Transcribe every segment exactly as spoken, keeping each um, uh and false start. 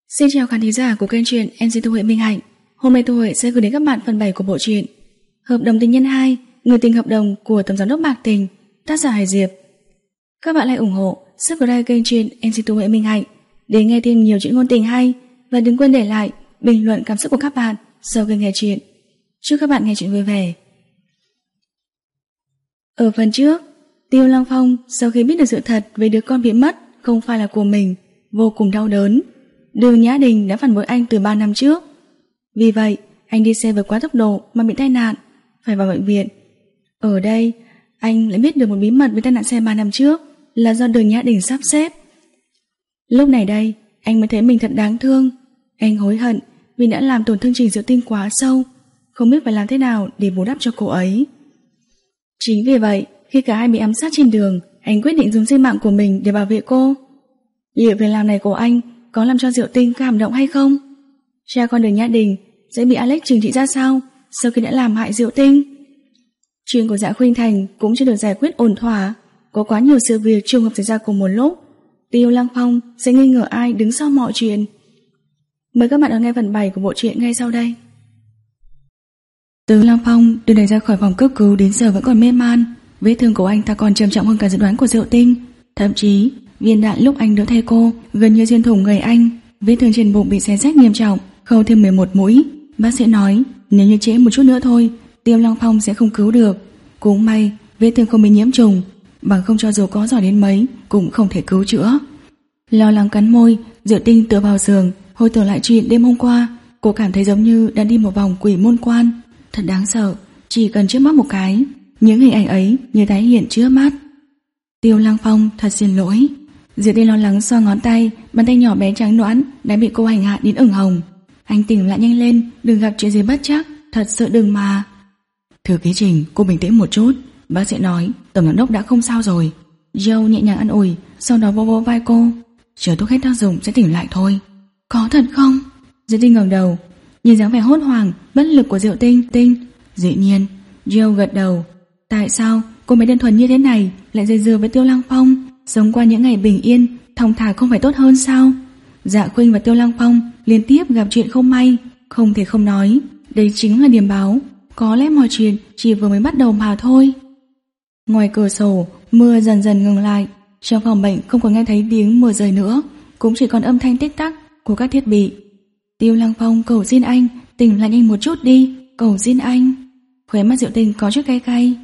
Xin chào khán thính giả của kênh truyện em xê Thu Huệ Minh Hạnh. Hôm nay Thu Huệ sẽ gửi đến các bạn phần bảy của bộ truyện Hợp đồng tình nhân hai, người tình hợp đồng của Tổng giám đốc Bạc Tình, tác giả Hải Diệp. Các bạn hãy ủng hộ, subscribe kênh truyện em xê Thu Huệ Minh Hạnh để nghe thêm nhiều chuyện ngôn tình hay, và đừng quên để lại bình luận cảm xúc của các bạn sau khi nghe truyện. Chúc các bạn nghe truyện vui vẻ. Ở phần trước, Tiêu Lăng Phong sau khi biết được sự thật về đứa con bị mất không phải là của mình, vô cùng đau đớn. Đường Nhã Đình đã phản bội anh từ ba năm trước. Vì vậy, anh đi xe vượt quá tốc độ mà bị tai nạn, phải vào bệnh viện. Ở đây, anh lại biết được một bí mật về tai nạn xe ba năm trước là do Đường Nhã Đình sắp xếp. Lúc này đây, anh mới thấy mình thật đáng thương. Anh hối hận vì đã làm tổn thương Trình Diệu Tinh quá sâu, không biết phải làm thế nào để bù đắp cho cô ấy. Chính vì vậy, khi cả hai bị ám sát trên đường, anh quyết định dùng sinh mạng của mình để bảo vệ cô. Liệu việc làm này của anh có làm cho Diệu Tinh cảm động hay không? Cha con Đường Nhã Đình sẽ bị Alex trừng trị ra sao sau khi đã làm hại Diệu Tinh? Chuyện của Dạ Khuynh Thành cũng chưa được giải quyết ổn thỏa, có quá nhiều sự việc trùng hợp xảy ra cùng một lúc. Tiêu Lăng Phong sẽ nghi ngờ ai đứng sau mọi chuyện. Mời các bạn đón nghe phần bảy của bộ truyện ngay sau đây. Từ Lăng Phong được đẩy ra khỏi phòng cấp cứu đến giờ vẫn còn mê man. Vết thương của anh ta còn trầm trọng hơn cả dự đoán của Diệu Tinh. Thậm chí viên đạn lúc anh đỡ thay cô gần như xuyên thủng người anh. Vết thương trên bụng bị xé rách nghiêm trọng, khâu thêm mười một mũi. Bác sĩ nói nếu như trễ một chút nữa thôi, Tiêu Lăng Phong sẽ không cứu được. Cũng may vết thương không bị nhiễm trùng, bằng không cho dù có giỏi đến mấy cũng không thể cứu chữa. Lo lắng cắn môi, Diệu Tinh tựa vào giường, hồi tưởng lại chuyện đêm hôm qua. Cô cảm thấy giống như đã đi một vòng quỷ môn quan. Thật đáng sợ, chỉ cần chớp mắt một cái, những hình ảnh ấy như tái hiện trước mắt. Tiêu Lăng Phong thật xin lỗi. Diệu Tinh lo lắng xoa ngón tay, bàn tay nhỏ bé trắng nõn đã bị cô hành hạ đến ửng hồng. Anh tỉnh lại nhanh lên, đừng gặp chuyện gì bất trắc, thật sự đừng mà. Thư ký Trình, cô bình tĩnh một chút. Bác sĩ nói tổng giám đốc đã không sao rồi. Joe nhẹ nhàng an ủi, sau đó vô vô vai cô. Chờ thuốc hết tác dụng sẽ tỉnh lại thôi. Có thật không? Diệu Tinh ngẩng đầu, nhìn dáng vẻ hốt hoảng, bất lực của Diệu Tinh. Tinh, dĩ nhiên. Joe gật đầu. Tại sao cô bé đơn thuần như thế này lại dây dưa với Tiêu Lăng Phong? Sống qua những ngày bình yên, thong thả không phải tốt hơn sao? Dạ Khuynh và Tiêu Lăng Phong liên tiếp gặp chuyện không may, không thể không nói, đây chính là điểm báo. Có lẽ mọi chuyện chỉ vừa mới bắt đầu mà thôi. Ngoài cửa sổ, mưa dần dần ngừng lại. Trong phòng bệnh không còn nghe thấy tiếng mưa rơi nữa, cũng chỉ còn âm thanh tích tắc của các thiết bị. Tiêu Lăng Phong cầu xin anh tỉnh lại nhanh một chút đi, cầu xin anh. Khóe mắt Diệu Tinh có chút cay cay.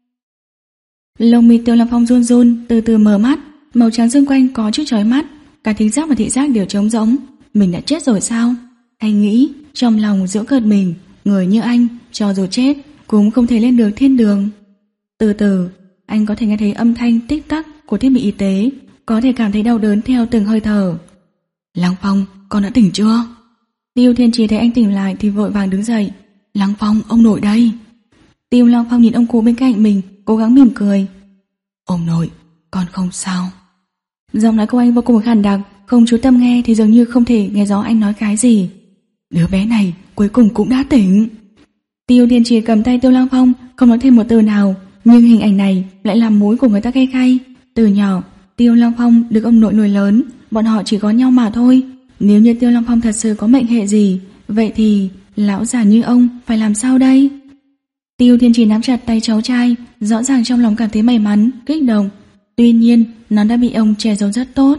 Lông mi Tiêu Lăng Phong run run, từ từ mở mắt. Màu trắng xung quanh có chút chói mắt, cả thính giác và thị giác đều trống rỗng. Mình đã chết rồi sao? Anh nghĩ, trong lòng giễu cợt mình. Người như anh, cho dù chết cũng không thể lên được thiên đường. Từ từ, anh có thể nghe thấy âm thanh tích tắc của thiết bị y tế, có thể cảm thấy đau đớn theo từng hơi thở. Lăng Phong, con đã tỉnh chưa? Tiêu Thiên Trì thấy anh tỉnh lại thì vội vàng đứng dậy. Lăng Phong, ông nội đây. Tiêu Lăng Phong nhìn ông cụ bên cạnh mình, cố gắng mỉm cười. Ông nội, con không sao. Giọng nói của anh vô cùng khàn đặc, không chú tâm nghe thì dường như không thể nghe rõ anh nói cái gì. Đứa bé này cuối cùng cũng đã tỉnh. Tiêu Thiên Trì cầm tay Tiêu Lăng Phong, không nói thêm một từ nào, nhưng hình ảnh này lại làm mũi của người ta cay cay. Từ nhỏ, Tiêu Lăng Phong được ông nội nuôi lớn, bọn họ chỉ có nhau mà thôi. Nếu như Tiêu Lăng Phong thật sự có mệnh hệ gì, vậy thì lão già như ông phải làm sao đây? Tiêu Thiên Trì nắm chặt tay cháu trai, rõ ràng trong lòng cảm thấy may mắn, kích động. Tuy nhiên, nó đã bị ông che giấu rất tốt.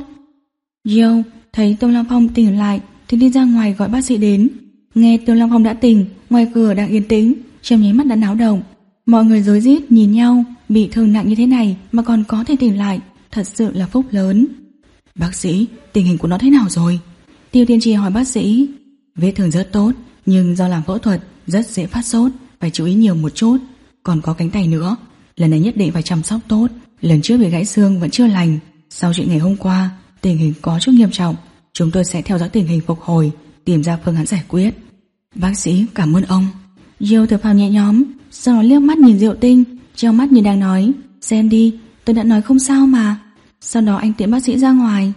Joe thấy Tiêu Lăng Phong tỉnh lại thì đi ra ngoài gọi bác sĩ đến. Nghe Tiêu Lăng Phong đã tỉnh, ngoài cửa đang yên tĩnh, trong nháy mắt đã náo động. Mọi người rối rít nhìn nhau, bị thương nặng như thế này mà còn có thể tỉnh lại, thật sự là phúc lớn. Bác sĩ, tình hình của nó thế nào rồi? Tiêu Thiên Trì hỏi bác sĩ. Vết thương rất tốt, nhưng do làm phẫu thuật rất dễ phát sốt, phải chú ý nhiều một chút. Còn có cánh tay nữa, lần này nhất định phải chăm sóc tốt. Lần trước bị gãy xương vẫn chưa lành. Sau chuyện ngày hôm qua, tình hình có chút nghiêm trọng. Chúng tôi sẽ theo dõi tình hình phục hồi, tìm ra phương án giải quyết. Bác sĩ cảm ơn ông. Joe thở phào nhẹ nhõm, sau đó liếc mắt nhìn Diệu Tinh, trong mắt như đang nói, xem đi, tôi đã nói không sao mà. Sau đó anh tiễn bác sĩ ra ngoài.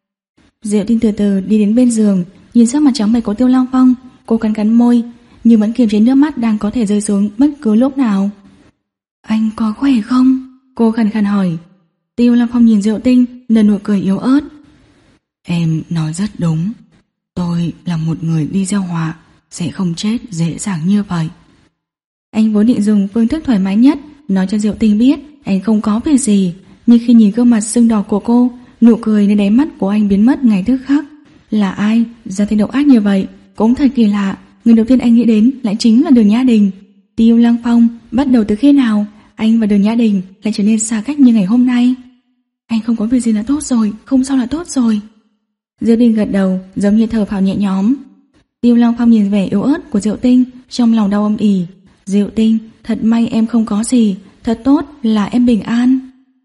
Diệu Tinh từ từ đi đến bên giường, nhìn sắc mặt trắng bệch của Tiêu Lăng Phong, cô cắn cắn môi, nhưng vẫn kiềm chế nước mắt đang có thể rơi xuống bất cứ lúc nào. Anh có khỏe không? Cô khàn khàn hỏi. Tiêu Lăng Phong nhìn Diệu Tinh, nở nụ cười yếu ớt. Em nói rất đúng. Tốt Tôi là một người đi gieo họa, sẽ không chết dễ dàng như vậy. Anh vốn định dùng phương thức thoải mái nhất, nói cho Diệu Tinh biết anh không có việc gì, nhưng khi nhìn gương mặt sưng đỏ của cô, nụ cười nơi đáy mắt của anh biến mất ngay tức khắc. Là ai ra tay độc ác như vậy? Cũng thật kỳ lạ, người đầu tiên anh nghĩ đến lại chính là Đường Nhã Đình. Tiêu Lăng Phong, bắt đầu từ khi nào anh và Đường Nhã Đình lại trở nên xa cách như ngày hôm nay? Anh không có việc gì là tốt rồi, không sao là tốt rồi. Diệu Tinh gật đầu, giống như thở phào nhẹ nhõm. Tiêu Lăng Phong nhìn vẻ yếu ớt của Diệu Tinh, trong lòng đau âm ỉ. Diệu Tinh, thật may em không có gì, thật tốt là em bình an.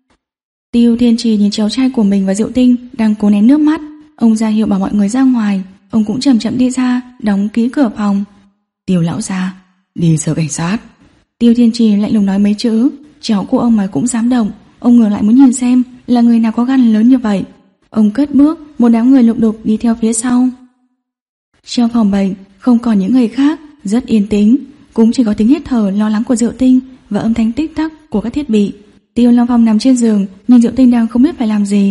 Tiêu Thiên Trì nhìn cháu trai của mình và Diệu Tinh đang cố nén nước mắt, ông ra hiệu bảo mọi người ra ngoài, ông cũng chậm chậm đi ra, đóng kỹ cửa phòng. Tiêu lão gia, đi sở cảnh sát. Tiêu Thiên Trì lạnh lùng nói mấy chữ, cháu của ông mà cũng dám động, ông ngược lại muốn nhìn xem là người nào có gan lớn như vậy. Ông cất bước, một đám người lục đục đi theo phía sau. Trong phòng bệnh không còn những người khác, rất yên tĩnh, cũng chỉ có tiếng hít thở lo lắng của Diệu Tinh và âm thanh tích tắc của các thiết bị. Tiêu Lăng Phong nằm trên giường, nhưng Diệu Tinh đang không biết phải làm gì.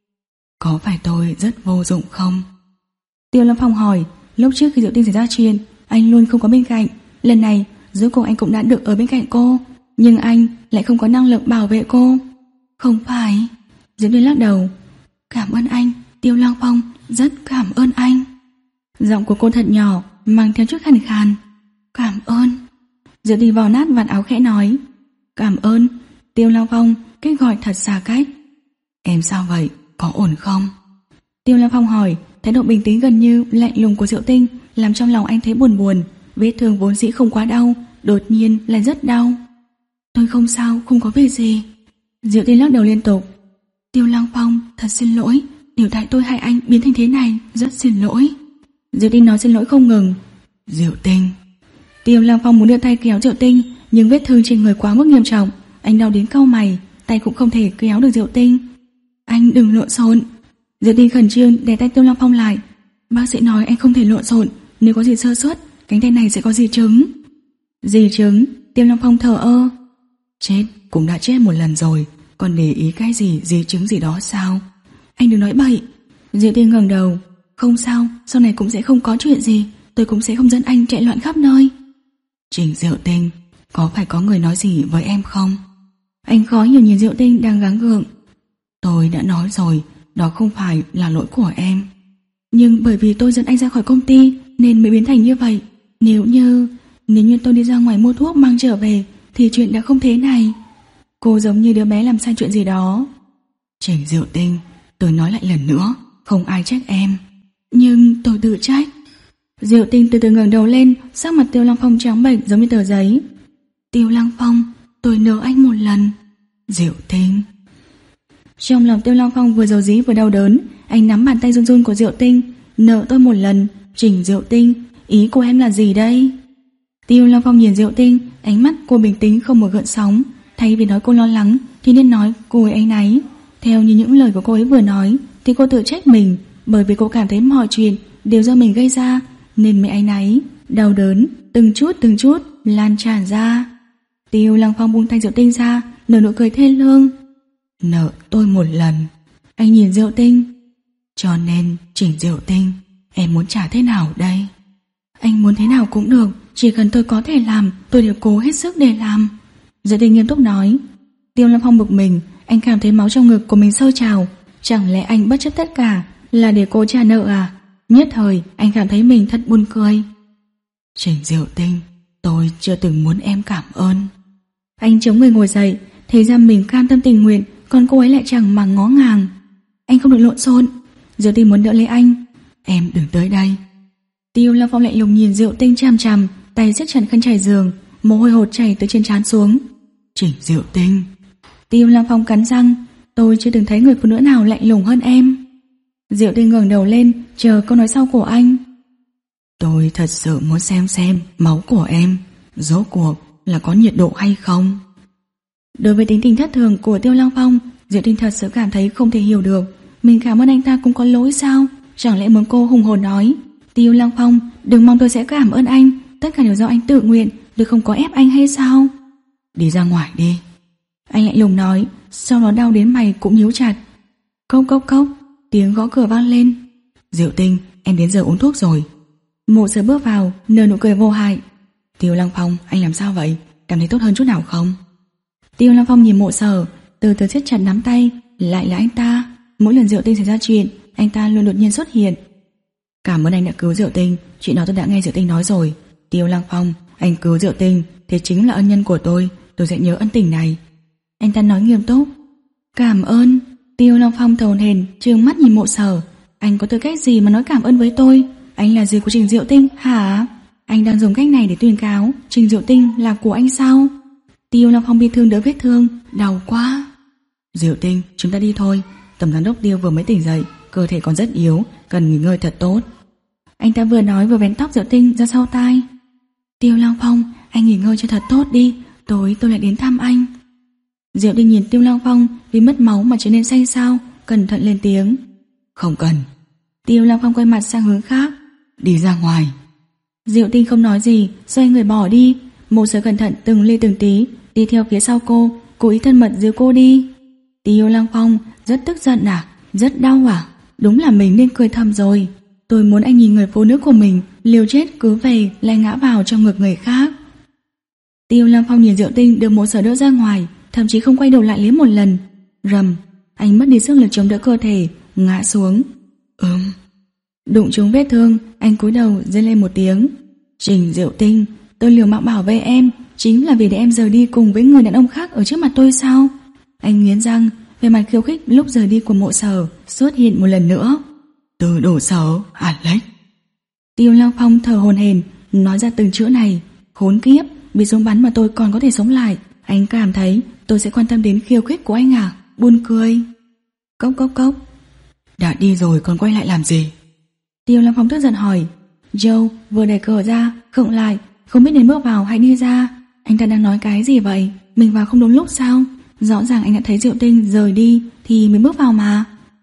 Có phải tôi rất vô dụng không? Tiêu Lăng Phong hỏi. Lúc trước khi Diệu Tinh xảy ra chuyện, anh luôn không có bên cạnh. Lần này rốt cuộc anh cũng đã được ở bên cạnh cô, nhưng anh lại không có năng lực bảo vệ cô. Không phải. Diệu Tinh lắc đầu. Cảm ơn anh, Tiêu Lăng Phong, rất cảm ơn anh. Giọng của cô thật nhỏ, mang theo chút khàn khàn. Cảm ơn. Diệu Tinh vò nát vạt áo khẽ nói. Cảm ơn. Tiêu Lăng Phong cách gọi thật xa cách. Em sao vậy, có ổn không? Tiêu Lăng Phong hỏi. Thái độ bình tĩnh gần như lạnh lùng của Diệu Tinh làm trong lòng anh thấy buồn buồn. Vết thương vốn dĩ không quá đau, đột nhiên lại rất đau. Tôi không sao, không có việc gì. Diệu Tinh lắc đầu liên tục. Tiêu Lăng Phong, thật xin lỗi, điều tại tôi hại anh biến thành thế này, rất xin lỗi. Diệu Tinh nói xin lỗi không ngừng. Diệu Tinh. Tiêu Lăng Phong muốn đưa tay kéo Diệu Tinh, nhưng vết thương trên người quá mức nghiêm trọng, anh đau đến cau mày, tay cũng không thể kéo được Diệu Tinh. Anh đừng lộn xộn. Diệu Tinh khẩn trương đè tay Tiêu Lăng Phong lại. Bác sĩ nói anh không thể lộn xộn, nếu có gì sơ suất, cánh tay này sẽ có di chứng. Di chứng? Tiêu Lăng Phong thở ơ. Chết cũng đã chết một lần rồi, còn để ý cái gì di chứng gì đó sao? Anh đừng nói bậy. Diệu Tinh ngẩng đầu. Không sao, sau này cũng sẽ không có chuyện gì, tôi cũng sẽ không dẫn anh chạy loạn khắp nơi. Trình Diệu Tinh, có phải có người nói gì với em không? Anh khó hiểu nhìn Diệu Tinh đang gắng gượng. Tôi đã nói rồi, đó không phải là lỗi của em. Nhưng bởi vì tôi dẫn anh ra khỏi công ty nên mới biến thành như vậy. Nếu như Nếu như tôi đi ra ngoài mua thuốc mang trở về thì chuyện đã không thế này. Cô giống như đứa bé làm sai chuyện gì đó. Trình Diệu Tinh, tôi nói lại lần nữa, không ai trách em. Nhưng tôi tự trách. Diệu Tinh từ từ ngẩng đầu lên, sắc mặt Tiêu Lăng Phong trắng bệch giống như tờ giấy. Tiêu Lăng Phong, tôi nợ anh một lần. Diệu Tinh. Trong lòng Tiêu Lăng Phong vừa dầu dí vừa đau đớn, anh nắm bàn tay run run của Diệu Tinh. Nợ tôi một lần. Trình Diệu Tinh, ý của em là gì đây? Tiêu Lăng Phong nhìn Diệu Tinh, ánh mắt cô bình tĩnh không một gợn sóng. Thay vì nói cô lo lắng thì nên nói cô ấy áy náy. Theo như những lời của cô ấy vừa nói thì cô tự trách mình, bởi vì cô cảm thấy mọi chuyện đều do mình gây ra nên mới áy náy, đau đớn từng chút từng chút lan tràn ra. Tiêu Lăng Phong buông tay Diệu Tinh ra, nở nụ cười thê lương. Nợ tôi một lần. Anh nhìn Diệu Tinh. Cho nên Trình Diệu Tinh, em muốn trả thế nào đây? Anh muốn thế nào cũng được, chỉ cần tôi có thể làm, tôi đều cố hết sức để làm. Diệu Tinh nghiêm túc nói. Tiêu Lăng Phong bực mình, anh cảm thấy máu trong ngực của mình sôi trào. Chẳng lẽ anh bất chấp tất cả là để cô trả nợ à? Nhất thời anh cảm thấy mình thật buồn cười. Trình Diệu Tinh, tôi chưa từng muốn em cảm ơn. Anh chống người ngồi dậy, thấy ra mình cam tâm tình nguyện, còn cô ấy lại chẳng màng ngó ngàng. Anh không được lộn xộn. Diệu Tinh muốn đỡ lấy anh. Em đừng tới đây. Tiêu Lăng Phong lạnh lùng nhìn Diệu Tinh chằm chằm, tay siết chặt khăn trải giường, mồ hôi hột chảy từ trên trán xuống. Trình Diệu Tinh. Tiêu Lăng Phong cắn răng. Tôi chưa từng thấy người phụ nữ nào lạnh lùng hơn em. Diệu Tinh ngẩng đầu lên, chờ câu nói sau của anh. Tôi thật sự muốn xem xem máu của em rốt cuộc là có nhiệt độ hay không. Đối với tính tình thất thường của Tiêu Lăng Phong, Diệu Tinh thật sự cảm thấy không thể hiểu được. Mình cảm ơn anh ta cũng có lỗi sao? Chẳng lẽ muốn cô hùng hồn nói Tiêu Lăng Phong, đừng mong tôi sẽ cảm ơn anh, tất cả đều do anh tự nguyện, tôi không có ép anh hay sao? Đi ra ngoài đi. Anh lạnh lùng nói, sau đó đau đến mày cũng nhíu chặt. Cốc cốc cốc, tiếng gõ cửa vang lên. Diệu Tinh, em đến giờ uống thuốc rồi. Mộ Sở bước vào, nở nụ cười vô hại. Tiêu Lăng Phong, anh làm sao vậy? Cảm thấy tốt hơn chút nào không? Tiêu Lăng Phong nhìn Mộ Sở, từ từ siết chặt nắm tay. Lại là anh ta. Mỗi lần Diệu Tinh xảy ra chuyện, anh ta luôn đột nhiên xuất hiện. Cảm ơn anh đã cứu Diệu Tinh, chuyện đó tôi đã nghe Diệu Tinh nói rồi. Tiêu Lăng Phong, anh cứu Diệu Tinh thì chính là ân nhân của tôi, tôi sẽ nhớ ân tình này. Anh ta nói nghiêm túc. Cảm ơn. Tiêu Lăng Phong thở hổn hển, trừng mắt nhìn Mộ Sở. Anh có tư cách gì mà nói cảm ơn với tôi? Anh là gì của Trình Diệu Tinh hả? Anh đang dùng cách này để tuyên cáo Trình Diệu Tinh là của anh sao? Tiêu Lăng Phong bi thương đỡ vết thương, đau quá. Diệu Tinh, chúng ta đi thôi. Tổng giám đốc Tiêu vừa mới tỉnh dậy, cơ thể còn rất yếu, cần nghỉ ngơi thật tốt. Anh ta vừa nói vừa vén tóc Diệu Tinh ra sau tai. Tiêu Lăng Phong, anh nghỉ ngơi cho thật tốt đi, tối tôi lại đến thăm anh. Diệu Tinh nhìn Tiêu Lăng Phong vì mất máu mà trở nên xanh xao, cẩn thận lên tiếng. Không cần. Tiêu Lăng Phong quay mặt sang hướng khác. Đi ra ngoài. Diệu Tinh không nói gì, xoay người bỏ đi. Mộ Sở cẩn thận từng ly từng tí đi theo phía sau cô, cố ý thân mật dìu cô đi. Tiêu Lăng Phong rất tức giận à? Rất đau à? Đúng là mình nên cười thầm rồi. Tôi muốn anh nhìn người phụ nữ của mình liều chết cứ về lại ngã vào trong ngực người khác. Tiêu Lăng Phong nhìn Diệu Tinh được Mộ Sở đỡ ra ngoài, thậm chí không quay đầu lại liếc một lần. Rầm, anh mất đi sức lực chống đỡ cơ thể, ngã xuống. Ừm. Đụng trúng vết thương, anh cúi đầu rên lên một tiếng. Trình Diệu Tinh, tôi liều mạng bảo vệ em, chính là vì để em rời đi cùng với người đàn ông khác ở trước mặt tôi sao? Anh nghiến răng, về mặt khiêu khích lúc rời đi của Mộ Sở xuất hiện một lần nữa. Từ đổ Sở, Alex. Tiêu Lăng Phong thở hổn hển nói ra từng chữ này. Khốn kiếp, bị súng bắn mà tôi còn có thể sống lại. Anh cảm thấy tôi sẽ quan tâm đến khiêu khích của anh à? Buồn cười. Cốc cốc cốc. Đã đi rồi còn quay lại làm gì? Tiêu Lăng Phong tức giận hỏi. Joe vừa đẩy cửa ra, khựng lại, không biết nên bước vào hay đi ra. Anh ta đang nói cái gì vậy? Mình vào không đúng lúc sao? Rõ ràng anh đã thấy Diệu Tinh rời đi thì mới bước vào mà.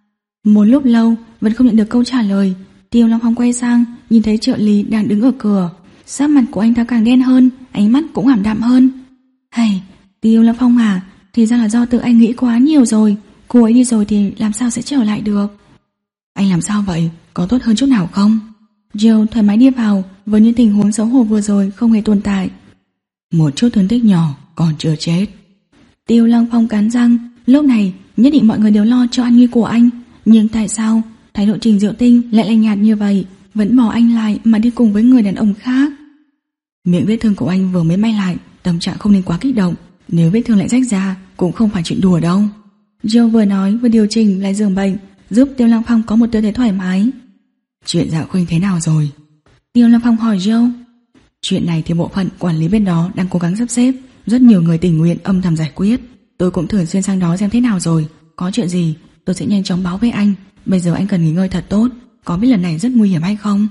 Một lúc lâu vẫn không nhận được câu trả lời. Tiêu Lăng Phong quay sang, nhìn thấy trợ lý đang đứng ở cửa. Sắc mặt của anh ta càng đen hơn, ánh mắt cũng ảm đạm hơn. Hay, Tiêu Lăng Phong à, thì ra là do tự anh nghĩ quá nhiều rồi. Cô ấy đi rồi thì làm sao sẽ trở lại được? Anh làm sao vậy? Có tốt hơn chút nào không? Joe thoải mái đi vào, với những tình huống xấu hổ vừa rồi không hề tồn tại. Một chút thương tích nhỏ, còn chưa chết. Tiêu Lăng Phong cắn răng, lúc này nhất định mọi người đều lo cho an nguy của anh. Nhưng tại sao thái độ Trình Diệu Tinh lại lạnh nhạt như vậy, vẫn bỏ anh lại mà đi cùng với người đàn ông khác? Miệng vết thương của anh vừa mới may lại, tâm trạng không nên quá kích động. Nếu vết thương lại rách ra cũng không phải chuyện đùa đâu. Joe vừa nói vừa điều chỉnh lại giường bệnh, giúp Tiêu Lăng Phong có một tư thế thoải mái. Chuyện Dạ Khuynh thế nào rồi? Tiêu Lăng Phong hỏi Joe. Chuyện này thì bộ phận quản lý bên đó đang cố gắng sắp xếp, rất nhiều người tình nguyện âm thầm giải quyết. Tôi cũng thường xuyên sang đó xem thế nào rồi. Có chuyện gì tôi sẽ nhanh chóng báo với anh. Bây giờ anh cần nghỉ ngơi thật tốt. Có biết lần này rất nguy hiểm hay không?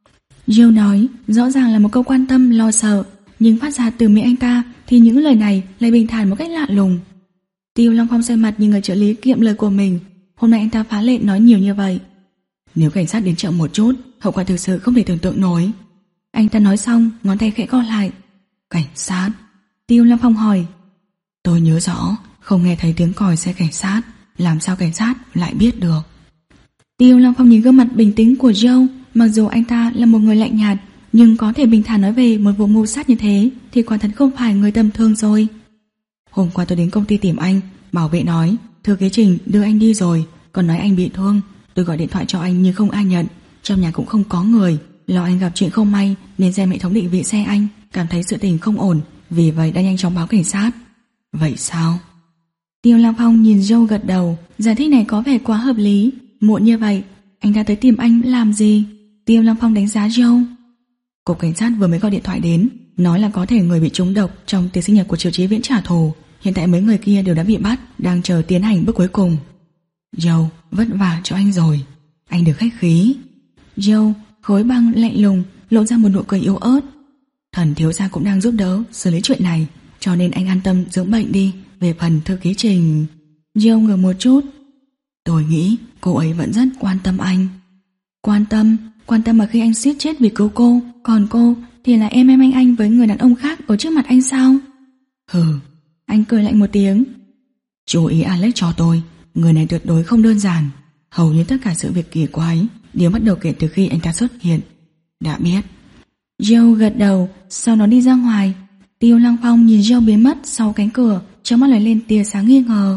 Joe nói, rõ ràng là một câu quan tâm lo sợ, nhưng phát ra từ miệng anh ta thì những lời này lại bình thản một cách lạ lùng. Tiêu Lăng Phong xoay mặt nhìn người trợ lý kiệm lời của mình. Hôm nay anh ta phá lệ nói nhiều như vậy. Nếu cảnh sát đến chậm một chút, hậu quả thực sự không thể tưởng tượng nổi. Anh ta nói xong, ngón tay khẽ co lại. Cảnh sát? Tiêu Lăng Phong hỏi. Tôi nhớ rõ, không nghe thấy tiếng còi xe cảnh sát, làm sao cảnh sát lại biết được? Tiêu Lăng Phong nhìn gương mặt bình tĩnh của Joe. Mặc dù anh ta là một người lạnh nhạt, nhưng có thể bình thản nói về một vụ mưu sát như thế thì quả thật không phải người tầm thường rồi. Hôm qua tôi đến công ty tìm anh, bảo vệ nói thư ký Trình đưa anh đi rồi, còn nói anh bị thương. Tôi gọi điện thoại cho anh nhưng không ai nhận, trong nhà cũng không có người, lo anh gặp chuyện không may nên xem hệ thống định vị xe anh, cảm thấy sự tình không ổn, vì vậy đã nhanh chóng báo cảnh sát. Vậy sao? Tiêu Lăng Phong nhìn Joe gật đầu, giải thích này có vẻ quá hợp lý. Muộn như vậy, anh ta tới tìm anh làm gì? Tiêu Lăng Phong đánh giá Joe. Cục cảnh sát vừa mới gọi điện thoại đến, nói là có thể người bị trúng độc trong tiệc sinh nhật của Triệu Chí Viễn trả thù. Hiện tại mấy người kia đều đã bị bắt, đang chờ tiến hành bước cuối cùng. Joe, vất vả cho anh rồi. Anh được khách khí. Joe, khối băng lạnh lùng, lộ ra một nụ cười yếu ớt. Thần thiếu gia cũng đang giúp đỡ xử lý chuyện này, cho nên anh an tâm dưỡng bệnh đi. Về phần thư ký Trình... Joe ngừng một chút. Tôi nghĩ cô ấy vẫn rất quan tâm anh. Quan tâm? Quan tâm mà khi anh suýt chết vì cứu cô, còn cô thì là em em anh anh với người đàn ông khác ở trước mặt anh sao? Hừ. Anh cười lạnh một tiếng. Chú ý Alex cho tôi, người này tuyệt đối không đơn giản. Hầu như tất cả sự việc kỳ quái điều bắt đầu kể từ khi anh ta xuất hiện. Đã biết. Joe gật đầu, sau đó đi ra ngoài. Tiêu Lăng Phong nhìn Joe biến mất sau cánh cửa, trong mắt lóe lên tia sáng nghi ngờ.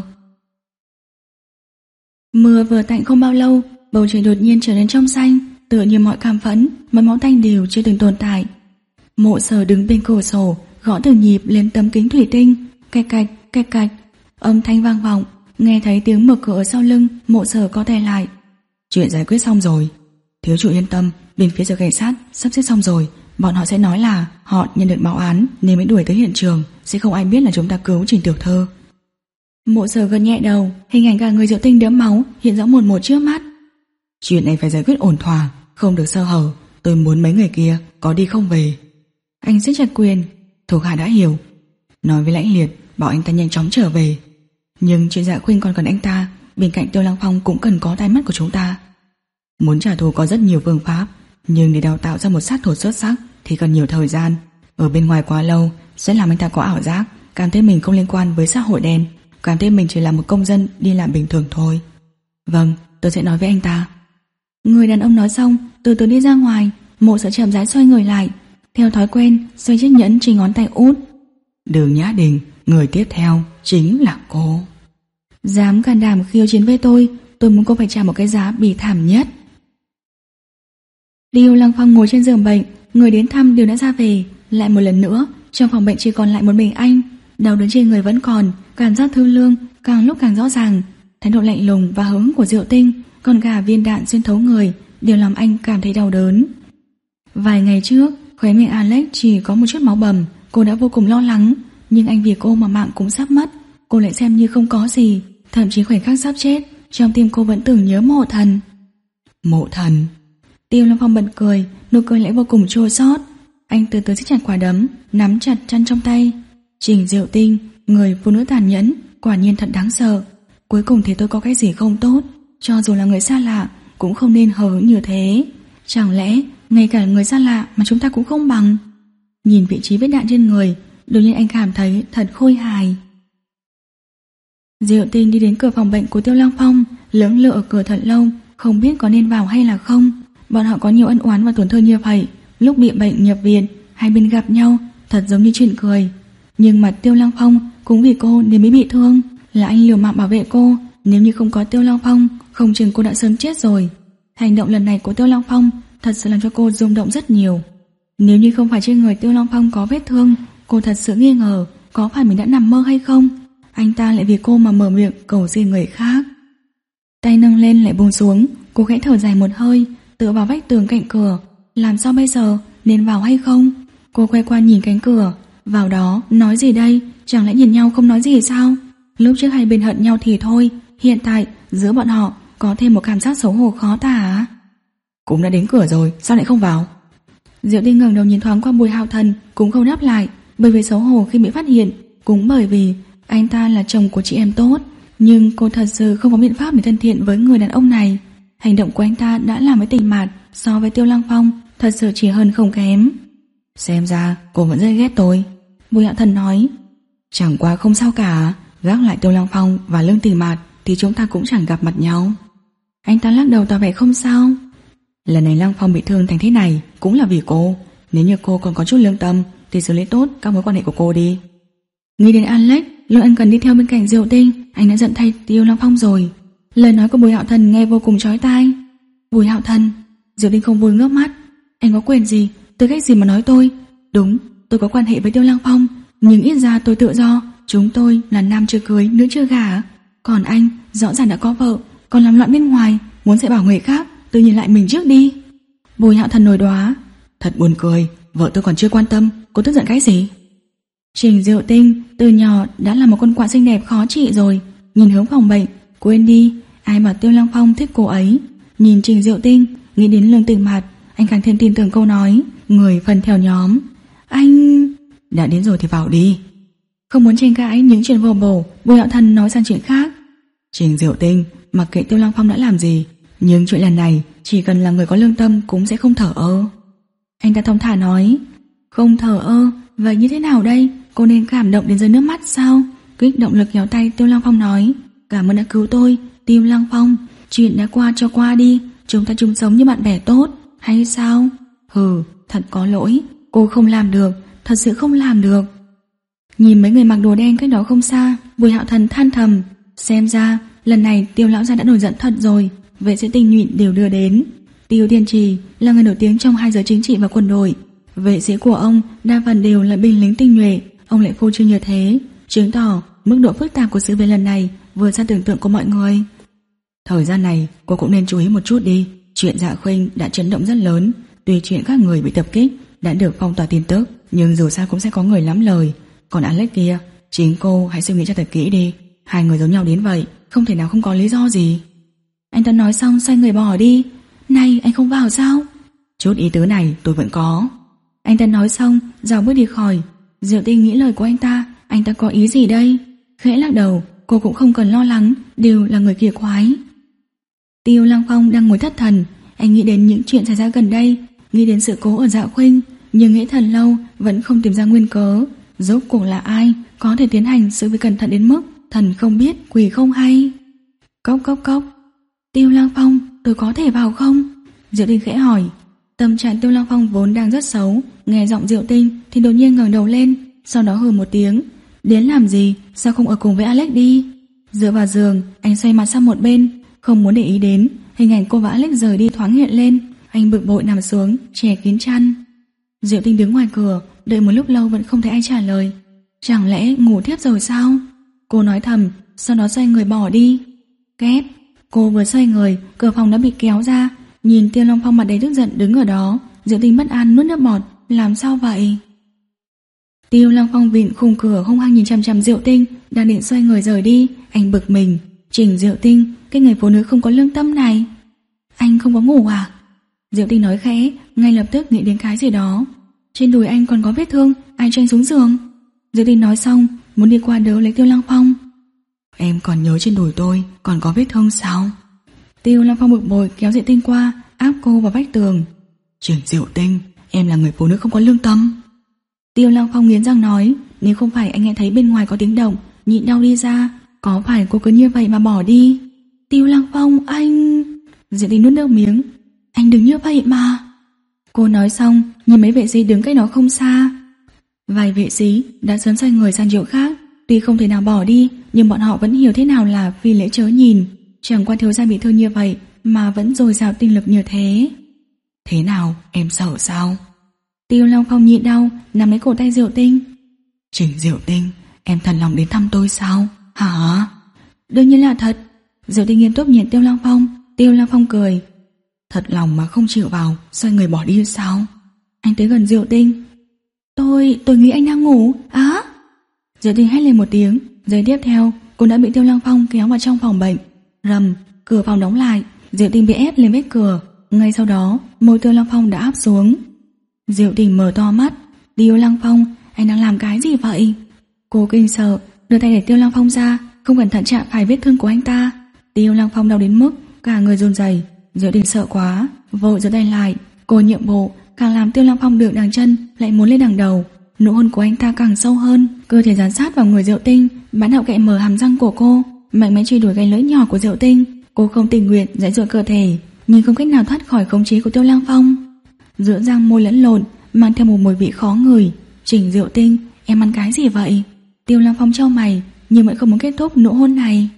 Mưa vừa tạnh không bao lâu, bầu trời đột nhiên trở nên trong xanh, tựa như mọi cảm phẫn, mọi máu tanh đều chưa từng tồn tại. Mộ Sở đứng bên cửa sổ, gõ từng nhịp lên tấm kính thủy tinh, cạch cạch, cạch cạch, âm thanh vang vọng. Nghe thấy tiếng mở cửa ở sau lưng, Mộ Sở có tay lại. Chuyện giải quyết xong rồi. Thiếu chủ yên tâm, bên phía sở cảnh sát sắp xếp xong rồi. Bọn họ sẽ nói là họ nhận được báo án nên mới đuổi tới hiện trường, sẽ không ai biết là chúng ta cứu Trình tiểu thư. Mộ Sở gật nhẹ đầu, hình ảnh cả người Diệu Tinh đẫm máu hiện rõ một một trước mắt. Chuyện này phải giải quyết ổn thỏa, không được sơ hở. Tôi muốn mấy người kia có đi không về. Anh siết chặt quyền. Thuộc hạ đã hiểu. Nói với Lãnh Liệt bảo anh ta nhanh chóng trở về. Nhưng chuyện Dạ Khuynh còn cần anh ta, bên cạnh Tiêu Lăng Phong cũng cần có tai mắt của chúng ta. Muốn trả thù có rất nhiều phương pháp, nhưng để đào tạo ra một sát thủ xuất sắc thì cần nhiều thời gian. Ở bên ngoài quá lâu sẽ làm anh ta có ảo giác, cảm thấy mình không liên quan với xã hội đen, cảm thấy mình chỉ là một công dân đi làm bình thường thôi. Vâng, tôi sẽ nói với anh ta. Người đàn ông nói xong từ từ đi ra ngoài. Mộ Sở chậm rãi xoay người lại, theo thói quen xoay chiếc nhẫn trên ngón tay út. Đường Nhã Đình, người tiếp theo chính là cô. Dám can đảm khiêu chiến với tôi, tôi muốn cô phải trả một cái giá bi thảm nhất. Tiêu Lăng Phong ngồi trên giường bệnh, người đến thăm đều đã ra về. Lại một lần nữa, trong phòng bệnh chỉ còn lại một mình anh. Đau đớn trên người vẫn còn, cảm giác thư lương càng lúc càng rõ ràng. Thái độ lạnh lùng và hứng của Diệu Tinh, còn cả viên đạn xuyên thấu người đều làm anh cảm thấy đau đớn. Vài ngày trước, khóe miệng Alex chỉ có một chút máu bầm, cô đã vô cùng lo lắng, nhưng anh vì cô mà mạng cũng sắp mất, cô lại xem như không có gì. Thậm chí khoảnh khắc sắp chết, trong tim cô vẫn tưởng nhớ Mộ Thần. Mộ Thần. Tiêu Lâm Phong bật cười, nụ cười lại vô cùng chua xót. Anh từ từ siết chặt quả đấm, nắm chặt chăn trong tay. Trình Diệu Tinh, người phụ nữ tàn nhẫn, quả nhiên thật đáng sợ. Cuối cùng thì tôi có cái gì không tốt, cho dù là người xa lạ cũng không nên hờ hững như thế. Chẳng lẽ ngay cả người xa lạ mà chúng ta cũng không bằng? Nhìn vị trí vết đạn trên người, đột nhiên anh cảm thấy thật khôi hài. Diệu Tinh đi đến cửa phòng bệnh của Tiêu Lăng Phong, lưỡng lự ở cửa thật lâu, không biết có nên vào hay là không. Bọn họ có nhiều ân oán và tổn thương như vậy, lúc bị bệnh nhập viện, hai bên gặp nhau, thật giống như chuyện cười. Nhưng mà Tiêu Lăng Phong cũng vì cô nên mới bị thương, là anh liều mạng bảo vệ cô. Nếu như không có Tiêu Lăng Phong, không chừng cô đã sớm chết rồi. Hành động lần này của Tiêu Lăng Phong thật sự làm cho cô rung động rất nhiều. Nếu như không phải trên người Tiêu Lăng Phong có vết thương, cô thật sự nghi ngờ có phải mình đã nằm mơ hay không. Anh ta lại vì cô mà mở miệng cầu xin người khác. Tay nâng lên lại buông xuống, cô khẽ thở dài một hơi, tựa vào vách tường cạnh cửa. Làm sao bây giờ, nên vào hay không? Cô quay qua nhìn cánh cửa. Vào đó, nói gì đây? Chẳng lẽ nhìn nhau không nói gì sao? Lúc trước hai bên hận nhau thì thôi, hiện tại giữa bọn họ có thêm một cảm giác xấu hổ khó tả. Cũng đã đến cửa rồi, sao lại không vào? Diệu Tinh ngẩng đầu nhìn thoáng qua Bùi Hạo Thần, cũng không đáp lại, bởi vì xấu hổ khi bị phát hiện, cũng bởi vì anh ta là chồng của chị em tốt. Nhưng cô thật sự không có biện pháp để thân thiện với người đàn ông này. Hành động của anh ta đã làm với Tình Mạt so với Tiêu Lăng Phong thật sự chỉ hơn không kém. Xem ra cô vẫn rất ghét tôi, Bùi Hạo Thần nói. Chẳng qua không sao cả, gác lại Tiêu Lăng Phong và Lương Tình Mạt thì chúng ta cũng chẳng gặp mặt nhau. Anh ta lắc đầu tỏ vẻ không sao. Lần này Lăng Phong bị thương thành thế này cũng là vì cô. Nếu như cô còn có chút lương tâm thì xử lý tốt các mối quan hệ của cô đi. Nghĩ đến Alex, lúc anh cần đi theo bên cạnh Diệu Tinh, anh đã giận thay Tiêu Lăng Phong rồi. Lời nói của Bùi Hạo Thần nghe vô cùng chói tai. Bùi Hạo Thần, Diệu Tinh không vui ngước mắt. Anh có quyền gì, tư cách gì mà nói tôi? Đúng, tôi có quan hệ với Tiêu Lăng Phong, nhưng ít ra tôi tự do. Chúng tôi là nam chưa cưới, nữ chưa gả. Còn anh, rõ ràng đã có vợ, còn làm loạn bên ngoài, muốn dạy bảo người khác, tôi nhìn lại mình trước đi. Bùi Hạo Thần nổi đoá. Thật buồn cười, vợ tôi còn chưa quan tâm, cô tức giận cái gì? Trình Diệu Tinh từ nhỏ đã là một con quạ xinh đẹp khó trị rồi. Nhìn hướng phòng bệnh, quên đi, ai bảo Tiêu Lăng Phong thích cô ấy. Nhìn Trình Diệu Tinh, nghĩ đến Lương Tình Mạt, anh càng thêm tin tưởng câu nói người phần theo nhóm. Anh... Đã đến rồi thì vào đi. Không muốn tranh cãi những chuyện vô bổ, Bùi Hạo Thần nói sang chuyện khác. Trình Diệu Tinh, mặc kệ Tiêu Lăng Phong đã làm gì, nhưng chuyện lần này chỉ cần là người có lương tâm cũng sẽ không thở ơ. Anh ta thông thả nói. Không thở ơ, vậy như thế nào đây? Cô nên cảm động đến rơi nước mắt sao? Kích động lực kéo tay Tiêu Lăng Phong nói. Cảm ơn đã cứu tôi, Tiêu Lăng Phong. Chuyện đã qua cho qua đi, chúng ta chung sống như bạn bè tốt, hay sao? Hừ, thật có lỗi, cô không làm được, thật sự không làm được. Nhìn mấy người mặc đồ đen cách đó không xa, Bùi Hạo Thần than thầm, xem ra lần này Tiêu lão gia đã nổi giận thật rồi. Vệ sĩ tinh nhuệ đều đưa đến. Tiêu Tiên Trì là người nổi tiếng trong hai giới chính trị và quân đội. Vệ sĩ của ông đa phần đều là binh lính tinh nhuệ, ông lại phô trương như thế, chứng tỏ mức độ phức tạp của sự việc lần này vượt xa tưởng tượng của mọi người. Thời gian này cô cũng nên chú ý một chút đi. Chuyện Dạ Khuynh đã chấn động rất lớn. Tuy chuyện các người bị tập kích đã được phong tỏa tin tức, nhưng dù sao cũng sẽ có người lắm lời. Còn Alex kia, chính cô hãy suy nghĩ cho thật kỹ đi. Hai người giống nhau đến vậy, không thể nào không có lý do gì. Anh ta nói xong xoay người bỏ đi. Này, anh không vào sao? Chút ý tứ này tôi vẫn có. Anh ta nói xong dào bước đi khỏi. Diệu Tinh nghĩ lời của anh ta, anh ta có ý gì đây? Khẽ lắc đầu, cô cũng không cần lo lắng, đều là người kỳ quái. Tiêu Lăng Phong đang ngồi thất thần. Anh nghĩ đến những chuyện xảy ra gần đây, nghĩ đến sự cố ở Dạ Khuynh, nhưng nghĩ thật lâu vẫn không tìm ra nguyên cớ. Rốt cuộc là ai có thể tiến hành sự việc cẩn thận đến mức thần không biết quỷ không hay? Cốc cốc cốc. Tiêu Lăng Phong, tôi có thể vào không? Diệu Tinh khẽ hỏi. Tâm trạng Tiêu Lăng Phong vốn đang rất xấu, nghe giọng Diệu Tinh thì đột nhiên ngẩng đầu lên, sau đó hừ một tiếng. Đến làm gì? Sao không ở cùng với Alex đi? Dựa vào giường, anh xoay mặt sang một bên, không muốn để ý đến hình ảnh cô và Alex rời đi thoáng hiện lên. Anh bực bội nằm xuống, che kín chăn. Diệu Tinh đứng ngoài cửa, đợi một lúc lâu vẫn không thấy ai trả lời. Chẳng lẽ ngủ tiếp rồi sao? Cô nói thầm, sau đó xoay người bỏ đi. Két. Cô vừa xoay người, cửa phòng đã bị kéo ra. Nhìn Tiêu Long Phong mặt đầy tức giận đứng ở đó, Diệu Tinh bất an nuốt nước bọt. Làm sao vậy? Tiêu Long Phong vịn khung cửa hung hăng nhìn chằm chằm Diệu Tinh, đang định xoay người rời đi. Anh bực mình. Trình Diệu Tinh, cái người phụ nữ không có lương tâm này. Anh không có ngủ à? Diệu Tinh nói khẽ, ngay lập tức nghĩ đến cái gì đó. Trên đùi anh còn có vết thương, ai cho anh xuống giường? Diệu Tinh nói xong, muốn đi qua đỡ lấy Tiêu Lăng Phong. Em còn nhớ trên đùi tôi còn có vết thương sao? Tiêu Lăng Phong bực bội kéo Diệu Tinh qua, áp cô vào vách tường. Trình Diệu Tinh, em là người phụ nữ không có lương tâm. Tiêu Lăng Phong nghiến răng nói, nếu không phải anh nghe thấy bên ngoài có tiếng động, nhịn đau đi ra, có phải cô cứ như vậy mà bỏ đi? Tiêu Lăng Phong, anh... Diệu Tinh nuốt nước miếng. Anh đừng như vậy mà. Cô nói xong, nhìn mấy vệ sĩ đứng cách đó không xa. Vài vệ sĩ đã sớm xoay người sang chỗ khác. Tuy không thể nào bỏ đi, nhưng bọn họ vẫn hiểu thế nào là phi lễ chớ nhìn. Chẳng qua thiếu gia bị thương như vậy mà vẫn dồi dào tinh lực như thế. Thế nào, em sợ sao? Tiêu Long Phong nhịn đau, nắm lấy cổ tay Diệu Tinh. Trình Diệu Tinh, em thật lòng đến thăm tôi sao? Hả? Đương nhiên là thật. Diệu Tinh nghiêm túc nhìn Tiêu Long Phong. Tiêu Long Phong cười. Thật lòng mà không chịu vào, xoay người bỏ đi sao? Anh tới gần Diệu Tinh. Tôi, tôi nghĩ anh đang ngủ. Á! Diệu Tinh hét lên một tiếng. Giây tiếp theo, cô đã bị Tiêu Long Phong kéo vào trong phòng bệnh. Rầm, cửa phòng đóng lại. Diệu Tinh bị ép lên vết cửa. Ngay sau đó, môi Tiêu Long Phong đã áp xuống. Diệu Tinh mở to mắt. Tiêu Long Phong, anh đang làm cái gì vậy? Cô kinh sợ, đưa tay để Tiêu Long Phong ra, không cẩn thận chạm phải vết thương của anh ta. Tiêu Long Phong đau đến mức cả người run rẩy. Diệu Tinh sợ quá, vội giơ tay lại. Cô nhượng bộ, càng làm Tiêu Long Phong được đằng chân lại muốn lên đằng đầu. Nụ hôn của anh ta càng sâu hơn, cơ thể dán sát vào người Diệu Tinh, bán hậu kệ mở hàm răng của cô, mạnh mẽ truy đuổi gáy lưỡi nhỏ của Diệu Tinh. Cô không tình nguyện giãy giụa cơ thể, nhưng không cách nào thoát khỏi khống chế của Tiêu Long Phong. Giữa răng môi lẫn lộn, mang theo một mùi vị khó ngửi. Trình Diệu Tinh, em ăn cái gì vậy? Tiêu Long Phong chau mày, nhưng vẫn không muốn kết thúc nụ hôn này.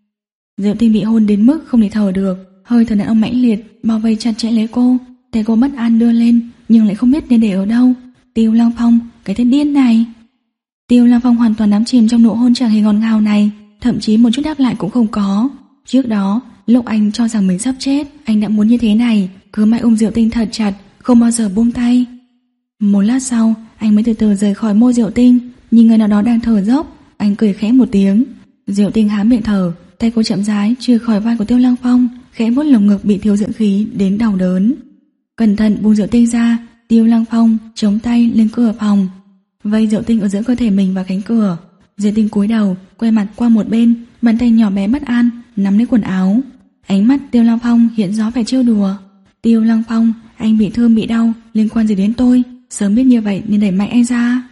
Diệu Tinh bị hôn đến mức không thể thở được, hơi thở đàn ông mãnh liệt bao vây chặt chẽ lấy cô. Tay cô bất an đưa lên, nhưng lại không biết nên để ở đâu. Tiêu Long Phong, cái tên điên này. Tiêu Long Phong hoàn toàn đắm chìm trong nụ hôn chẳng hề ngọt ngào này, thậm chí một chút đáp lại cũng không có. Trước đó, lúc anh cho rằng mình sắp chết, anh đã muốn như thế này, cứ mãi ôm Diệu Tinh thật chặt, không bao giờ buông tay. Một lát sau, anh mới từ từ rời khỏi môi Diệu Tinh, nhìn người nào đó đang thở dốc, anh cười khẽ một tiếng. Diệu Tinh há miệng thở, tay cô chậm rãi trượt khỏi vai của Tiêu Long Phong, khẽ vuốt lồng ngực bị thiếu dưỡng khí đến đau đớn. Cẩn thận buông Diệu Tinh ra, Tiêu Long Phong chống tay lên cửa phòng, vây Diệu Tinh ở giữa cơ thể mình và cánh cửa. Diệu Tinh cúi đầu, quay mặt qua một bên, bàn tay nhỏ bé bất an nắm lấy quần áo. Ánh mắt Tiêu Long Phong hiện rõ vẻ trêu đùa. Tiêu Long Phong, anh bị thương bị đau, liên quan gì đến tôi? Sớm biết như vậy nên đẩy mạnh anh ra.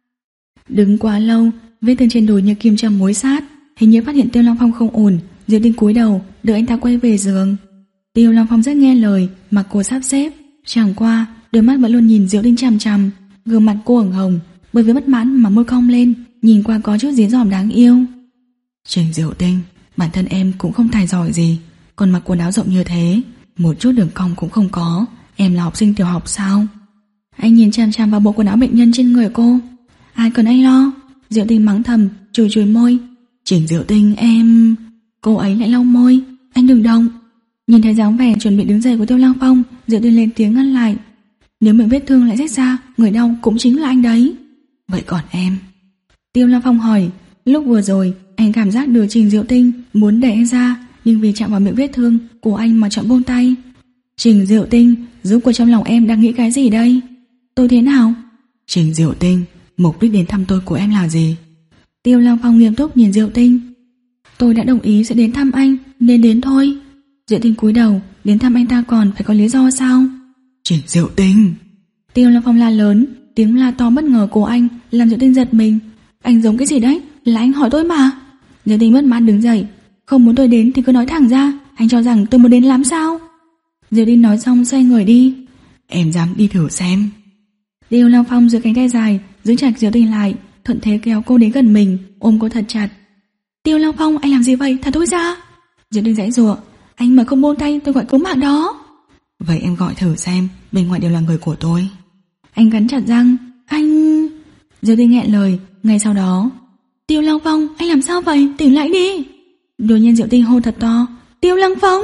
Đứng quá lâu, vết thương trên đùi như kim châm mối sát. Hình như phát hiện Tiêu Long Phong không ổn, Diệu Tinh cúi đầu đợi anh ta quay về giường. Tiêu Lăng Phong rất nghe lời, mặc cô sắp xếp. Chẳng qua đôi mắt vẫn luôn nhìn Diệu Tinh chằm chằm. Gương mặt cô ửng hồng bởi vì bất mãn mà môi cong lên, nhìn qua có chút dí dỏm đáng yêu. Trình Diệu Tinh, bản thân em cũng không tài giỏi gì, còn mặc quần áo rộng như thế, một chút đường cong cũng không có. Em là học sinh tiểu học sao? Anh nhìn chằm chằm vào bộ quần áo bệnh nhân trên người cô. Ai cần anh lo? Diệu Tinh mắng thầm, chùi chùi môi. Trình Diệu Tinh em... Cô ấy lại lau môi. Anh đừng động. Nhìn thấy dáng vẻ chuẩn bị đứng dậy của Tiêu Lăng Phong, Diệu Tinh lên tiếng ngăn lại. Nếu miệng vết thương lại rách ra, người đau cũng chính là anh đấy. Vậy còn em? Tiêu Lăng Phong hỏi. Lúc vừa rồi anh cảm giác được Trình Diệu Tinh muốn đẩy anh ra, nhưng vì chạm vào miệng vết thương của anh mà chọn buông tay. Trình Diệu Tinh, giúp của trong lòng em đang nghĩ cái gì đây? Tôi thế nào? Trình Diệu Tinh, mục đích đến thăm tôi của em là gì? Tiêu Lăng Phong nghiêm túc nhìn Diệu Tinh. Tôi đã đồng ý sẽ đến thăm anh, nên đến thôi. Diệu Tinh cúi đầu, đến thăm anh ta còn phải có lý do sao? Trình Diệu Tinh. Tiêu Lăng Phong la lớn, tiếng la to bất ngờ của anh làm Diệu Tinh giật mình. Anh giống cái gì đấy? Là anh hỏi tôi mà. Diệu Tinh bất mãn đứng dậy. Không muốn tôi đến thì cứ nói thẳng ra. Anh cho rằng tôi muốn đến lắm sao? Diệu Tinh nói xong xoay người đi. Em dám đi thử xem. Tiêu Lăng Phong giơ cánh tay dài giữ chặt Diệu Tinh lại, thuận thế kéo cô đến gần mình, ôm cô thật chặt. Tiêu Lăng Phong, anh làm gì vậy? Thả tôi ra. Diệu Tinh giãy giụa. Anh mà không buông tay tôi gọi cứu mạng đó. Vậy em gọi thử xem, bên ngoài đều là người của tôi. Anh cắn chặt răng. Anh... Diệu Tinh nghẹn lời. Ngay sau đó, Tiêu Lăng Phong, anh làm sao vậy? Tỉnh lại đi. Đột nhiên Diệu Tinh hô thật to. Tiêu Lăng Phong.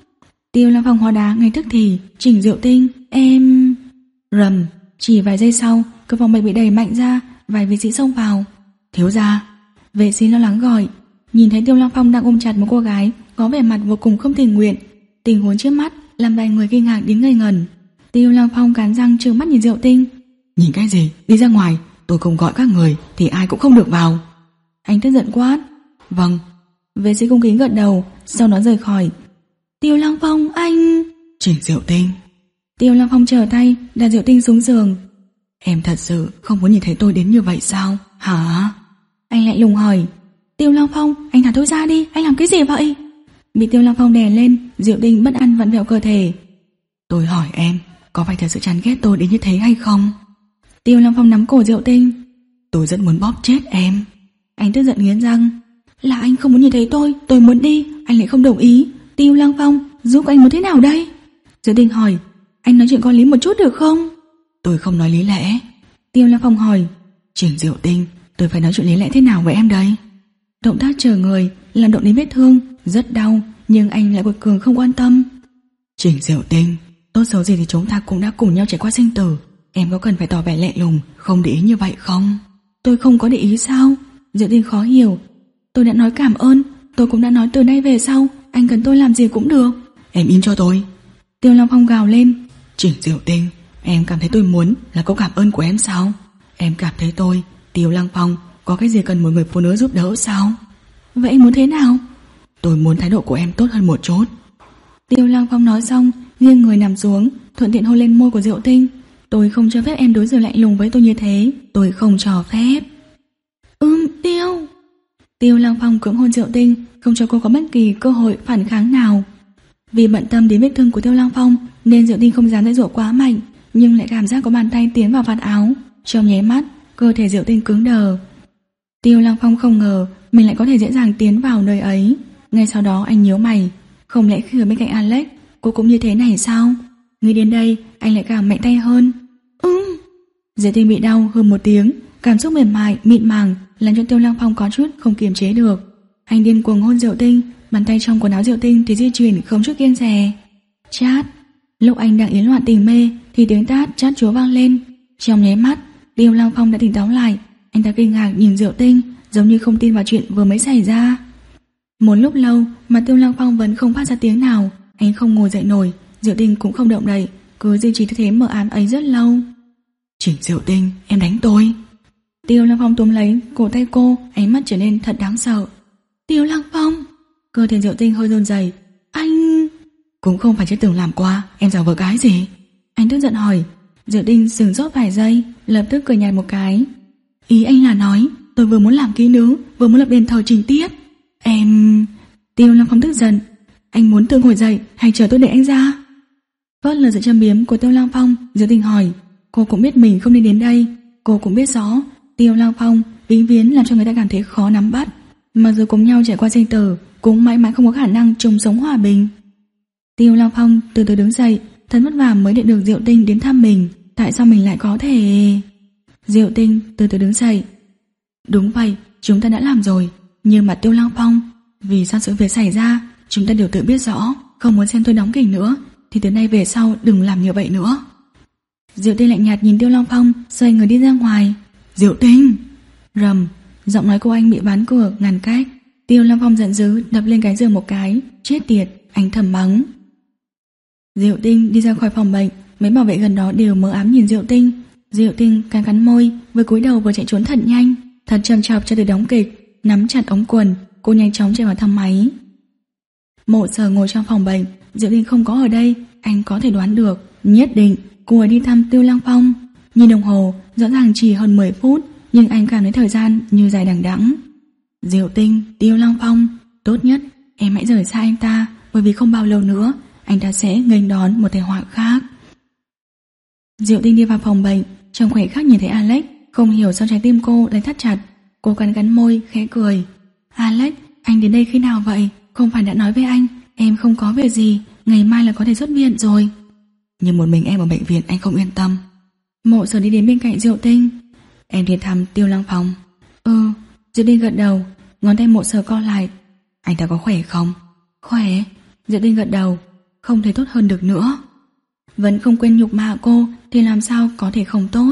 Tiêu Lăng Phong hóa đá ngay tức thì. Trình Diệu Tinh, em... Rầm. Chỉ vài giây sau, cửa phòng bệnh bị đẩy mạnh ra, vài vệ sĩ xông vào. Thiếu gia. Vệ sĩ lo lắng gọi. Nhìn thấy Tiêu Lăng Phong đang ôm chặt một cô gái có vẻ mặt vô cùng không tình nguyện, tình huống trước mắt làm vài người kinh ngạc đến ngây ngẩn. Tiêu Lăng Phong cắn răng trừng mắt nhìn Diệu Tinh. Nhìn cái gì? Đi ra ngoài. Tôi không gọi các người thì ai cũng không được vào. Anh tức giận quát. Vâng. Vệ sĩ cung kính gật đầu, sau đó rời khỏi. Tiêu Lăng Phong, anh... Trình Diệu Tinh. Tiêu Lăng Phong trở tay đặt Diệu Tinh xuống giường. Em thật sự không muốn nhìn thấy tôi đến như vậy sao? Hả? Anh lại lùng hỏi. Tiêu Lăng Phong, anh thả tôi ra đi, anh làm cái gì vậy? Bị Tiêu Lăng Phong đè lên, Diệu Tinh bất an vặn vẹo cơ thể. Tôi hỏi em, có phải thật sự chán ghét tôi đến như thế hay không? Tiêu Lăng Phong nắm cổ Diệu Tinh. Tôi rất muốn bóp chết em. Anh tức giận nghiến răng. Là anh không muốn nhìn thấy tôi, tôi muốn đi, anh lại không đồng ý. Tiêu Lăng Phong, giúp anh muốn thế nào đây? Diệu Tinh hỏi. Anh nói chuyện có lý một chút được không? Tôi không nói lý lẽ. Tiêu Lăng Phong hỏi. Trình Diệu Tinh, tôi phải nói chuyện lý lẽ thế nào với em đây? Động tác chờ người làm động đến vết thương, rất đau, nhưng anh lại quật cường không quan tâm. Trình Diệu Tinh, tốt xấu gì thì chúng ta cũng đã cùng nhau trải qua sinh tử. Em có cần phải tỏ vẻ lạnh lùng, không để ý như vậy không? Tôi không có để ý sao? Diệu Tinh khó hiểu. Tôi đã nói cảm ơn, tôi cũng đã nói từ nay về sau anh cần tôi làm gì cũng được. Em im cho tôi. Tiêu Lăng Phong gào lên. Trình Diệu Tinh, em cảm thấy tôi muốn là câu cảm ơn của em sao? Em cảm thấy tôi, Tiêu Lăng Phong, có cái gì cần một người phụ nữ giúp đỡ sao? Vậy anh muốn thế nào? Tôi muốn thái độ của em tốt hơn một chút. Tiêu Lăng Phong nói xong, nghiêng người nằm xuống, thuận tiện hôn lên môi của Diệu Tinh. Tôi không cho phép em đối xử lạnh lùng với tôi như thế. Tôi không cho phép. Ừm, Tiêu. Tiêu Lăng Phong cưỡng hôn Diệu Tinh, không cho cô có bất kỳ cơ hội phản kháng nào. Vì bận tâm đến vết thương của Tiêu Lăng Phong nên Diệu Tinh không dám dãy dụa quá mạnh, nhưng lại cảm giác có bàn tay tiến vào vạt áo. Trong nháy mắt, cơ thể Diệu Tinh cứng đờ. Tiêu Lăng Phong không ngờ mình lại có thể dễ dàng tiến vào nơi ấy. Ngay sau đó anh nhíu mày. Không lẽ khi ở bên cạnh Alex cô cũng như thế này sao? Nghĩ đến đây anh lại càng mạnh tay hơn. Ừm. Diệu Tinh bị đau hơn một tiếng, cảm xúc mềm mại mịn màng làm cho Tiêu Lăng Phong có chút không kiềm chế được. Anh điên cuồng hôn Diệu Tinh, bàn tay trong quần áo Diệu Tinh thì di chuyển không chút kiêng dè. Chát. Lúc anh đang yến loạn tình mê thì tiếng tát chát chúa vang lên. Trong nháy mắt Tiêu Lăng Phong đã tỉnh táo lại. Anh ta kinh ngạc nhìn Diệu Tinh, giống như không tin vào chuyện vừa mới xảy ra. Một lúc lâu mà Tiêu Lăng Phong vẫn không phát ra tiếng nào. Anh không ngồi dậy nổi, Diệu Tinh cũng không động đậy, cứ duy trì tư thế mờ ám ấy rất lâu. Trình Diệu Tinh, em đánh tôi. Tiêu Lăng Phong túm lấy cổ tay cô, ánh mắt trở nên thật đáng sợ. Tiêu Lăng Phong. Cơ thể Diệu Tinh hơi run rẩy. Anh... Cũng không phải chưa từng làm qua, em giả vờ cái gì? Anh tức giận hỏi. Diệu Tinh sửng sốt vài giây, lập tức cười nhạt một cái. Ý anh là nói tôi vừa muốn làm kỹ nữ, vừa muốn lập đền thờ Trình Tiết. Em... Tiêu Lăng Phong tức giận. Anh muốn tự ngồi dậy hay chờ tôi để anh ra? Vớt lời sự châm biếm của Tiêu Lăng Phong, Diệu Tinh hỏi. Cô cũng biết mình không nên đến đây. Cô cũng biết rõ Tiêu Lăng Phong vĩnh viễn làm cho người ta cảm thấy khó nắm bắt. Mặc dù cùng nhau trải qua sinh tử, cũng mãi mãi không có khả năng chung sống hòa bình. Tiêu Lăng Phong từ từ đứng dậy, thật vất vả mới nhận được Diệu Tinh đến thăm mình. Tại sao mình lại có thể... Diệu Tinh từ từ đứng dậy. Đúng vậy, chúng ta đã làm rồi. Nhưng mà Tiêu Lăng Phong, vì sao sự việc xảy ra chúng ta đều tự biết rõ. Không muốn xem tôi đóng kịch nữa thì từ nay về sau đừng làm như vậy nữa. Diệu Tinh lạnh nhạt nhìn Tiêu Lăng Phong, xoay người đi ra ngoài. Diệu Tinh! Rầm, giọng nói của anh bị ván cửa ngăn cách. Tiêu Lăng Phong giận dữ đập lên cái giường một cái. Chết tiệt, anh thầm mắng. Diệu Tinh đi ra khỏi phòng bệnh, mấy bảo vệ gần đó đều mờ ám nhìn Diệu Tinh. Diệu Tinh cắn cắn môi, vừa cúi đầu vừa chạy trốn thật nhanh, thật chậm chạp cho từ đóng kịch. Nắm chặt ống quần, cô nhanh chóng chạy vào thang máy. Mộ Sở ngồi trong phòng bệnh, Diệu Tinh không có ở đây, anh có thể đoán được, nhất định cô ấy đi thăm Tiêu Lăng Phong. Nhìn đồng hồ, rõ ràng chỉ hơn mười phút, nhưng anh cảm thấy thời gian như dài đằng đẵng. Diệu Tinh, Tiêu Lăng Phong, tốt nhất em hãy rời xa anh ta, bởi vì không bao lâu nữa anh ta sẽ nghênh đón một tai họa khác. Diệu Tinh đi vào phòng bệnh, trong khoảnh khắc nhìn thấy Alex, không hiểu sao trái tim cô đánh thắt chặt. Cô cắn cắn môi, khẽ cười. Alex, anh đến đây khi nào vậy? Không phải đã nói với anh em không có việc gì, ngày mai là có thể xuất viện rồi. Nhưng một mình em ở bệnh viện anh không yên tâm. Mộ Sở đi đến bên cạnh Diệu Tinh. Em đi thăm Tiêu Lăng Phong. Ừ. Diệu Tinh gật đầu, ngón tay Mộ Sở co lại. Anh ta có khỏe không? Khỏe. Diệu Tinh gật đầu. Không thể tốt hơn được nữa. Vẫn không quên nhục mạ cô thì làm sao có thể không tốt.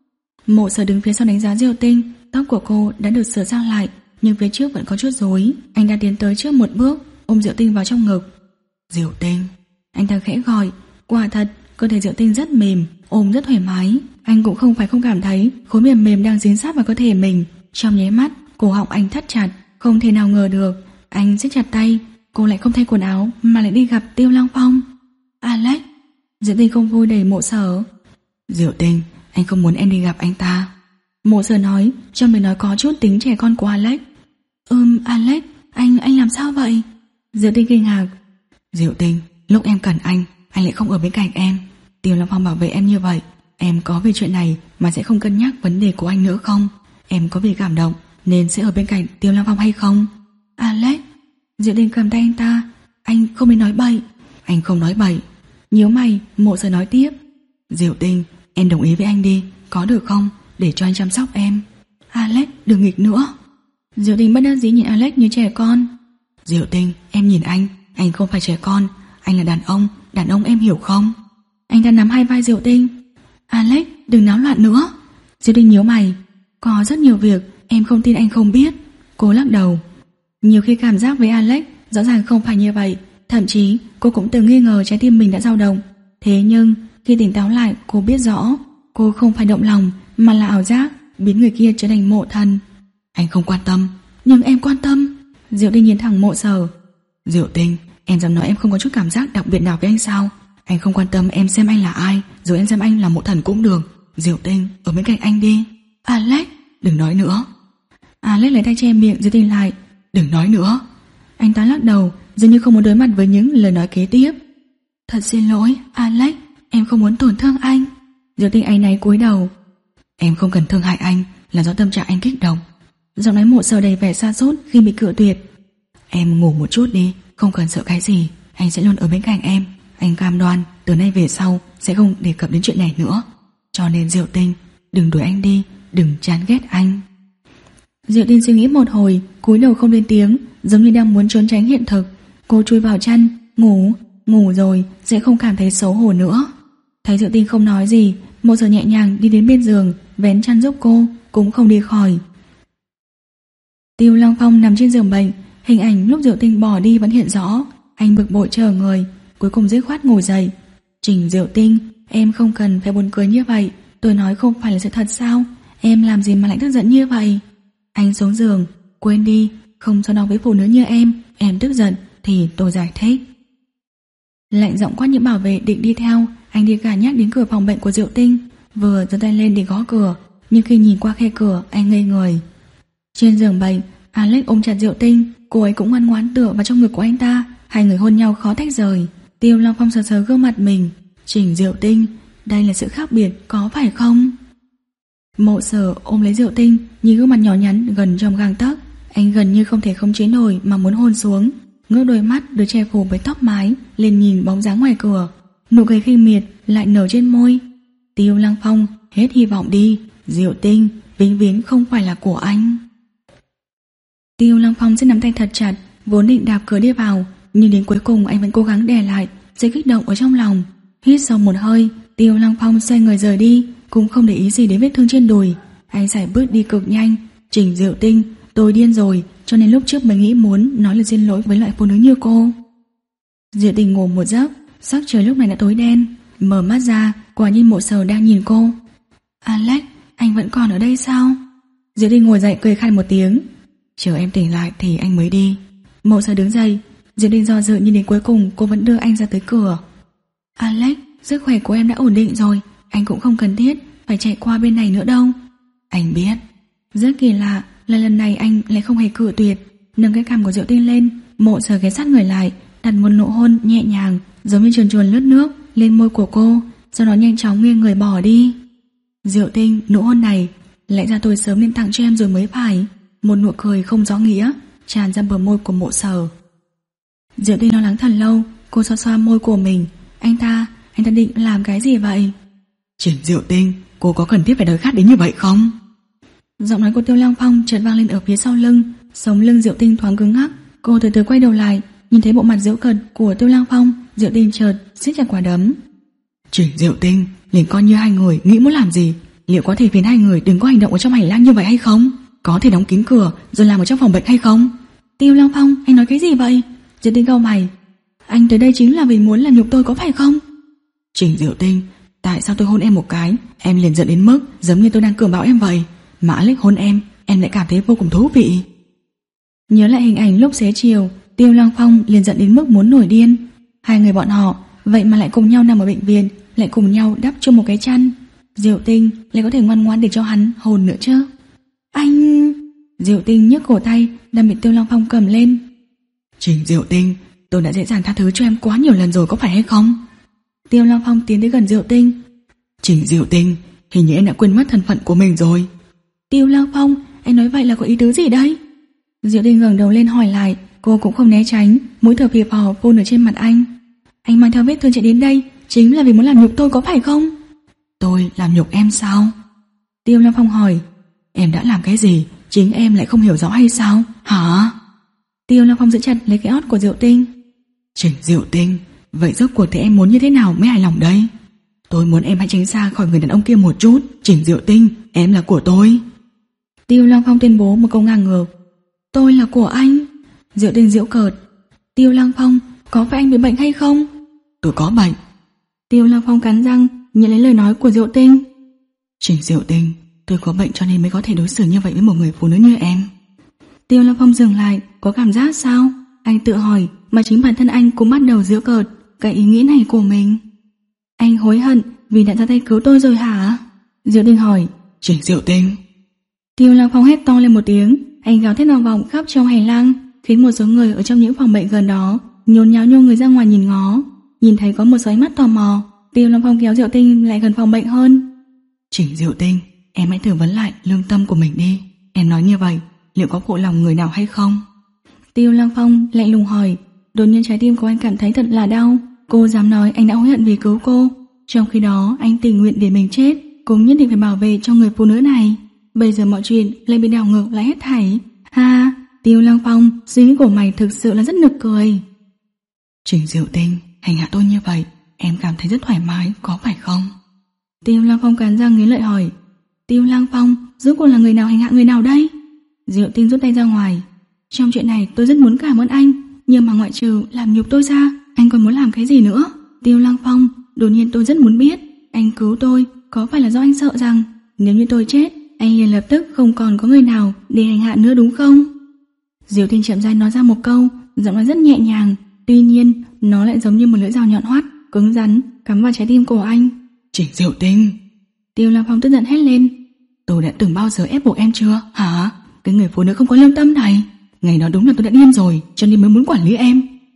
Mộ Sở đứng phía sau đánh giá Diệu Tinh. Tóc của cô đã được sửa sang lại, nhưng phía trước vẫn có chút rối. Anh đã tiến tới trước một bước, ôm Diệu Tinh vào trong ngực. Diệu Tinh, anh ta khẽ gọi. Quả thật, cơ thể Diệu Tinh rất mềm, ôm rất thoải mái. Anh cũng không phải không cảm thấy khối mềm mềm đang dính sát vào cơ thể mình. Trong nháy mắt, cổ họng anh thắt chặt, không thể nào ngờ được. Anh siết chặt tay, cô lại không thay quần áo mà lại đi gặp Tiêu Lăng Phong. Alex, Diệu Tinh không vui đẩy Mộ Sở. Diệu Tinh, anh không muốn em đi gặp anh ta. Mộ Sở nói, trong lời nói có chút tính trẻ con của Alex. Ừm, Alex, anh, anh làm sao vậy? Diệu Tinh kinh ngạc. Diệu Tinh, lúc em cần anh, anh lại không ở bên cạnh em. Tiêu Lăng Phong bảo vệ em như vậy, em có về chuyện này mà sẽ không cân nhắc vấn đề của anh nữa không? Em có vì cảm động nên sẽ ở bên cạnh Tiêu Lăng Phong hay không? Alex, Diệu Tinh cầm tay anh ta. Anh không nên nói bậy. Anh không nói bậy. Nhíu mày, Mộ Sở nói tiếp. Diệu Tinh, em đồng ý với anh đi, có được không? Để cho anh chăm sóc em. Alex, đừng nghịch nữa. Diệu Tinh bất đắc dĩ nhìn Alex như trẻ con. Diệu Tinh, em nhìn anh, anh không phải trẻ con, anh là đàn ông, đàn ông em hiểu không? Anh ta nắm hai vai Diệu Tinh. Alex, đừng náo loạn nữa. Diệu Tinh nhíu mày. Có rất nhiều việc em không tin anh không biết. Cô lắc đầu. Nhiều khi cảm giác với Alex rõ ràng không phải như vậy. Thậm chí cô cũng từng nghi ngờ trái tim mình đã dao động. Thế nhưng khi tỉnh táo lại, cô biết rõ cô không phải động lòng mà là ảo giác, biến người kia trở thành mộ thần. Anh không quan tâm, nhưng em quan tâm. Diệu Tinh nhìn thẳng Mộ Sở. Diệu Tinh, em dám nói em không có chút cảm giác đặc biệt nào với anh sao? Anh không quan tâm em xem anh là ai, rồi em xem anh là mộ thần cũng được. Diệu Tinh, ở bên cạnh anh đi. Alex, đừng nói nữa. Alex lấy tay che miệng Diệu Tinh lại. Đừng nói nữa. Anh ta lắc đầu, dường như không muốn đối mặt với những lời nói kế tiếp. Thật xin lỗi, Alex, em không muốn tổn thương anh. Diệu Tinh áy náy cúi đầu. Em không cần thương hại anh, là do tâm trạng anh kích động. Giọng nói Mộ Sở đầy vẻ sa sút khi bị cự tuyệt. Em ngủ một chút đi, không cần sợ cái gì, anh sẽ luôn ở bên cạnh em. Anh cam đoan từ nay về sau sẽ không đề cập đến chuyện này nữa. Cho nên Diệu Tinh, đừng đuổi anh đi, đừng chán ghét anh. Diệu Tinh suy nghĩ một hồi, cúi đầu không lên tiếng, giống như đang muốn trốn tránh hiện thực. Cô chui vào chăn, ngủ, ngủ rồi sẽ không cảm thấy xấu hổ nữa. Thấy Diệu Tinh không nói gì, Mộ Sở nhẹ nhàng đi đến bên giường, vén chăn giúp cô, cũng không đi khỏi. Tiêu Lăng Phong nằm trên giường bệnh, hình ảnh lúc Diệu Tinh bỏ đi vẫn hiện rõ. Anh bực bội chờ người, cuối cùng dứt khoát ngồi dậy. Trình Diệu Tinh, em không cần phải buồn cười như vậy, tôi nói không phải là sự thật sao? Em làm gì mà lại tức giận như vậy? Anh xuống giường, quên đi, không so đo với phụ nữ như em. Em tức giận thì tôi giải thích. Lạnh giọng quát những bảo vệ định đi theo. Anh đi cả nhắc đến cửa phòng bệnh của Diệu Tinh, vừa giơ tay lên để gõ cửa, nhưng khi nhìn qua khe cửa anh ngây người. Trên giường bệnh, Alex ôm chặt Diệu Tinh, cô ấy cũng ngoan ngoãn tựa vào trong ngực của anh ta, Hai người hôn nhau khó tách rời. Tiêu Long Phong sờ sờ gương mặt mình. Trình Diệu Tinh, đây là sự khác biệt có phải không? Mộ Sở ôm lấy Diệu Tinh, nhìn gương mặt nhỏ nhắn gần trong gang tấc. Anh gần như không thể khống chế nổi mà muốn hôn xuống. Ngước đôi mắt được che phủ với tóc mái lên nhìn bóng dáng ngoài cửa. Nụ cười khinh miệt lại nở trên môi. Tiêu Lăng Phong, hết hy vọng đi. Diệu Tinh vĩnh viễn không phải là của anh. Tiêu Lăng Phong sẽ nắm tay thật chặt, vốn định đạp cửa đi vào, nhưng đến cuối cùng anh vẫn cố gắng đè lại sự kích động ở trong lòng. Hít sâu một hơi, Tiêu Lăng Phong xoay người rời đi, cũng không để ý gì đến vết thương trên đùi. Anh sải bước đi cực nhanh. Trình Diệu Tinh, tôi điên rồi, cho nên lúc trước mới nghĩ muốn nói lời xin lỗi với loại phụ nữ như cô. Diệu Tinh ngủ một giấc, sắc trời lúc này đã tối đen. Mở mắt ra, quả nhiên Mộ Sở đang nhìn cô. Alex, anh vẫn còn ở đây sao? Diệu Tinh ngồi dậy cười khan một tiếng. Chờ em tỉnh lại thì anh mới đi. Mộ Sở đứng dậy. Diệu Tinh do dự nhưng đến cuối cùng cô vẫn đưa anh ra tới cửa. Alex, sức khỏe của em đã ổn định rồi, anh cũng không cần thiết phải chạy qua bên này nữa đâu. Anh biết. Rất kỳ lạ là lần này anh lại không hề cự tuyệt. Nâng cái cằm của Diệu Tinh lên, Mộ Sở ghé sát người lại, đặt một nụ hôn nhẹ nhàng giống như chuồn chuồn lướt nước lên môi của cô, sau đó nhanh chóng nghiêng người bỏ đi. Diệu Tinh, nụ hôn này lẽ ra tôi sớm nên tặng cho em rồi mới phải. Một nụ cười không rõ nghĩa tràn ra bờ môi của Mộ Sở. Diệu Tinh lo lắng thật lâu, cô xoa xoa môi của mình. Anh ta, anh ta định làm cái gì vậy? Trình Diệu Tinh, cô có cần thiết phải đòi khát đến như vậy không? Giọng nói của Tiêu Lăng Phong chợt vang lên ở phía sau lưng. Sống lưng Diệu Tinh thoáng cứng ngắc. Cô từ từ quay đầu lại, nhìn thấy bộ mặt giễu cợt của Tiêu Lăng Phong. Diệu Tinh chợt siết chặt quả đấm. Trình Diệu Tinh, liền coi như hai người nghĩ muốn làm gì, liệu có thể khiến hai người đừng có hành động ở trong hành lang như vậy hay không? Có thể đóng kín cửa rồi làm ở trong phòng bệnh hay không? Tiêu Lăng Phong, anh nói cái gì vậy? Diệu Tinh cau mày. Anh tới đây chính là vì muốn làm nhục tôi có phải không? Trình Diệu Tinh, tại sao tôi hôn em một cái em liền giận đến mức giống như tôi đang cường bạo em vậy? Mà Alex hôn em, em lại cảm thấy vô cùng thú vị. Nhớ lại hình ảnh lúc xế chiều, Tiêu Lăng Phong liền giận đến mức muốn nổi điên. Hai người bọn họ vậy mà lại cùng nhau nằm ở bệnh viện, lại cùng nhau đắp chung một cái chăn. Diệu Tinh lại có thể ngoan ngoãn để cho hắn hôn nữa chứ? Anh... Diệu Tinh nhấc cổ tay đang bị Tiêu Lăng Phong cầm lên. Trình Diệu Tinh, tôi đã dễ dàng tha thứ cho em quá nhiều lần rồi có phải hay không? Tiêu Lăng Phong tiến tới gần Diệu Tinh. Trình Diệu Tinh, hình như em đã quên mất thân phận của mình rồi. Tiêu Lăng Phong, anh nói vậy là có ý tứ gì đấy? Diệu Tinh ngẩng đầu lên hỏi lại. Cô cũng không né tránh, mũi thở phì phò phun ở trên mặt anh. Anh mang theo vết thương chạy đến đây chính là vì muốn làm nhục tôi có phải không? Tôi làm nhục em sao? Tiêu Lăng Phong hỏi. Em đã làm cái gì, chính em lại không hiểu rõ hay sao? Hả? Tiêu Lăng Phong giữ chặt lấy cái ót của Diệu Tinh. Trình Diệu Tinh, vậy rốt cuộc thì em muốn như thế nào mới hài lòng đây? Tôi muốn em hãy tránh xa khỏi người đàn ông kia một chút. Trình Diệu Tinh, em là của tôi. Tiêu Lăng Phong tuyên bố một câu ngang ngược. Tôi là của anh. Diệu Tinh giễu cợt. Tiêu Lăng Phong, có phải anh bị bệnh hay không? Tôi có bệnh. Tiêu Lăng Phong cắn răng nhận lấy lời nói của Diệu Tinh. Trình Diệu Tinh, tôi có bệnh cho nên mới có thể đối xử như vậy với một người phụ nữ như em. Tiêu Lăng Phong dừng lại, có cảm giác sao? Anh tự hỏi, mà chính bản thân anh cũng bắt đầu giễu cợt cái ý nghĩ này của mình. Anh hối hận vì đã ra tay cứu tôi rồi hả? Diệu Tinh hỏi. Trình Diệu Tinh. Tiêu Lăng Phong hét to lên một tiếng, anh gào thét vang vọng khắp trong hành lang, khiến một số người ở trong những phòng bệnh gần đó nhốn nháo nhô người ra ngoài nhìn ngó. Nhìn thấy có một số ánh mắt tò mò, Tiêu Lăng Phong kéo Diệu Tinh lại gần phòng bệnh hơn. Trình Diệu Tinh, em hãy thử vấn lại lương tâm của mình đi. Em nói như vậy, liệu có phụ lòng người nào hay không? Tiêu Lăng Phong lạnh lùng hỏi. Đột nhiên trái tim của anh cảm thấy thật là đau. Cô dám nói anh đã hối hận vì cứu cô, trong khi đó anh tình nguyện để mình chết, cũng nhất định phải bảo vệ cho người phụ nữ này. Bây giờ mọi chuyện lại bị đảo ngược lại hết thảy. Ha, Tiêu Lăng Phong, suy nghĩ của mày thực sự là rất nực cười. Trình Diệu Tinh, hành hạ tôi như vậy, em cảm thấy rất thoải mái, có phải không? Tiêu Lăng Phong cắn răng nghiến lợi hỏi. Tiêu Lăng Phong, rốt cuộc là người nào hành hạ người nào đây? Diệu Tinh rút tay ra ngoài. Trong chuyện này tôi rất muốn cảm ơn anh, nhưng mà ngoại trừ làm nhục tôi ra, anh còn muốn làm cái gì nữa? Tiêu Lăng Phong, đột nhiên tôi rất muốn biết, anh cứu tôi có phải là do anh sợ rằng nếu như tôi chết, anh liền lập tức không còn có người nào để hành hạ nữa đúng không? Diệu Tinh chậm rãi nói ra một câu, giọng nói rất nhẹ nhàng, tuy nhiên nó lại giống như một lưỡi dao nhọn hoắt, cứng rắn, cắm vào trái tim của anh. Trình Diệu Tinh. Tiêu Lăng Phong tức giận hét lên. Tôi đã từng bao giờ ép buộc em chưa, hả? Cái người phụ nữ không có lương tâm này. Ngày đó đúng là tôi đã điên rồi, cho nên mới muốn quản lý em.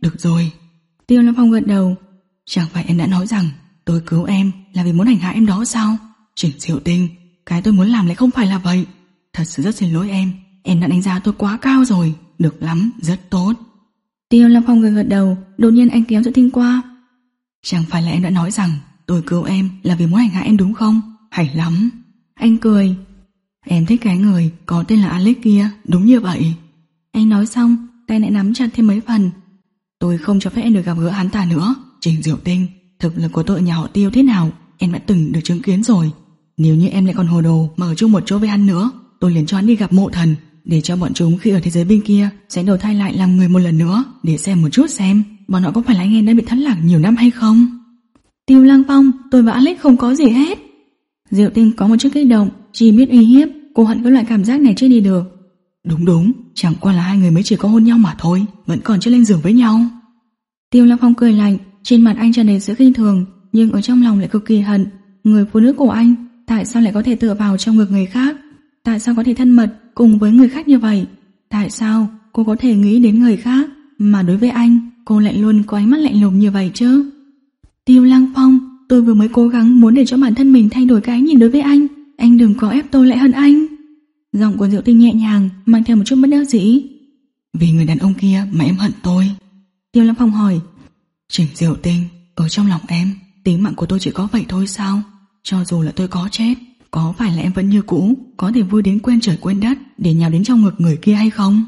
Được rồi. Tiêu Lâm Phong gật đầu. Chẳng phải em đã nói rằng tôi cứu em là vì muốn hành hạ em đó sao? Trình Diệu Tinh, cái tôi muốn làm lại không phải là vậy. Thật sự rất xin lỗi em, em đã đánh giá tôi quá cao rồi. Được lắm, rất tốt. Tiêu Lâm Phong gật gật đầu. Đột nhiên anh kéo Diệu Tinh qua. Chẳng phải là em đã nói rằng tôi cứu em là vì muốn hành hạ em đúng không? Hay lắm. Anh cười. Em thích cái người có tên là Alex kia, đúng như vậy. Anh nói xong, tay lại nắm chặt thêm mấy phần. Tôi không cho phép em được gặp gỡ hắn ta nữa. Trình Diệu Tinh, thực lực của tôi nhà họ Tiêu thế nào em đã từng được chứng kiến rồi. Nếu như em lại còn hồ đồ mà ở chung một chỗ với hắn nữa, tôi liền cho hắn đi gặp mộ thần, để cho bọn chúng khi ở thế giới bên kia sẽ đầu thai lại làm người một lần nữa, để xem một chút xem bọn họ có phải là anh em đã bị thất lạc nhiều năm hay không. Tiêu Lăng Phong, tôi và Alex không có gì hết. Diệu Tinh có một chút kích động, chỉ biết uy hiếp. Cô hận cái loại cảm giác này chưa đi được. Đúng đúng, chẳng qua là hai người mới chỉ có hôn nhau mà thôi, vẫn còn chưa lên giường với nhau. Tiêu Lăng Phong cười lạnh, trên mặt anh tràn đầy sự khinh thường, nhưng ở trong lòng lại cực kỳ hận. Người phụ nữ của anh tại sao lại có thể tựa vào trong ngực người khác? Tại sao có thể thân mật cùng với người khác như vậy? Tại sao cô có thể nghĩ đến người khác, mà đối với anh cô lại luôn có ánh mắt lạnh lùng như vậy chứ? Tiêu Lăng Phong, tôi vừa mới cố gắng muốn để cho bản thân mình thay đổi cái nhìn đối với anh. Anh đừng có ép tôi lại hơn anh. Giọng của Diệu Tinh nhẹ nhàng, mang theo một chút bất đắc dĩ. Vì người đàn ông kia mà em hận tôi? Tiêu Lăng Phong hỏi. Trình Diệu Tinh, ở trong lòng em, tính mạng của tôi chỉ có vậy thôi sao? Cho dù là tôi có chết, có phải là em vẫn như cũ có thể vui đến quên trời quên đất để nhào đến trong ngực người kia hay không?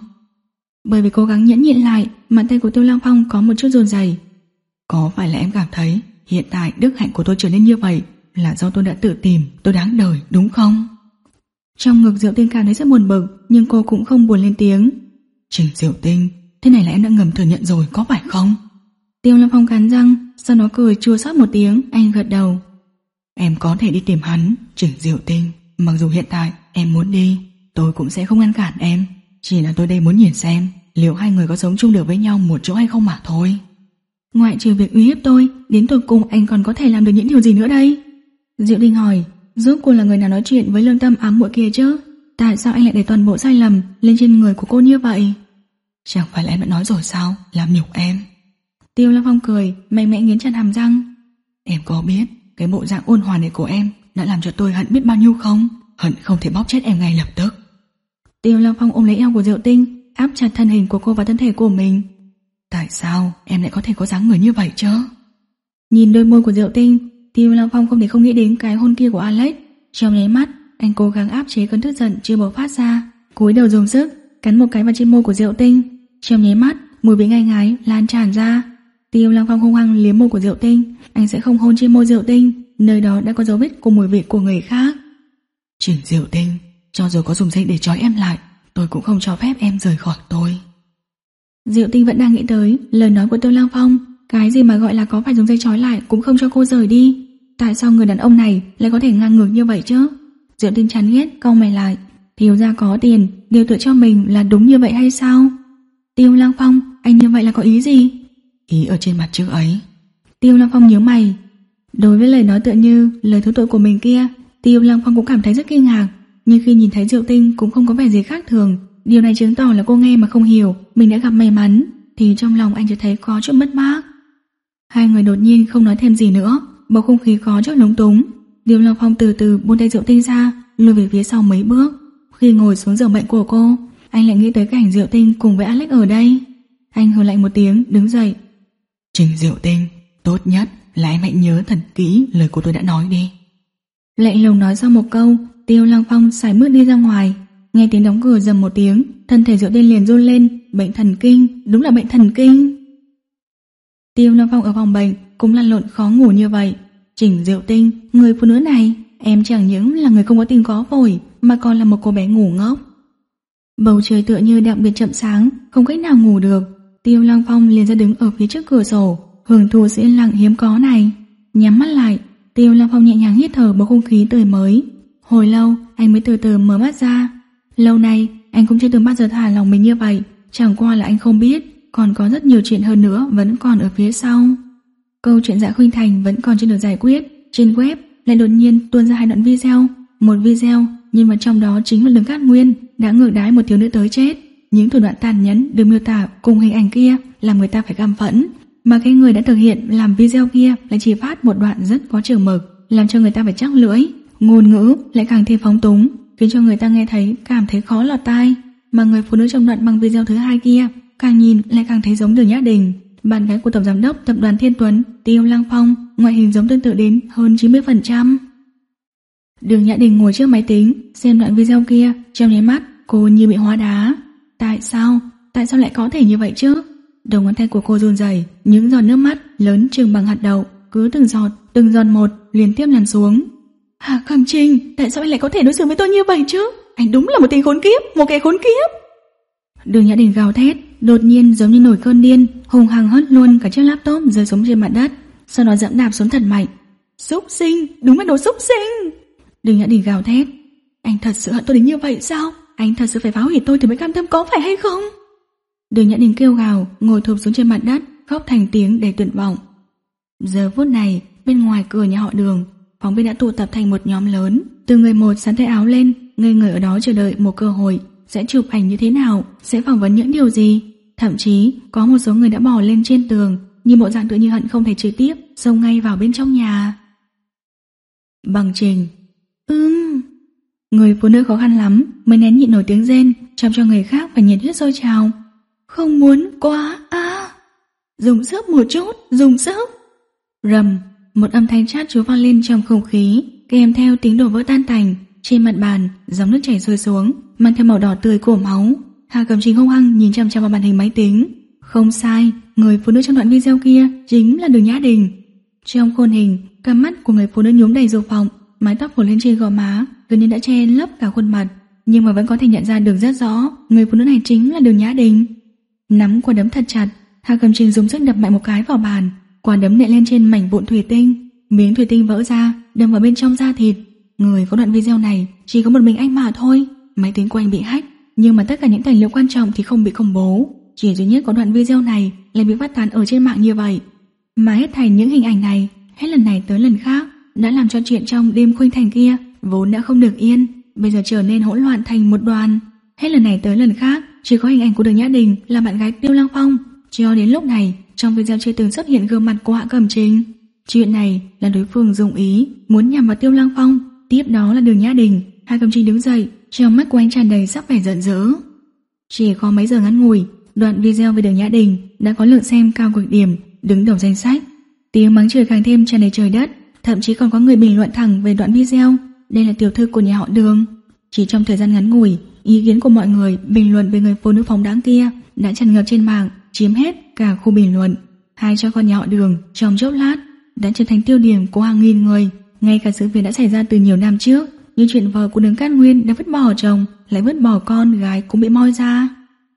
Bởi vì cố gắng nhẫn nhịn lại, bàn tay của Tiêu Lăng Phong có một chút run rẩy. Có phải là em cảm thấy hiện tại đức hạnh của tôi trở nên như vậy là do tôi đã tự tìm tôi đáng đời đúng không? Trong ngực Diệu Tinh cảm thấy rất buồn bực, nhưng cô cũng không buồn lên tiếng. Trình Diệu Tinh, thế này là em đã ngầm thừa nhận rồi có phải không? Tiêu Lâm Phong cắn răng, sau đó cười chua xót một tiếng, anh gật đầu. Em có thể đi tìm hắn, Trình Diệu Tinh. Mặc dù hiện tại em muốn đi, tôi cũng sẽ không ngăn cản em. Chỉ là tôi đây muốn nhìn xem liệu hai người có sống chung được với nhau một chỗ hay không mà thôi. Ngoại trừ việc uy hiếp tôi, đến tột cùng anh còn có thể làm được những điều gì nữa đây? Diệu Tinh hỏi. Giúp cô là người nào nói chuyện với lương tâm ám muội kia chứ? Tại sao anh lại để toàn bộ sai lầm lên trên người của cô như vậy? Chẳng phải là em đã nói rồi sao, làm nhục em. Tiêu Lâm Phong cười, mạnh mẽ nghiến chặt hàm răng. Em có biết cái bộ dạng ôn hòa này của em đã làm cho tôi hận biết bao nhiêu không? Hận không thể bóp chết em ngay lập tức. Tiêu Lâm Phong ôm lấy eo của Diệu Tinh, áp chặt thân hình của cô vào thân thể của mình. Tại sao em lại có thể có dáng người như vậy chứ? Nhìn đôi môi của Diệu Tinh, Tiêu Lăng Phong không thể không nghĩ đến cái hôn kia của Alex. Trong nháy mắt, anh cố gắng áp chế cơn tức giận chưa bộc phát ra, cúi đầu dùng sức cắn một cái vào trên môi của Diệu Tinh. Trong nháy mắt, mùi vị ngai ngái lan tràn ra. Tiêu Lăng Phong hung hăng liếm môi của Diệu Tinh, anh sẽ không hôn trên môi Diệu Tinh, nơi đó đã có dấu vết của mùi vị của người khác. Trình Diệu Tinh, cho dù có dùng dây để trói em lại, tôi cũng không cho phép em rời khỏi tôi. Diệu Tinh vẫn đang nghĩ tới lời nói của Tiêu Lăng Phong. Cái gì mà gọi là có phải dùng dây trói lại cũng không cho cô rời đi. Tại sao người đàn ông này lại có thể ngang ngược như vậy chứ? Diệu Tinh chán ghét cau mày lại. Thiếu gia có tiền, điều tự cho mình là đúng như vậy hay sao? Tiêu Lăng Phong, anh như vậy là có ý gì? Ý ở trên mặt chữ ấy. Tiêu Lăng Phong nhíu mày. Đối với lời nói tựa như lời thú tội của mình kia, Tiêu Lăng Phong cũng cảm thấy rất kinh ngạc. Nhưng khi nhìn thấy Diệu Tinh cũng không có vẻ gì khác thường, điều này chứng tỏ là cô nghe mà không hiểu mình đã gặp may mắn, thì trong lòng anh chỉ thấy có chút mất mát. Hai người đột nhiên không nói thêm gì nữa, bầu không khí có chút lúng túng. Tiêu Lăng Phong từ từ buông tay Diệu Tinh ra, lùi về phía sau mấy bước. Khi ngồi xuống giường bệnh của cô, anh lại nghĩ tới cảnh Diệu Tinh cùng với Alex ở đây. Anh hừ lạnh một tiếng, đứng dậy. Trình Diệu Tinh, tốt nhất là em hãy nhớ thật kỹ lời của tôi đã nói đi. Lạnh lùng nói sau một câu, Tiêu Lăng Phong sải bước đi ra ngoài. Nghe tiếng đóng cửa rầm một tiếng, thân thể Diệu Tinh liền run lên. Bệnh thần kinh, đúng là bệnh thần kinh. Tiêu Lăng Phong ở phòng bệnh cũng lăn lộn khó ngủ như vậy. Trình Diệu Tinh, người phụ nữ này, em chẳng những là người không có tình có phổi, mà còn là một cô bé ngủ ngốc. Bầu trời tựa như đặc biệt chậm sáng, không cách nào ngủ được. Tiêu Lăng Phong liền ra đứng ở phía trước cửa sổ, hưởng thụ sự yên lặng hiếm có này. Nhắm mắt lại, Tiêu Lăng Phong nhẹ nhàng hít thở bầu không khí tươi mới. Hồi lâu anh mới từ từ mở mắt ra. Lâu nay anh cũng chưa từng bao giờ thả lòng mình như vậy, chẳng qua là anh không biết còn có rất nhiều chuyện hơn nữa vẫn còn ở phía sau. Câu chuyện Dạ Khuynh Thành vẫn còn chưa được giải quyết. Trên web lại đột nhiên tuôn ra hai đoạn video. Một video nhưng mà trong đó chính là Lương Cát Nguyên đã ngược đãi một thiếu nữ tới chết. Những thủ đoạn tàn nhẫn được miêu tả cùng hình ảnh kia làm người ta phải căm phẫn. Mà cái người đã thực hiện làm video kia lại chỉ phát một đoạn rất có chừng mực, làm cho người ta phải chắc lưỡi. Ngôn ngữ lại càng thêm phóng túng, khiến cho người ta nghe thấy cảm thấy khó lọt tai. Mà người phụ nữ trong đoạn băng video thứ hai kia càng nhìn lại càng thấy giống Đường Nhã Đình, bạn gái của tổng giám đốc tập đoàn Thiên Tuấn, Tiêu Lăng Phong, ngoại hình giống tương tự đến hơn chín mươi phần trăm. Đường Nhã Đình ngồi trước máy tính xem đoạn video kia, trong nháy mắt cô như bị hóa đá. Tại sao? Tại sao lại có thể như vậy chứ? Đầu ngón tay của cô run rẩy, những giọt nước mắt lớn chừng bằng hạt đậu cứ từng giọt, từng giọt một liên tiếp lăn xuống. Hà Cẩm Trình, tại sao anh lại có thể đối xử với tôi như vậy chứ? Anh đúng là một tên khốn kiếp, một kẻ khốn kiếp. Đường Nhã Đình gào thét, đột nhiên giống như nổi cơn điên, hùng hăng hất luôn cả chiếc laptop rơi xuống trên mặt đất, sau đó dẫm đạp xuống thật mạnh. Xúc sinh, đúng là đồ xúc sinh. Đường Nhã Đình gào thét, anh thật sự hận tôi đến như vậy sao? Anh thật sự phải phá hủy tôi thì mới cam tâm có phải hay không? Đường Nhã Đình kêu gào, ngồi thụp xuống trên mặt đất, khóc thành tiếng đầy tuyệt vọng. Giờ phút này, bên ngoài cửa nhà họ Đường, phóng viên đã tụ tập thành một nhóm lớn, từ người một sắn tay áo lên, ngây người ở đó chờ đợi một cơ hội, sẽ chụp ảnh như thế nào, sẽ phỏng vấn những điều gì. Thậm chí có một số người đã bò lên trên tường, nhìn bộ dạng tự như hận không thể trực tiếp xông ngay vào bên trong nhà. Bằng Trình, ưm, người phụ nữ khó khăn lắm mới nén nhịn nổi tiếng rên, chọc cho người khác phải nhiệt huyết sôi trào. Không muốn quá à. Dùng sức một chút, dùng sức. Rầm, một âm thanh chát chúa vang lên trong không khí, kèm theo tiếng đổ vỡ tan tành. Trên mặt bàn, dòng nước chảy rơi xuống, mang theo màu đỏ tươi của máu. Hà Cẩm Trình hung hăng nhìn chăm chăm vào màn hình máy tính. Không sai, người phụ nữ trong đoạn video kia chính là Đường Nhã Đình. Trong khuôn hình, cặp mắt của người phụ nữ nhuốm đầy dục vọng, mái tóc phủ lên trên gò má, gần như đã che lấp cả khuôn mặt, nhưng mà vẫn có thể nhận ra được rất rõ, người phụ nữ này chính là Đường Nhã Đình. Nắm quả đấm thật chặt, Hà Cẩm Trình dùng sức đập mạnh một cái vào bàn, quả đấm nện lên trên mảnh vụn thủy tinh, miếng thủy tinh vỡ ra, đâm vào bên trong da thịt. Người có đoạn video này chỉ có một mình anh mà thôi. Máy tính của anh bị hack, nhưng mà tất cả những tài liệu quan trọng thì không bị công bố, chỉ duy nhất có đoạn video này lại bị phát tán ở trên mạng như vậy. Mà hết thảy những hình ảnh này, hết lần này tới lần khác, đã làm cho chuyện trong đêm khuynh thành kia vốn đã không được yên, bây giờ trở nên hỗn loạn thành một đoàn. Hết lần này tới lần khác, chỉ có hình ảnh của Đường Nhã Đình là bạn gái Tiêu Lăng Phong. Cho đến lúc này, trong video chưa từng xuất hiện gương mặt của Hạ Cẩm Trình. Chuyện này là đối phương dùng ý muốn nhằm vào Tiêu Lăng Phong, tiếp đó là Đường Nhã Đình. Hạ Cẩm Trình đứng dậy, trong mắt của anh tràn đầy sắc vẻ giận dữ. Chỉ có mấy giờ ngắn ngủi, đoạn video về Đường Nhã Đình đã có lượng xem cao cực điểm, đứng đầu danh sách. Tiếng mắng chửi càng thêm tràn đầy trời đất, thậm chí còn có người bình luận thẳng về đoạn video, đây là tiểu thư của nhà họ Đường. Chỉ trong thời gian ngắn ngủi, ý kiến của mọi người bình luận về người phụ nữ phóng đáng kia đã tràn ngập trên mạng, chiếm hết cả khu bình luận. Hai cha con nhà họ Đường trong chốc lát đã trở thành tiêu điểm của hàng nghìn người. Ngay cả sự việc đã xảy ra từ nhiều năm trước, như chuyện vợ của Đường Cát Nguyên đã vứt bỏ chồng lại vứt bỏ con gái cũng bị moi ra.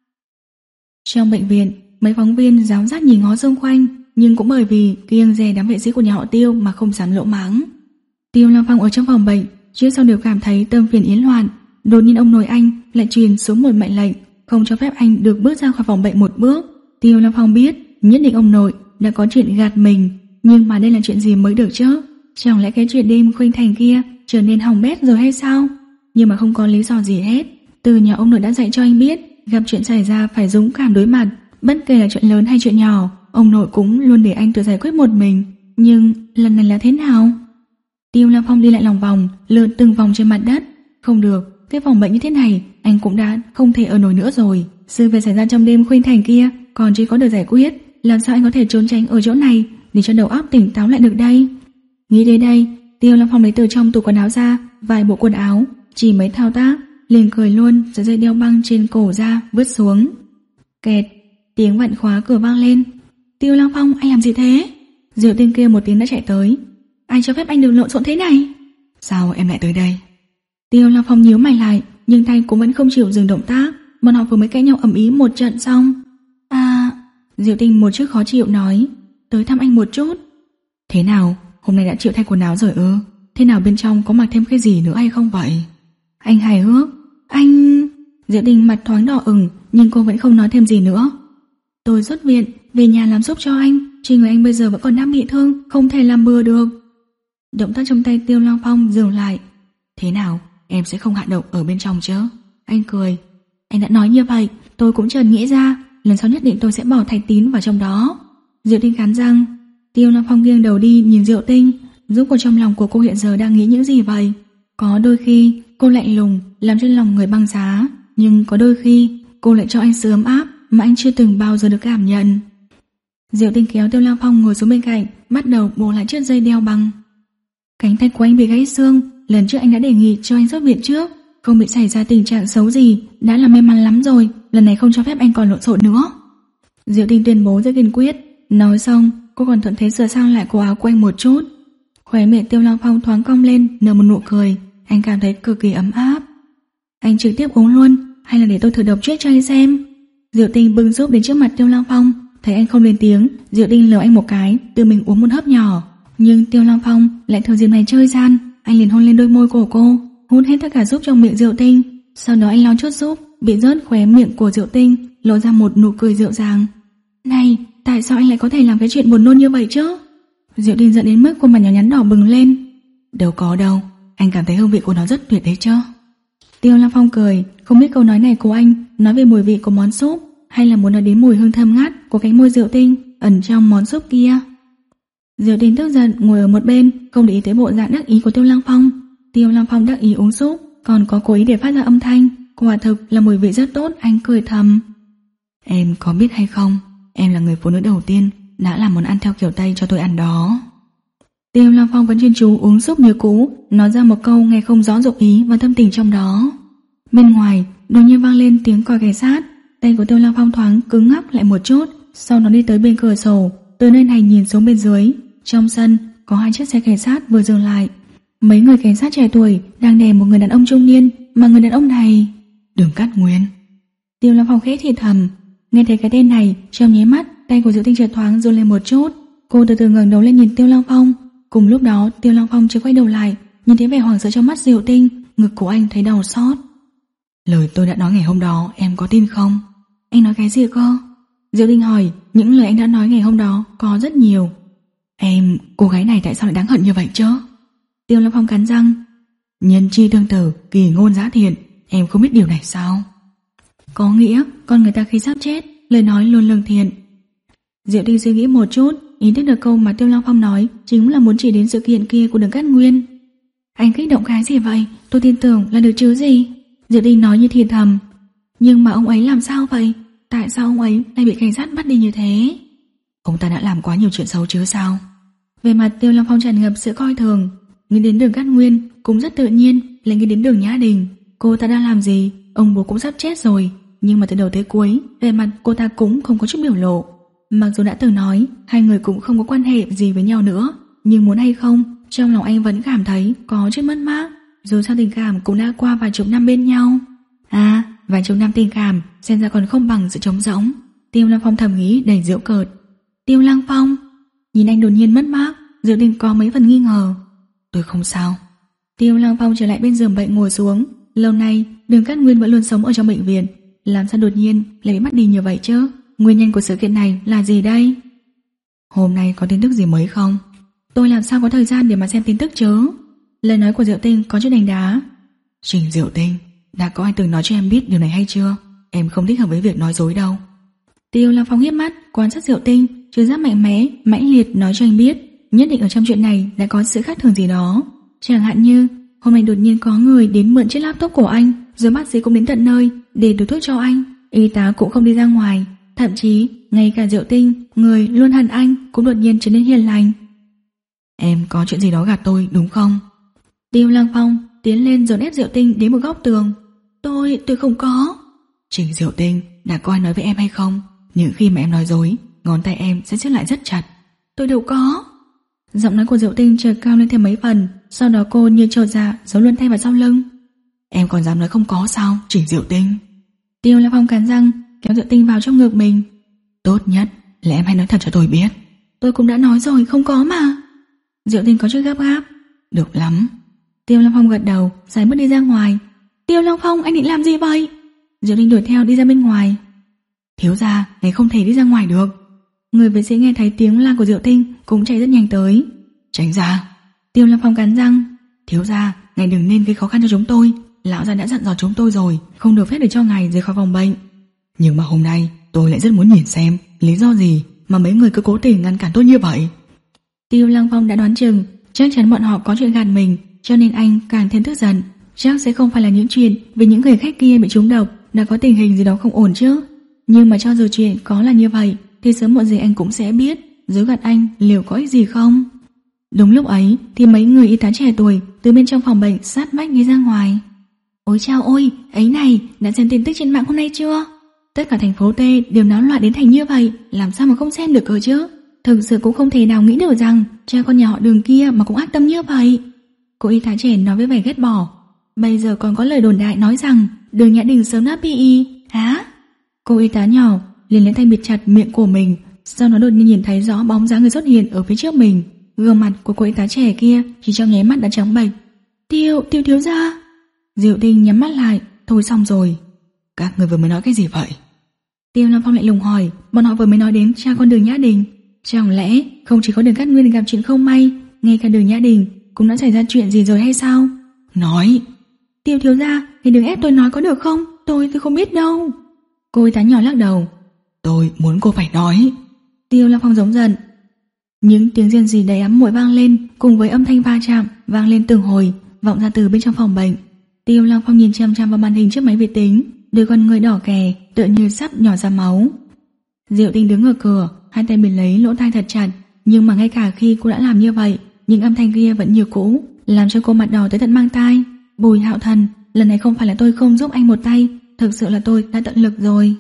Trong bệnh viện, mấy phóng viên giáo giác nhìn ngó xung quanh, nhưng cũng bởi vì kiêng dè đám vệ sĩ của nhà họ Tiêu mà không dám lỗ máng. Tiêu Lăng Phong ở trong phòng bệnh, trước sau đều cảm thấy tâm phiền yến loạn. Đột nhiên ông nội anh lại truyền xuống một mệnh lệnh, không cho phép anh được bước ra khỏi phòng bệnh một bước. Tiêu Lăng Phong biết nhất định ông nội đã có chuyện gạt mình, nhưng mà đây là chuyện gì mới được chứ? Chẳng lẽ cái chuyện đêm khuynh thành kia trở nên hỏng bét rồi hay sao? Nhưng mà không có lý do gì hết. Từ nhỏ ông nội đã dạy cho anh biết, gặp chuyện xảy ra phải dũng cảm đối mặt, bất kể là chuyện lớn hay chuyện nhỏ, ông nội cũng luôn để anh tự giải quyết một mình. Nhưng lần này là thế nào? Tiêu Lăng Phong đi lại lòng vòng, lượn từng vòng trên mặt đất. Không được, cái phòng bệnh như thế này anh cũng đã không thể ở nổi nữa rồi. Sự việc xảy ra trong đêm khuynh thành kia còn chỉ có được giải quyết, làm sao anh có thể trốn tránh ở chỗ này để cho đầu óc tỉnh táo lại được đây? Nghĩ đến đây, Tiêu Lăng Phong lấy từ trong tủ quần áo ra vài bộ quần áo, chỉ mấy thao tác liền cười luôn, sợi dây đeo băng trên cổ ra vứt xuống. Kẹt, tiếng vặn khóa cửa vang lên. Tiêu Lăng Phong, anh làm gì thế? Diệu Tinh kia một tiếng đã chạy tới. Ai cho phép anh đừng lộn xộn thế này? Sao em lại tới đây? Tiêu Lăng Phong nhíu mày lại, nhưng tay cũng vẫn không chịu dừng động tác. Bọn họ vừa mới cãi nhau ầm ĩ một trận xong. À, Diệu Tinh một chút khó chịu nói, tới thăm anh một chút. Thế nào, hôm nay đã chịu thay quần áo rồi ư? Thế nào bên trong có mặc thêm cái gì nữa hay không vậy? Anh hài hước. Anh... Diệu Tinh mặt thoáng đỏ ửng, nhưng cô vẫn không nói thêm gì nữa. Tôi xuất viện, về nhà làm giúp cho anh. Trên người anh bây giờ vẫn còn đang bị thương, không thể làm bừa được. Động tác trong tay Tiêu Lăng Phong dừng lại. Thế nào, em sẽ không hạ độc ở bên trong chứ? Anh cười. Anh đã nói như vậy, tôi cũng chợt nghĩ ra, lần sau nhất định tôi sẽ bỏ Thạch Tín vào trong đó. Diệu Tinh cắn răng. Tiêu Lăng Phong nghiêng đầu đi nhìn Diệu Tinh, rốt cuộc trong lòng của cô hiện giờ đang nghĩ những gì vậy? Có đôi khi cô lạnh lùng làm cho lòng người băng giá, nhưng có đôi khi cô lại cho anh sự ấm áp mà anh chưa từng bao giờ được cảm nhận. Diệu Tinh kéo Tiêu Lăng Phong ngồi xuống bên cạnh, bắt đầu buộc lại chiếc dây đeo băng. Cánh tay của anh bị gãy xương, lần trước anh đã đề nghị cho anh xuất viện trước, không bị xảy ra tình trạng xấu gì đã là may mắn lắm rồi, lần này không cho phép anh còn lộn xộn nữa. Diệu Tinh tuyên bố rất kiên quyết. Nói xong, cô còn thuận thế sửa sang lại cổ áo của anh một chút. Khóe miệng Tiêu Lăng Phong thoáng cong lên, nở một nụ cười. Anh cảm thấy cực kỳ ấm áp. Anh trực tiếp uống luôn, hay là để tôi thử độc trước cho anh xem? Diệu Tinh bưng giúp đến trước mặt Tiêu Lăng Phong. Thấy anh không lên tiếng, Diệu Tinh lườm anh một cái, tự mình uống một hớp nhỏ. Nhưng Tiêu Lăng Phong lại thừa dịp này chơi gian, anh liền hôn lên đôi môi của cô, hút hết tất cả giúp trong miệng Diệu Tinh. Sau đó anh lau chút giúp, bị rớt khóe miệng của Diệu Tinh, lộ ra một nụ cười dịu dàng. Này, tại sao anh lại có thể làm cái chuyện buồn nôn như vậy chứ? Diệu Tinh giận đến mức khuôn mặt nhỏ nhắn đỏ bừng lên. Đâu có đâu, anh cảm thấy hương vị của nó rất tuyệt đấy chứ. Tiêu Lăng Phong cười, không biết câu nói này của anh nói về mùi vị của món súp, hay là muốn nói đến mùi hương thơm ngát của cánh môi Diệu Tinh ẩn trong món súp kia. Diệu Tinh tức giận ngồi ở một bên, không để ý tới bộ dạng đắc ý của Tiêu Lăng Phong. Tiêu Lăng Phong đắc ý uống súp, còn có cố ý để phát ra âm thanh, quả thực là mùi vị rất tốt. Anh cười thầm. Em có biết hay không, em là người phụ nữ đầu tiên đã làm món ăn theo kiểu Tây cho tôi ăn đó. Tiêu Lăng Phong vẫn chuyên chú uống súp như cũ, nói ra một câu nghe không rõ dụng ý và tâm tình trong đó. Bên ngoài đột nhiên vang lên tiếng còi cảnh sát. Tay của Tiêu Lăng Phong thoáng cứng ngắc lại một chút, sau đó đi tới bên cửa sổ, từ nơi này nhìn xuống bên dưới. Trong sân có hai chiếc xe cảnh sát vừa dừng lại. Mấy người cảnh sát trẻ tuổi đang đè một người đàn ông trung niên, mà người đàn ông này Đường Cát Nguyên. Tiêu Lăng Phong khẽ thì thầm, nghe thấy cái tên này, trong nháy mắt tay của Diệu Tinh chợt thoáng run lên một chút. Cô từ từ ngẩng đầu lên nhìn Tiêu Lăng Phong. Cùng lúc đó Tiêu Lăng Phong chưa quay đầu lại, nhìn thấy vẻ hoảng sợ trong mắt Diệu Tinh, ngực của anh thấy đau xót. Lời tôi đã nói ngày hôm đó em có tin không? Anh nói cái gì cơ? Diệu Tinh hỏi. Những lời anh đã nói ngày hôm đó có rất nhiều. Em, cô gái này tại sao lại đáng hận như vậy chứ? Tiêu Lăng Phong cắn răng. Nhân chi tương tử, kỳ ngôn giá thiện. Em không biết điều này sao? Có nghĩa con người ta khi sắp chết, lời nói luôn lương thiện. Diệu Tinh suy nghĩ một chút, ý thức được câu mà Tiêu Lăng Phong nói chính là muốn chỉ đến sự kiện kia của Đường Cát Nguyên. Anh kích động cái gì vậy? Tôi tin tưởng là được chứ gì? Diệu Tinh nói như thì thầm. Nhưng mà ông ấy làm sao vậy? Tại sao ông ấy lại bị cảnh sát bắt đi như thế? Ông ta đã làm quá nhiều chuyện xấu chứ sao? Về mặt Tiêu Lăng Phong tràn ngập sự coi thường. Nghĩ đến Đường Cát Nguyên cũng rất tự nhiên, lại nghĩ đến Đường Nhã Đình. Cô ta đang làm gì? Ông bố cũng sắp chết rồi, nhưng mà từ đầu tới cuối về mặt cô ta cũng không có chút biểu lộ. Mặc dù đã từng nói hai người cũng không có quan hệ gì với nhau nữa, nhưng muốn hay không, trong lòng anh vẫn cảm thấy có chút mất mát. Dù sao tình cảm cũng đã qua vài chục năm bên nhau. À, vài chục năm tình cảm xem ra còn không bằng sự trống rỗng. Tiêu Lăng Phong thầm nghĩ đầy giễu cợt. Tiêu Lăng Phong. Nhìn anh đột nhiên mất mát, Diệu Tinh có mấy phần nghi ngờ. Tôi không sao. Tiêu Lăng Phong trở lại bên giường bệnh ngồi xuống. Lâu nay Đường Cát Nguyên vẫn luôn sống ở trong bệnh viện, làm sao đột nhiên lại bị bắt đi như vậy chứ? Nguyên nhân của sự kiện này là gì đây? Hôm nay có tin tức gì mới không? Tôi làm sao có thời gian để mà xem tin tức chứ? Lời nói của Diệu Tinh có chút đánh đá. Trình Diệu Tinh, đã có ai từng nói cho em biết điều này hay chưa? Em không thích hợp với việc nói dối đâu. Tiêu Lăng Phong hiếp mắt quan sát Diệu Tinh, trừ giác mạnh mẽ, mãnh liệt nói cho anh biết, nhất định ở trong chuyện này đã có sự khác thường gì đó. Chẳng hạn như hôm nay đột nhiên có người đến mượn chiếc laptop của anh, rồi bác sĩ cũng đến tận nơi để đưa thuốc cho anh, y tá cũng không đi ra ngoài, thậm chí ngay cả Diệu Tinh, người luôn hận anh, cũng đột nhiên trở nên hiền lành. Em có chuyện gì đó gạt tôi đúng không? Tiêu Lăng Phong tiến lên rồi ép Diệu Tinh đến một góc tường. Tôi, tôi không có. Trình Diệu Tinh, đã có ai nói với em hay không? Những khi mà em nói dối, ngón tay em sẽ siết lại rất chặt. Tôi đâu có. Giọng nói của Diệu Tinh chợt cao lên thêm mấy phần, sau đó cô như trột dạ giấu luôn tay vào sau lưng. Em còn dám nói không có sao, Trình Diệu Tinh? Tiêu Lăng Phong cắn răng kéo Diệu Tinh vào trong ngực mình. Tốt nhất là em hãy nói thật cho tôi biết. Tôi cũng đã nói rồi, không có mà. Diệu Tinh có chút gấp gáp. Được lắm. Tiêu Lăng Phong gật đầu, giải bước đi ra ngoài. Tiêu Lăng Phong, anh định làm gì vậy? Diệu Tinh đuổi theo đi ra bên ngoài. Thiếu gia, ngài không thể đi ra ngoài được. Người vệ sĩ nghe thấy tiếng la của Diệu Tinh cũng chạy rất nhanh tới. Tránh ra. Tiêu Lăng Phong cắn răng. Thiếu gia, ngài đừng nên gây khó khăn cho chúng tôi. Lão gia đã dặn dò chúng tôi rồi, không được phép để cho ngài rời khỏi phòng bệnh. Nhưng mà hôm nay tôi lại rất muốn nhìn xem lý do gì mà mấy người cứ cố tình ngăn cản tôi như vậy. Tiêu Lăng Phong đã đoán chừng chắc chắn bọn họ có chuyện gạt mình, cho nên anh càng thêm tức giận. Chắc sẽ không phải là những chuyện vì những người khách kia bị trúng độc đã có tình hình gì đó không ổn chứ. Nhưng mà cho dù chuyện có là như vậy thì sớm muộn gì anh cũng sẽ biết dối gạt anh liệu có ích gì không. Đúng lúc ấy thì mấy người y tá trẻ tuổi từ bên trong phòng bệnh sát vách đi ra ngoài. Ôi chao ôi, ấy này, đã xem tin tức trên mạng hôm nay chưa? Tất cả thành phố T đều náo loạn đến thành như vậy, làm sao mà không xem được cơ chứ? Thực sự cũng không thể nào nghĩ được rằng cha con nhà họ Đường kia mà cũng ác tâm như vậy. Cô y tá trẻ nói với vẻ ghét bỏ. Bây giờ còn có lời đồn đại nói rằng Đường Nhã Đình sớm đã pê i. Hả? Cô y tá nhỏ liền lấy tay bịt chặt miệng của mình, sau đó đột nhiên nhìn thấy rõ bóng dáng người xuất hiện ở phía trước mình. Gương mặt của cô y tá trẻ kia chỉ trong nháy mắt đã trắng bệch. Tiêu, tiêu thiếu gia. Diệu Tinh nhắm mắt lại. Thôi xong rồi. Các người vừa mới nói cái gì vậy? Tiêu Lăng Phong lại lùng hỏi. Bọn họ vừa mới nói đến cha con Đường Nhã Đình. Chẳng lẽ không chỉ có Đường Cát Nguyên gặp chuyện không may, ngay cả Đường Nhã Đình cũng đã xảy ra chuyện gì rồi hay sao? Nói. Tiêu thiếu gia, thì đừng ép tôi nói có được không? Tôi tôi không biết đâu. Cô y tá nhỏ lắc đầu. Tôi muốn cô phải nói. Tiêu Lăng Phong giống giận. Những tiếng rên rỉ đầy ấm muội vang lên, cùng với âm thanh va chạm vang lên từng hồi, vọng ra từ bên trong phòng bệnh. Tiêu Lăng Phong nhìn chăm chăm vào màn hình trước máy vi tính, đôi con người đỏ kè, tựa như sắp nhỏ ra máu. Diệu Tinh đứng ở cửa, hai tay bịt lấy lỗ tai thật chặt, nhưng mà ngay cả khi cô đã làm như vậy, những âm thanh kia vẫn như cũ, làm cho cô mặt đỏ tới tận mang tai. Bùi Hạo Thần, lần này không phải là tôi không giúp anh một tay, thực sự là tôi đã tận lực rồi.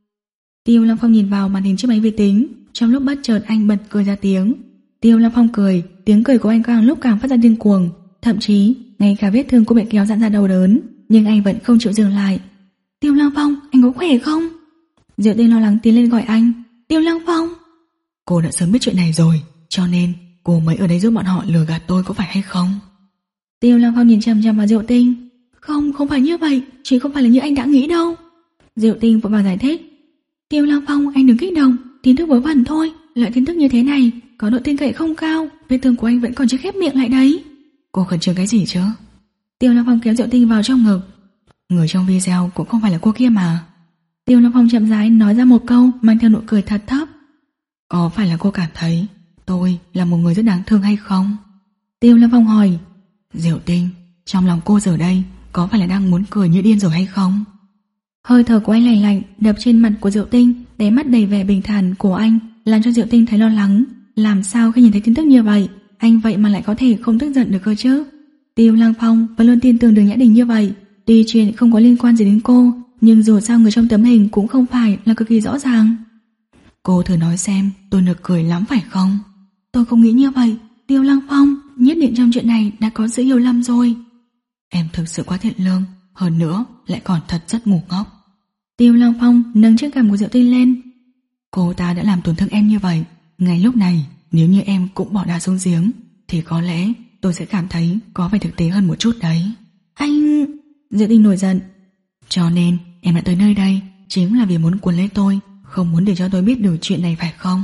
Tiêu Lăng Phong nhìn vào màn hình chiếc máy vi tính, trong lúc bất chợt anh bật cười ra tiếng. Tiêu Lăng Phong cười, tiếng cười của anh càng lúc càng phát ra điên cuồng, thậm chí ngay cả vết thương cũng bị kéo giãn ra đau đớn, nhưng anh vẫn không chịu dừng lại. Tiêu Lăng Phong, anh có khỏe không? Diệu Tinh lo lắng tiến lên gọi anh. Tiêu Lăng Phong. Cô đã sớm biết chuyện này rồi, cho nên cô mới ở đây giúp bọn họ lừa gạt tôi, có phải hay không? Tiêu Lăng Phong nhìn chằm chằm vào Diệu Tinh. Không, không phải như vậy, chỉ không phải là như anh đã nghĩ đâu. Diệu Tinh vội vàng giải thích. Tiêu Lăng Phong, anh đừng kích động, tin tức vớ vẩn thôi, loại tin tức như thế này có độ tin cậy không cao, vết thương của anh vẫn còn chưa khép miệng lại đấy. Cô khẩn trương cái gì chứ? Tiêu Lăng Phong kéo Diệu Tinh vào trong ngực. Người trong video cũng không phải là cô kia mà. Tiêu Lăng Phong chậm rãi nói ra một câu mang theo nụ cười thật thấp. Có phải là cô cảm thấy tôi là một người rất đáng thương hay không? Tiêu Lăng Phong hỏi. Diệu Tinh, trong lòng cô giờ đây có phải là đang muốn cười như điên rồi hay không? Hơi thở của anh lạnh lạnh đập trên mặt của Diệu Tinh, đáy mắt đầy vẻ bình thản của anh làm cho Diệu Tinh thấy lo lắng. Làm sao khi nhìn thấy tin tức như vậy, anh vậy mà lại có thể không tức giận được cơ chứ? Tiêu Lăng Phong vẫn luôn tin tưởng Đường Nhã Đình như vậy. Tuy chuyện không có liên quan gì đến cô, nhưng dù sao người trong tấm hình cũng không phải là cực kỳ rõ ràng. Cô thử nói xem, tôi nực cười lắm phải không? Tôi không nghĩ như vậy. Tiêu Lăng Phong, nhất định trong chuyện này đã có sự hiểu lầm rồi. Em thực sự quá thiện lương, hơn nữa lại còn thật rất ngu ngốc. Tiêu Lăng Phong nâng chiếc cằm của Diệu Tinh lên. Cô ta đã làm tổn thương em như vậy. Ngay lúc này, nếu như em cũng bỏ đá xuống giếng, thì có lẽ tôi sẽ cảm thấy có vẻ thực tế hơn một chút đấy. Anh... Diệu Tinh nổi giận. Cho nên em đã tới nơi đây chính là vì muốn cuốn lấy tôi, không muốn để cho tôi biết được chuyện này phải không?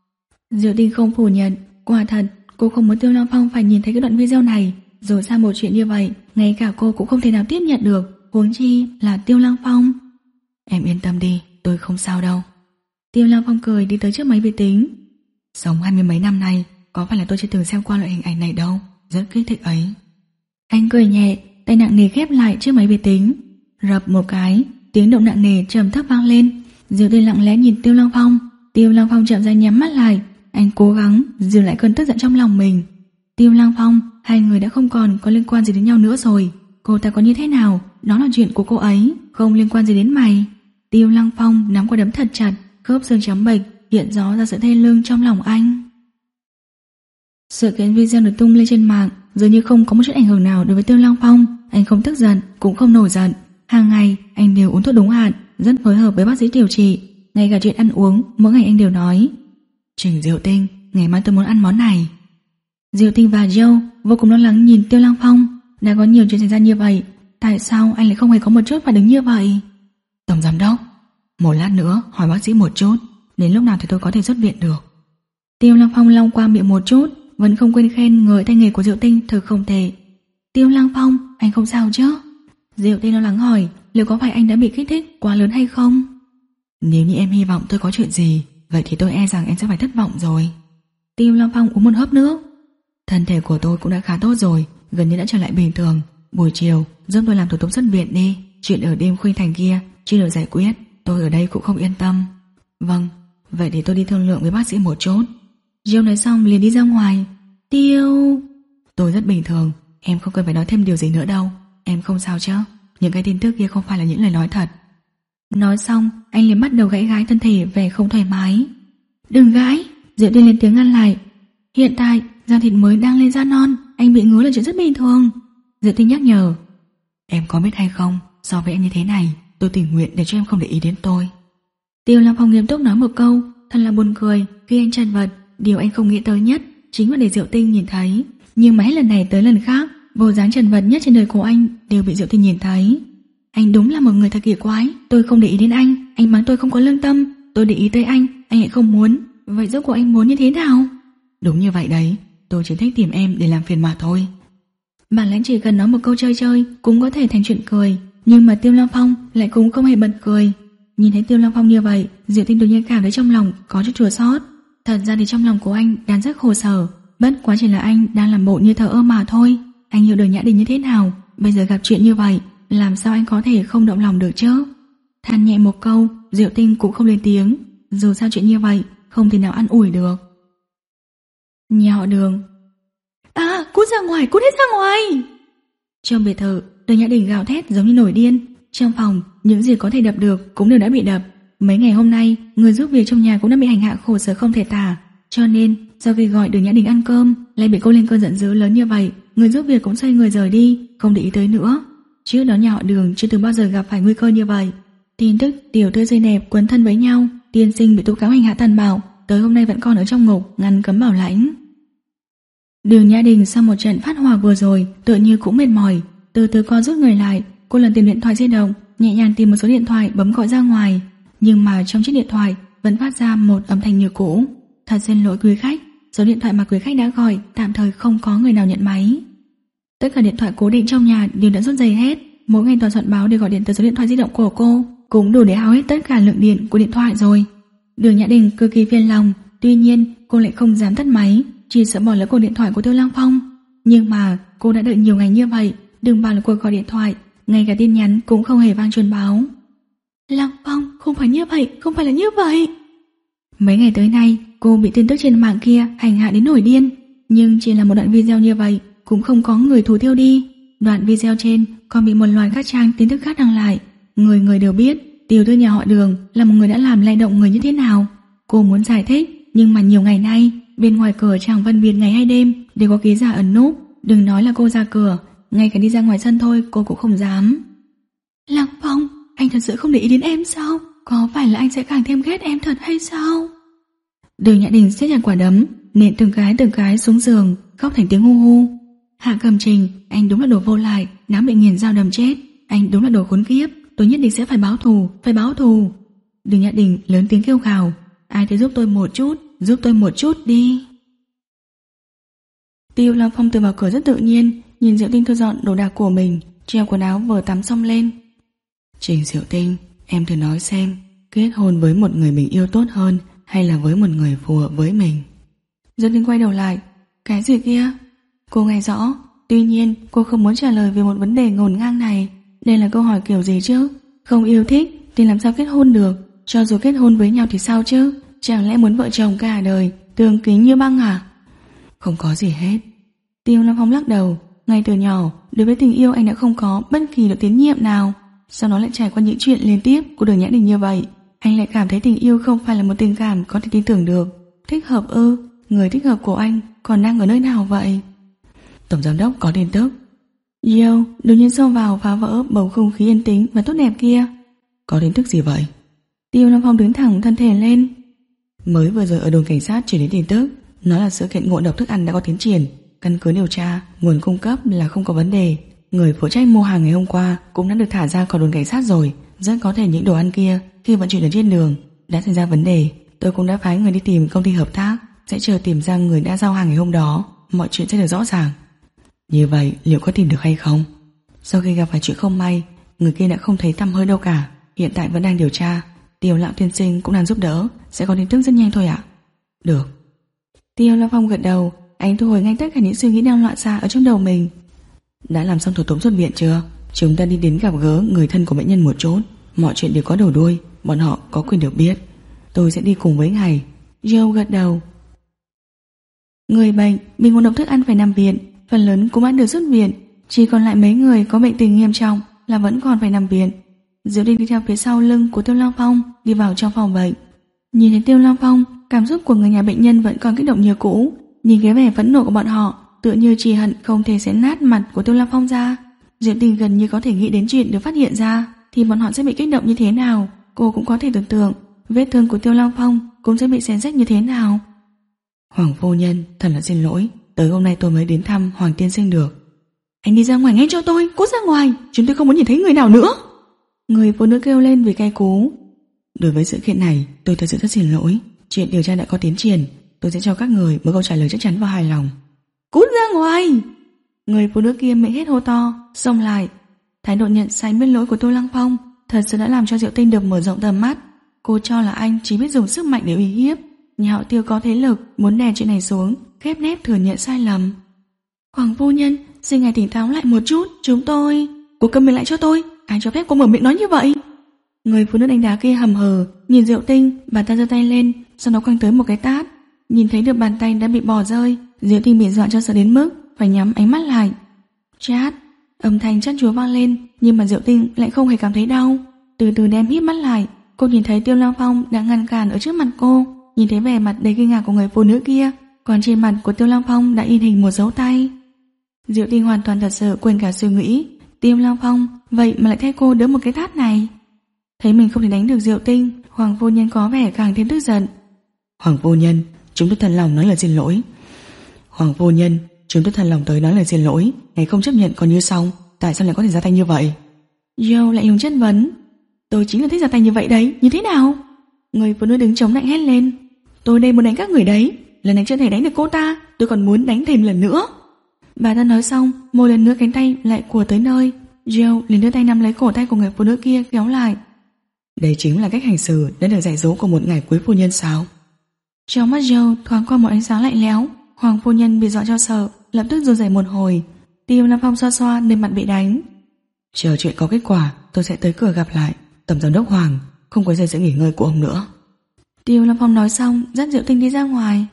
Diệu Tinh không phủ nhận. Quả thật, cô không muốn Tiêu Lăng Phong phải nhìn thấy cái đoạn video này. Rồi sao một chuyện như vậy, ngay cả cô cũng không thể nào tiếp nhận được, huống chi là Tiêu Lăng Phong. Em yên tâm đi, tôi không sao đâu. Tiêu Lăng Phong cười đi tới trước máy vi tính. Sống hai mươi mấy năm nay, có phải là tôi chưa từng xem qua loại hình ảnh này đâu, rất kích thích ấy. Anh cười nhẹ, tay nặng nề khép lại trước máy vi tính. Rập một cái, tiếng động nặng nề trầm thấp vang lên. Diệu Tinh lặng lẽ nhìn Tiêu Lăng Phong. Tiêu Lăng Phong chậm rãi nhắm mắt lại. Anh cố gắng giữ lại cơn tức giận trong lòng mình. Tiêu Lăng Phong, hai người đã không còn có liên quan gì đến nhau nữa rồi. Cô ta có như thế nào, đó là chuyện của cô ấy, không liên quan gì đến mày. Tiêu Lăng Phong nắm quả đấm thật chặt, khớp xương trắng bệch hiện rõ ra sự thê lương trong lòng anh. Sự kiện video được tung lên trên mạng dường như không có một chút ảnh hưởng nào đối với Tiêu Lăng Phong. Anh không tức giận, cũng không nổi giận. Hàng ngày anh đều uống thuốc đúng hạn, rất phối hợp với bác sĩ điều trị. Ngay cả chuyện ăn uống, mỗi ngày anh đều nói: Trình Diệu Tinh, ngày mai tôi muốn ăn món này. Diệu Tinh và Joe vô cùng lo lắng nhìn Tiêu Lăng Phong. Đã có nhiều chuyện xảy ra như vậy, tại sao anh lại không hề có một chút phản ứng như vậy? Tổng giám đốc, một lát nữa hỏi bác sĩ một chút, đến lúc nào thì tôi có thể xuất viện được. Tiêu Lăng Phong long qua miệng một chút, vẫn không quên khen người tay nghề của Diệu Tinh thật không tệ. Tiêu Lăng Phong, anh không sao chứ? Diệu Tinh lo lắng hỏi, liệu có phải anh đã bị kích thích quá lớn hay không? Nếu như em hy vọng tôi có chuyện gì, vậy thì tôi e rằng em sẽ phải thất vọng rồi. Tiêu Long Phong uống một hớp nước. Thân thể của tôi cũng đã khá tốt rồi, gần như đã trở lại bình thường. Buổi chiều giúp tôi làm thủ tục xuất viện đi. Chuyện ở đêm Khuynh Thành kia chưa được giải quyết, tôi ở đây cũng không yên tâm. Vâng, vậy thì tôi đi thương lượng với bác sĩ một chút. Jill nói xong liền đi ra ngoài. Tiêu... Tôi rất bình thường, em không cần phải nói thêm điều gì nữa đâu. Em không sao chứ? Những cái tin tức kia không phải là những lời nói thật. Nói xong, anh liền bắt đầu gãy gái thân thể vẻ không thoải mái. Đừng gãy, Diệu Tinh lên tiếng ngăn lại. Hiện tại, da thịt mới đang lên da non, anh bị ngứa là chuyện rất bình thường. Diệu Tinh nhắc nhở. Em có biết hay không, so với em như thế này, tôi tình nguyện để cho em không để ý đến tôi. Tiêu Long Phong nghiêm túc nói một câu, thật là buồn cười. Khi anh chật vật, điều anh không nghĩ tới nhất chính là để Diệu Tinh nhìn thấy. Nhưng mà hết lần này tới lần khác, vô dáng chật vật nhất trên đời của anh đều bị Diệu Tinh nhìn thấy. Anh đúng là một người thật kỳ quái. Tôi không để ý đến anh, anh mắng tôi không có lương tâm. Tôi để ý tới anh, anh lại không muốn. Vậy rốt cuộc anh muốn như thế nào? Đúng như vậy đấy, tôi chỉ thích tìm em để làm phiền mà thôi. Bản lãnh chỉ cần nói một câu chơi chơi cũng có thể thành chuyện cười, nhưng mà Tiêu Long Phong lại cũng không hề bật cười. Nhìn thấy Tiêu Long Phong như vậy, Diệu Tinh đột nhiên cảm thấy trong lòng có chút chua xót. Thật ra thì trong lòng của anh đang rất khổ sở, bất quá chỉ là anh đang làm bộ như thờ ơ mà thôi. Anh hiểu được Nhã Đình như thế nào, bây giờ gặp chuyện như vậy, làm sao anh có thể không động lòng được chứ? Than nhẹ một câu, Diệu Tinh cũng không lên tiếng. Dù sao chuyện như vậy không thể nào an ủi được. Nhà họ Đường. À, cút ra ngoài, cút hết ra ngoài. Trong biệt thự, Đường Nhã Đình gào thét giống như nổi điên. Trong phòng, những gì có thể đập được cũng đều đã bị đập. Mấy ngày hôm nay, người giúp việc trong nhà cũng đã bị hành hạ khổ sở không thể tả. Cho nên, sau khi gọi Đường Nhã Đình ăn cơm, lại bị cô lên cơn giận dữ lớn như vậy, người giúp việc cũng xoay người rời đi, không để ý tới nữa. Trước đó nhà họ Đường chưa từng bao giờ gặp phải nguy cơ như vậy. Tin tức tiểu thư xinh đẹp quấn thân với nhau, tiên sinh bị tố cáo hành hạ tàn bạo, tới hôm nay vẫn còn ở trong ngục ngăn cấm bảo lãnh. Đường Nhã Đình sau một trận phát hỏa vừa rồi tựa như cũng mệt mỏi, từ từ co rút người lại. Cô lần tìm điện thoại di động, nhẹ nhàng tìm một số điện thoại bấm gọi ra ngoài, nhưng mà trong chiếc điện thoại vẫn phát ra một âm thanh như cũ. Thật xin lỗi quý khách, số điện thoại mà quý khách đã gọi tạm thời không có người nào nhận máy. Tất cả điện thoại cố định trong nhà đều đã rút dây hết, mỗi ngày toàn soạn báo để gọi điện tới số điện thoại di động của cô cũng đủ để hao hết tất cả lượng điện của điện thoại rồi. Đường Nhã Đình cực kỳ phiền lòng, tuy nhiên cô lại không dám tắt máy, chỉ sợ bỏ lỡ cuộc điện thoại của Tiêu Long Phong. Nhưng mà cô đã đợi nhiều ngày như vậy, đừng bảo là cuộc gọi điện thoại, ngay cả tin nhắn cũng không hề vang truyền báo. Long Phong, không phải như vậy, không phải là như vậy. Mấy ngày tới nay, cô bị tin tức trên mạng kia hành hạ đến nổi điên, nhưng chỉ là một đoạn video như vậy cũng không có người thủ tiêu đi. Đoạn video trên còn bị một loạt các trang tin tức khác đăng lại. Người người đều biết tiểu thư nhà họ Đường là một người đã làm lay động người như thế nào. Cô muốn giải thích, nhưng mà nhiều ngày nay bên ngoài cửa chẳng phân biệt ngày hay đêm đều có ký giả ẩn núp. Đừng nói là cô ra cửa, ngay cả đi ra ngoài sân thôi cô cũng không dám. Lăng Phong, anh thật sự không để ý đến em sao? Có phải là anh sẽ càng thêm ghét em thật hay sao? Đường Nhã Đình siết chặt quả đấm, nện từng cái từng cái xuống giường, khóc thành tiếng hu hu. Hạ Cầm Trình, anh đúng là đồ vô lại, đáng bị nghiền dao đầm chết. Anh đúng là đồ khốn kiếp, tôi nhất định sẽ phải báo thù, phải báo thù. Đường Nhã Đình lớn tiếng kêu gào, ai thì giúp tôi một chút, giúp tôi một chút đi. Tiêu Long Phong từ vào cửa rất tự nhiên, nhìn Diệu Tinh thu dọn đồ đạc của mình, treo quần áo vừa tắm xong lên. Trình Diệu Tinh, em thử nói xem, kết hôn với một người mình yêu tốt hơn hay là với một người phù hợp với mình? Diệu Tinh quay đầu lại, cái gì kia? Cô nghe rõ, tuy nhiên cô không muốn trả lời về một vấn đề ngổn ngang này. Đây là câu hỏi kiểu gì chứ? Không yêu thích thì làm sao kết hôn được? Cho dù kết hôn với nhau thì sao chứ? Chẳng lẽ muốn vợ chồng cả đời tương kính như băng à? Không có gì hết. Tiêu Long Phong lắc đầu. Ngay từ nhỏ, đối với tình yêu anh đã không có bất kỳ độ tín nhiệm nào. Sau đó lại trải qua những chuyện liên tiếp của Đường Nhã Đình như vậy, anh lại cảm thấy tình yêu không phải là một tình cảm có thể tin tưởng được. Thích hợp ư? Người thích hợp của anh còn đang ở nơi nào vậy? Tổng giám đốc có tin tức. Yo đột nhiên xông vào phá vỡ bầu không khí yên tĩnh và tốt đẹp kia. Có tin tức gì vậy? Tiêu Long Phong đứng thẳng thân thể lên. Mới vừa rồi ở đồn cảnh sát chuyển đến tin tức, nói là sự kiện ngộ độc thức ăn đã có tiến triển. Căn cứ điều tra, nguồn cung cấp là không có vấn đề. Người phụ trách mua hàng ngày hôm qua cũng đã được thả ra khỏi đồn cảnh sát rồi. Rất có thể những đồ ăn kia khi vận chuyển ở trên đường đã xảy ra vấn đề. Tôi cũng đã phái người đi tìm công ty hợp tác, sẽ chờ tìm ra người đã giao hàng ngày hôm đó, mọi chuyện sẽ được rõ ràng. Như vậy liệu có tìm được hay không? Sau khi gặp phải chuyện không may, người kia đã không thấy tăm hơi đâu cả, hiện tại vẫn đang điều tra. Tiêu lão tiên sinh cũng đang giúp đỡ, sẽ có tin tức rất nhanh thôi ạ. Được. Tiêu Lăng Phong gật đầu, anh thu hồi ngay tất cả những suy nghĩ đang loạn xạ ở trong đầu mình. Đã làm xong thủ tục xuất viện chưa? Chúng ta đi đến gặp gỡ người thân của bệnh nhân một chút. Mọi chuyện đều có đầu đuôi, bọn họ có quyền được biết. Tôi sẽ đi cùng với ngài. Joe gật đầu. Người bệnh bị ngộ độc thức ăn phải nằm viện, phần lớn cũng đã được xuất viện, chỉ còn lại mấy người có bệnh tình nghiêm trọng là vẫn còn phải nằm viện. Diệu Tinh đi theo phía sau lưng của Tiêu Lăng Phong đi vào trong phòng bệnh. Nhìn thấy Tiêu Lăng Phong, cảm xúc của người nhà bệnh nhân vẫn còn kích động như cũ. Nhìn cái vẻ phẫn nộ của bọn họ, tựa như chỉ hận không thể xé nát mặt của Tiêu Lăng Phong ra. Diệu Tinh gần như có thể nghĩ đến chuyện được phát hiện ra thì bọn họ sẽ bị kích động như thế nào. Cô cũng có thể tưởng tượng vết thương của Tiêu Lăng Phong cũng sẽ bị xé rách như thế nào. Hoàng phu nhân, thật là xin lỗi, tới hôm nay tôi mới đến thăm Hoàng tiên sinh được. Anh đi ra ngoài ngay cho tôi, cút ra ngoài, chúng tôi không muốn nhìn thấy người nào nữa. Người phụ nữ kêu lên vì cay cú. Đối với sự kiện này, tôi thật sự rất xin lỗi. Chuyện điều tra đã có tiến triển, tôi sẽ cho các người một câu trả lời chắc chắn và hài lòng. Cút ra ngoài! Người phụ nữ kia miệng hết hô to, xông lại. Thái độ nhận sai biết lỗi của Tô Lăng Phong thật sự đã làm cho Diệu Tinh được mở rộng tầm mắt. Cô cho là anh chỉ biết dùng sức mạnh để uy hiếp. Nhà họ Tiêu có thế lực, muốn đè chuyện này xuống, khép nép thừa nhận sai lầm. Hoàng phu nhân, xin ngài tỉnh táo lại một chút, chúng tôi... Cô câm miệng lại cho tôi, ai cho phép cô mở miệng nói như vậy? Người phụ nữ đánh đá kia hầm hờ, nhìn Diệu Tinh, bà ta giơ tay lên, sau đó quăng tới một cái tát. Nhìn thấy được bàn tay đã bị bỏ rơi, Diệu Tinh bị dọa cho sợ đến mức phải nhắm ánh mắt lại. Chát, âm thanh chát chúa vang lên, nhưng mà Diệu Tinh lại không hề cảm thấy đau. Từ từ đem híp mắt lại, cô nhìn thấy Tiêu Lăng Phong đã ngăn cản ở trước mặt cô, nhìn thấy vẻ mặt đầy kinh ngạc của người phụ nữ kia, còn trên mặt của Tiêu Lăng Phong đã in hình một dấu tay. Diệu Tinh hoàn toàn thật sự quên cả suy nghĩ, Tiêu Lăng Phong vậy mà lại thay cô đỡ một cái tát này. Thấy mình không thể đánh được Diệu Tinh, Hoàng phu nhân có vẻ càng thêm tức giận. Hoàng phu nhân, chúng tôi thật lòng nói lời xin lỗi. Hoàng phu nhân, chúng tôi thật lòng tới nói lời xin lỗi. Ngày không chấp nhận còn như xong, tại sao lại có thể ra tay như vậy? Joe lại dùng chất vấn. Tôi chính là thích ra tay như vậy đấy, như thế nào? Người phụ nữ đứng chống lạnh hét lên. Tôi đây muốn đánh các người đấy, lần này chưa thể đánh được cô ta, tôi còn muốn đánh thêm lần nữa. Bà ta nói xong, một lần nữa cánh tay lại của tới nơi. Joe liền đưa tay nắm lấy cổ tay của người phụ nữ kia kéo lại. Đây chính là cách hành xử đã được dạy dỗ của một ngài quý phu nhân sao? Trong mắt Joe thoáng qua một ánh sáng lạnh lẽo. Hoàng phu nhân bị dọa cho sợ, lập tức run rẩy một hồi. Tiêu Lăng Phong xoa xoa nơi mặt bị đánh. Chờ chuyện có kết quả, tôi sẽ tới cửa gặp lại tổng giám đốc Hoàng, không quấy rầy sự nghỉ ngơi của ông nữa. Tiêu Lăng Phong nói xong, dắt Diệu Tinh đi ra ngoài.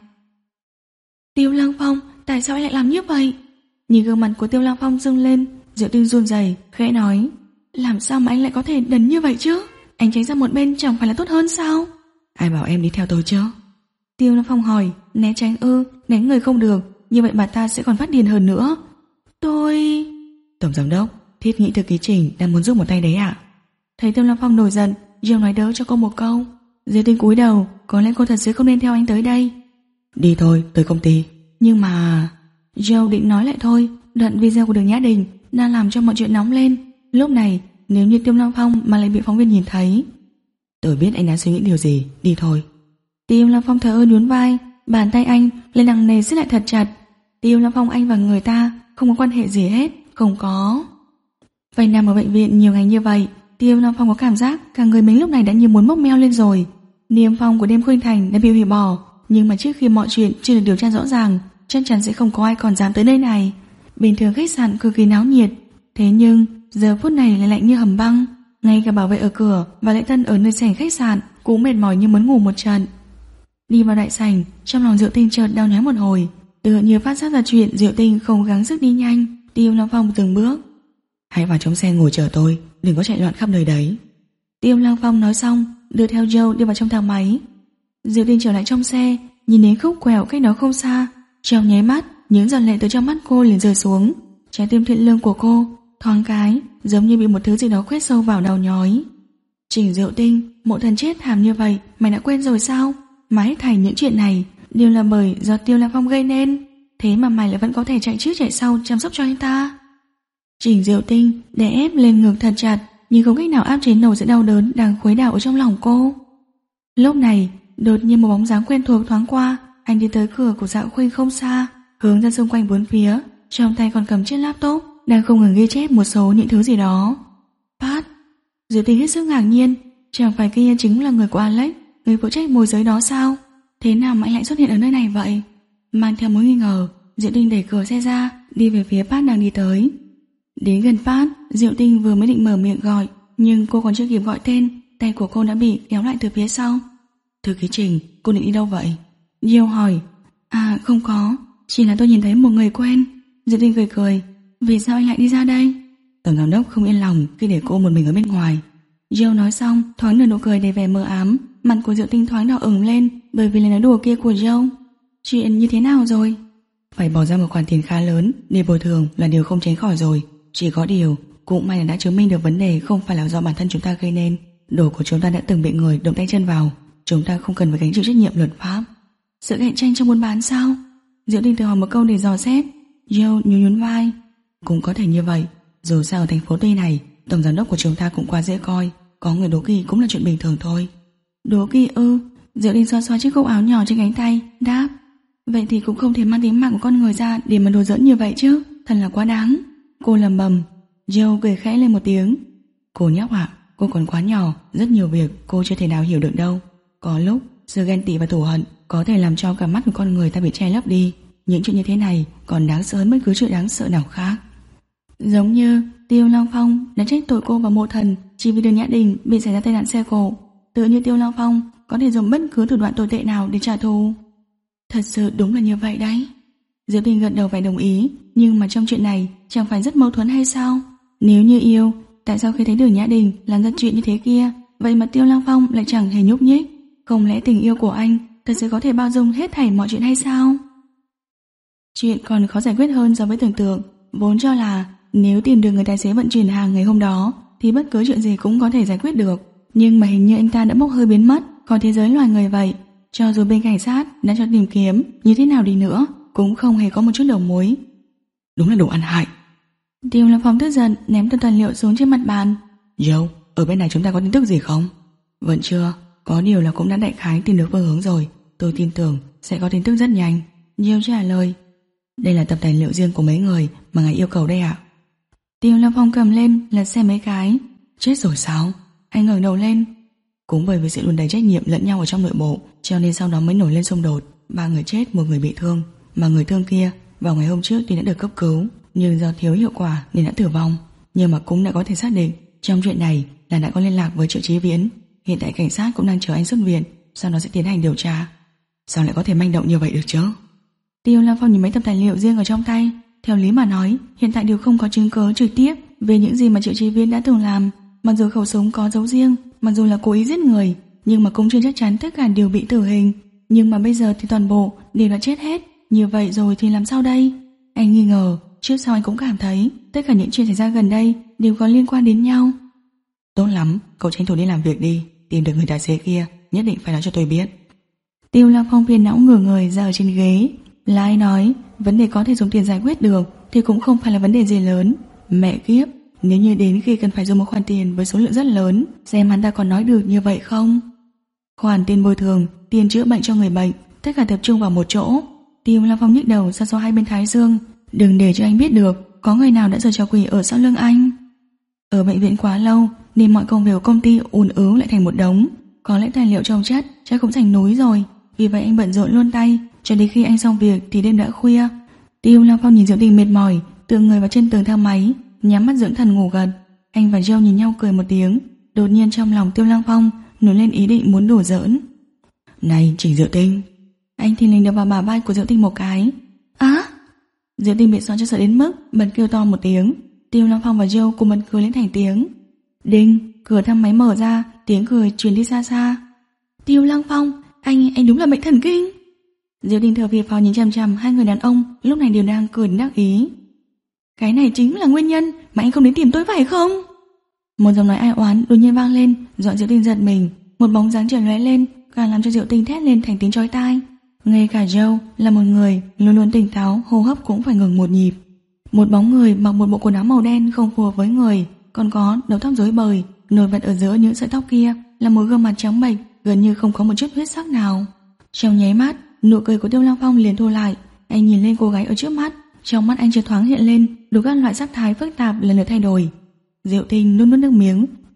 Tiêu Lăng Phong, tại sao anh lại làm như vậy? Nhìn gương mặt của Tiêu Lăng Phong dâng lên, Diệu Tinh run rẩy, khẽ nói: làm sao mà anh lại có thể đần như vậy chứ? Anh tránh ra một bên chẳng phải là tốt hơn sao? Ai bảo em đi theo tôi chứ? Tiêu Lăng Phong hỏi. Né tránh ư? Đánh người không được, như vậy bà ta sẽ còn phát điên hơn nữa. Tôi... Tổng giám đốc, thiết nghĩ thư ký Trình đang muốn giúp một tay đấy ạ. Thấy Tiêu Lăng Phong nổi giận, Diệu nói đỡ cho cô một câu. Diệu Tinh cúi đầu, có lẽ cô thật sự không nên theo anh tới đây. Đi thôi, tới công ty. Nhưng mà... Joe định nói lại thôi. Đoạn video của Đường Nhã Đình đang làm cho mọi chuyện nóng lên. Lúc này nếu như Tiêu Lăng Phong mà lại bị phóng viên nhìn thấy. Tôi biết anh đã suy nghĩ điều gì, đi thôi. Tiêu Lăng Phong thở ơ nhún vai, bàn tay anh lên nặng nề siết lại thật chặt. Tiêu Lăng Phong anh và người ta không có quan hệ gì hết, không có. Vậy nằm ở bệnh viện nhiều ngày như vậy, Tiêu Lăng Phong có cảm giác cả người mình lúc này đã như muốn mốc meo lên rồi. Niềm phong của đêm Khuynh Thành đã bị hủy bỏ, nhưng mà trước khi mọi chuyện chưa được điều tra rõ ràng, chắc chắn sẽ không có ai còn dám tới nơi này. Bình thường khách sạn cực kỳ náo nhiệt, thế nhưng giờ phút này lại lạnh như hầm băng. Ngay cả bảo vệ ở cửa và lễ tân ở nơi sảnh khách sạn cũng mệt mỏi như muốn ngủ một trận. Đi vào đại sảnh, trong lòng Diệu Tinh chợt đau nhói một hồi, tựa như phát giác ra chuyện Diệu Tinh không gắng sức đi nhanh. Tiêu Lăng Phong từng bước. Hãy vào trong xe ngồi chờ tôi, đừng có chạy loạn khắp nơi đấy. Tiêu Lăng Phong nói xong, đưa theo Joe đi vào trong thang máy. Diệu Tinh trở lại trong xe, nhìn đến khúc quẹo cách đó không xa, trong nháy mắt, những giọt lệ từ trong mắt cô liền rơi xuống. Trái tim thiện lương của cô thoáng cái giống như bị một thứ gì đó quét sâu vào đầu nhói. Trình Diệu Tinh, mộ thần chết thảm như vậy, mày đã quên rồi sao? Mà hết thảy những chuyện này đều là bởi do Tiêu Lăng Phong gây nên, thế mà mày lại vẫn có thể chạy trước chạy sau chăm sóc cho anh ta. Trình Diệu Tinh đè ép lên ngực thật chặt, nhưng không cách nào áp chế nổi sự đau đớn đang khuấy đảo ở trong lòng cô. Lúc này, đột nhiên một bóng dáng quen thuộc thoáng qua, anh đi tới cửa của Dạo Khuynh không xa, hướng ra xung quanh bốn phía, trong tay còn cầm chiếc laptop đang không ngừng ghi chép một số những thứ gì đó. Pat, Diệu Tinh hết sức ngạc nhiên, chẳng phải kia chính là người của Alex, người phụ trách môi giới đó sao? Thế nào mà anh lại xuất hiện ở nơi này vậy? Mang theo mối nghi ngờ, Diệu Tinh đẩy cửa xe ra, đi về phía Pat đang đi tới. Đến gần Pat, Diệu Tinh vừa mới định mở miệng gọi, nhưng cô còn chưa kịp gọi tên, tay của cô đã bị kéo lại từ phía sau. Thư ký Trình, cô định đi đâu vậy? Diêu hỏi. À không có, chỉ là tôi nhìn thấy một người quen. Diệu Tinh cười cười. Vì sao anh lại đi ra đây? Tổng giám đốc không yên lòng khi để cô một mình ở bên ngoài. Diêu nói xong, thoáng nở nụ cười đầy vẻ mờ ám. Mặt của Diệu Tinh thoáng đỏ ửng lên bởi vì lời nói đùa kia của Diêu. Chuyện như thế nào rồi? Phải bỏ ra một khoản tiền khá lớn để bồi thường là điều không tránh khỏi rồi. Chỉ có điều, cũng may là đã chứng minh được vấn đề không phải là do bản thân chúng ta gây nên. Đồ của chúng ta đã từng bị người động tay chân vào, chúng ta không cần phải gánh chịu trách nhiệm luật pháp. Sự cạnh tranh trong buôn bán sao? Diệu Tinh tự hỏi một câu để dò xét. Diêu nhún nhún vai. Cũng có thể như vậy. Dù sao ở thành phố Tây này, tổng giám đốc của chúng ta cũng quá dễ coi, có người đố kỵ cũng là chuyện bình thường thôi. Đố kỵ ư? Diệu Tinh xoa xoa chiếc cúc áo nhỏ trên cánh tay, đáp. Vậy thì cũng không thể mang tính mạng của con người ra để mà đùa giỡn như vậy chứ, thật là quá đáng. Cô lầm bầm. Diêu cười khẽ lên một tiếng. Cô nhóc ạ, cô còn quá nhỏ, rất nhiều việc cô chưa thể nào hiểu được đâu. Có lúc sự ghen tị và thù hận có thể làm cho cả mắt của con người ta bị che lấp đi. Những chuyện như thế này còn đáng sợ hơn bất cứ chuyện đáng sợ nào khác. Giống như Tiêu Long Phong đã trách tội cô và Mộ Thần chỉ vì Đường Nhã Đình bị xảy ra tai nạn xe cộ. Tựa như Tiêu Long Phong có thể dùng bất cứ thủ đoạn tồi tệ nào để trả thù. Thật sự đúng là như vậy đấy. Diệu Tinh gật đầu phải đồng ý. Nhưng mà trong chuyện này chẳng phải rất mâu thuẫn hay sao? Nếu như yêu, tại sao khi thấy Đường Nhã Đình làm ra chuyện như thế kia, vậy mà Tiêu Long Phong lại chẳng hề nhúc nhích? Không lẽ tình yêu của anh thật sự có thể bao dung hết thảy mọi chuyện hay sao? Chuyện còn khó giải quyết hơn so với tưởng tượng. Vốn cho là nếu tìm được người tài xế vận chuyển hàng ngày hôm đó thì bất cứ chuyện gì cũng có thể giải quyết được. Nhưng mà hình như anh ta đã bốc hơi biến mất khỏi thế giới loài người vậy. Cho dù bên cảnh sát đã cho tìm kiếm như thế nào đi nữa, cũng không hề có một chút đầu mối. Đúng là đồ ăn hại. Tiêu Long Phong tức giận ném tờ tài liệu xuống trên mặt bàn. Yo, ở bên này chúng ta có tin tức gì không? Vẫn chưa, có điều là cũng đã đại khái tìm được phương hướng rồi. Tôi tin tưởng sẽ có tin tức rất nhanh. Diêu trả lời. Đây là tập tài liệu riêng của mấy người mà ngài yêu cầu đây ạ. Tiêu Long Phong cầm lên lật xem mấy cái. Chết rồi sao? Anh ngẩng đầu lên. Cũng bởi vì sự đùn đầy trách nhiệm lẫn nhau ở trong nội bộ, cho nên sau đó mới nổi lên xung đột. Ba người chết, một người bị thương. Mà người thương kia vào ngày hôm trước tuy đã được cấp cứu, nhưng do thiếu hiệu quả nên đã tử vong. Nhưng mà cũng đã có thể xác định trong chuyện này là đã có liên lạc với Triệu Chí Viễn. Hiện tại cảnh sát cũng đang chờ anh xuất viện, sau đó sẽ tiến hành điều tra. Sao lại có thể manh động như vậy được chứ? Tiêu Long Phong nhìn mấy tập tài liệu riêng ở trong tay. Theo lý mà nói, hiện tại đều không có chứng cứ trực tiếp về những gì mà Triệu Chí Viễn đã từng làm. Mặc dù khẩu súng có dấu riêng, mặc dù là cố ý giết người, nhưng mà cũng chưa chắc chắn tất cả đều bị tử hình. Nhưng mà bây giờ thì toàn bộ đều đã chết hết. Như vậy rồi thì làm sao đây? Anh nghi ngờ. Trước sau anh cũng cảm thấy tất cả những chuyện xảy ra gần đây đều có liên quan đến nhau. Tốt lắm, cậu tranh thủ đi làm việc đi. Tìm được người tài xế kia, nhất định phải nói cho tôi biết. Tiêu Long Phong phiền não ngửa người ra ở trên ghế. Là ai nói vấn đề có thể dùng tiền giải quyết được thì cũng không phải là vấn đề gì lớn. Mẹ kiếp, nếu như đến khi cần phải dùng một khoản tiền với số lượng rất lớn, xem hắn ta còn nói được như vậy không? Khoản tiền bồi thường, tiền chữa bệnh cho người bệnh, tất cả tập trung vào một chỗ. Tiêu Long Phong nhức đầu xoa xoa hai bên thái dương. Đừng để cho anh biết được có người nào đã giở trò quỷ ở sau lưng anh. Ở bệnh viện quá lâu nên mọi công việc của công ty ùn ứ lại thành một đống. Có lẽ tài liệu chồng chất chắc cũng thành núi rồi. Vì vậy anh bận rộn luôn tay, cho đến khi anh xong việc thì đêm đã khuya. Tiêu Long Phong nhìn Diệu Tình mệt mỏi, tựa người vào chân tường thang máy, nhắm mắt dưỡng thần ngủ gật. Anh và Joe nhìn nhau cười một tiếng. Đột nhiên trong lòng Tiêu Long Phong nổi lên ý định muốn đùa giỡn. Này Trình Diệu Tinh. Anh thình lình đập vào bả vai của Diệu Tinh một cái. Á! Diệu Tinh bị xoắn cho sợ đến mức bật kêu to một tiếng. Tiêu Long Phong và Joe cùng bật cười lên thành tiếng. Đinh! Cửa thang máy mở ra, tiếng cười truyền đi xa xa. Tiêu Long Phong, anh anh đúng là bệnh thần kinh. Diệu Tinh thở phì phào nhìn chằm chằm hai người đàn ông lúc này đều đang cười đắc ý. Cái này chính là nguyên nhân mà anh không đến tìm tôi phải không? Một giọng nói ai oán đột nhiên vang lên, dọa Diệu Tinh giật mình. Một bóng dáng chợt lóe lên, càng làm cho Diệu Tinh thét lên thành tiếng chói tai. Ngay cả Joe là một người luôn luôn tỉnh táo, hô hấp cũng phải ngừng một nhịp. Một bóng người mặc một bộ quần áo màu đen không phù hợp với người, còn có đầu tóc rối bời, nổi bật ở giữa những sợi tóc kia là một gương mặt trắng bệch, gần như không có một chút huyết sắc nào. Trong nháy mắt, nụ cười của Tiêu Long Phong liền thu lại. Anh nhìn lên cô gái ở trước mắt, trong mắt anh chợt thoáng hiện lên đủ các loại sắc thái phức tạp lần lượt thay đổi. Diệu Tinh nuốt nuốt nước miếng,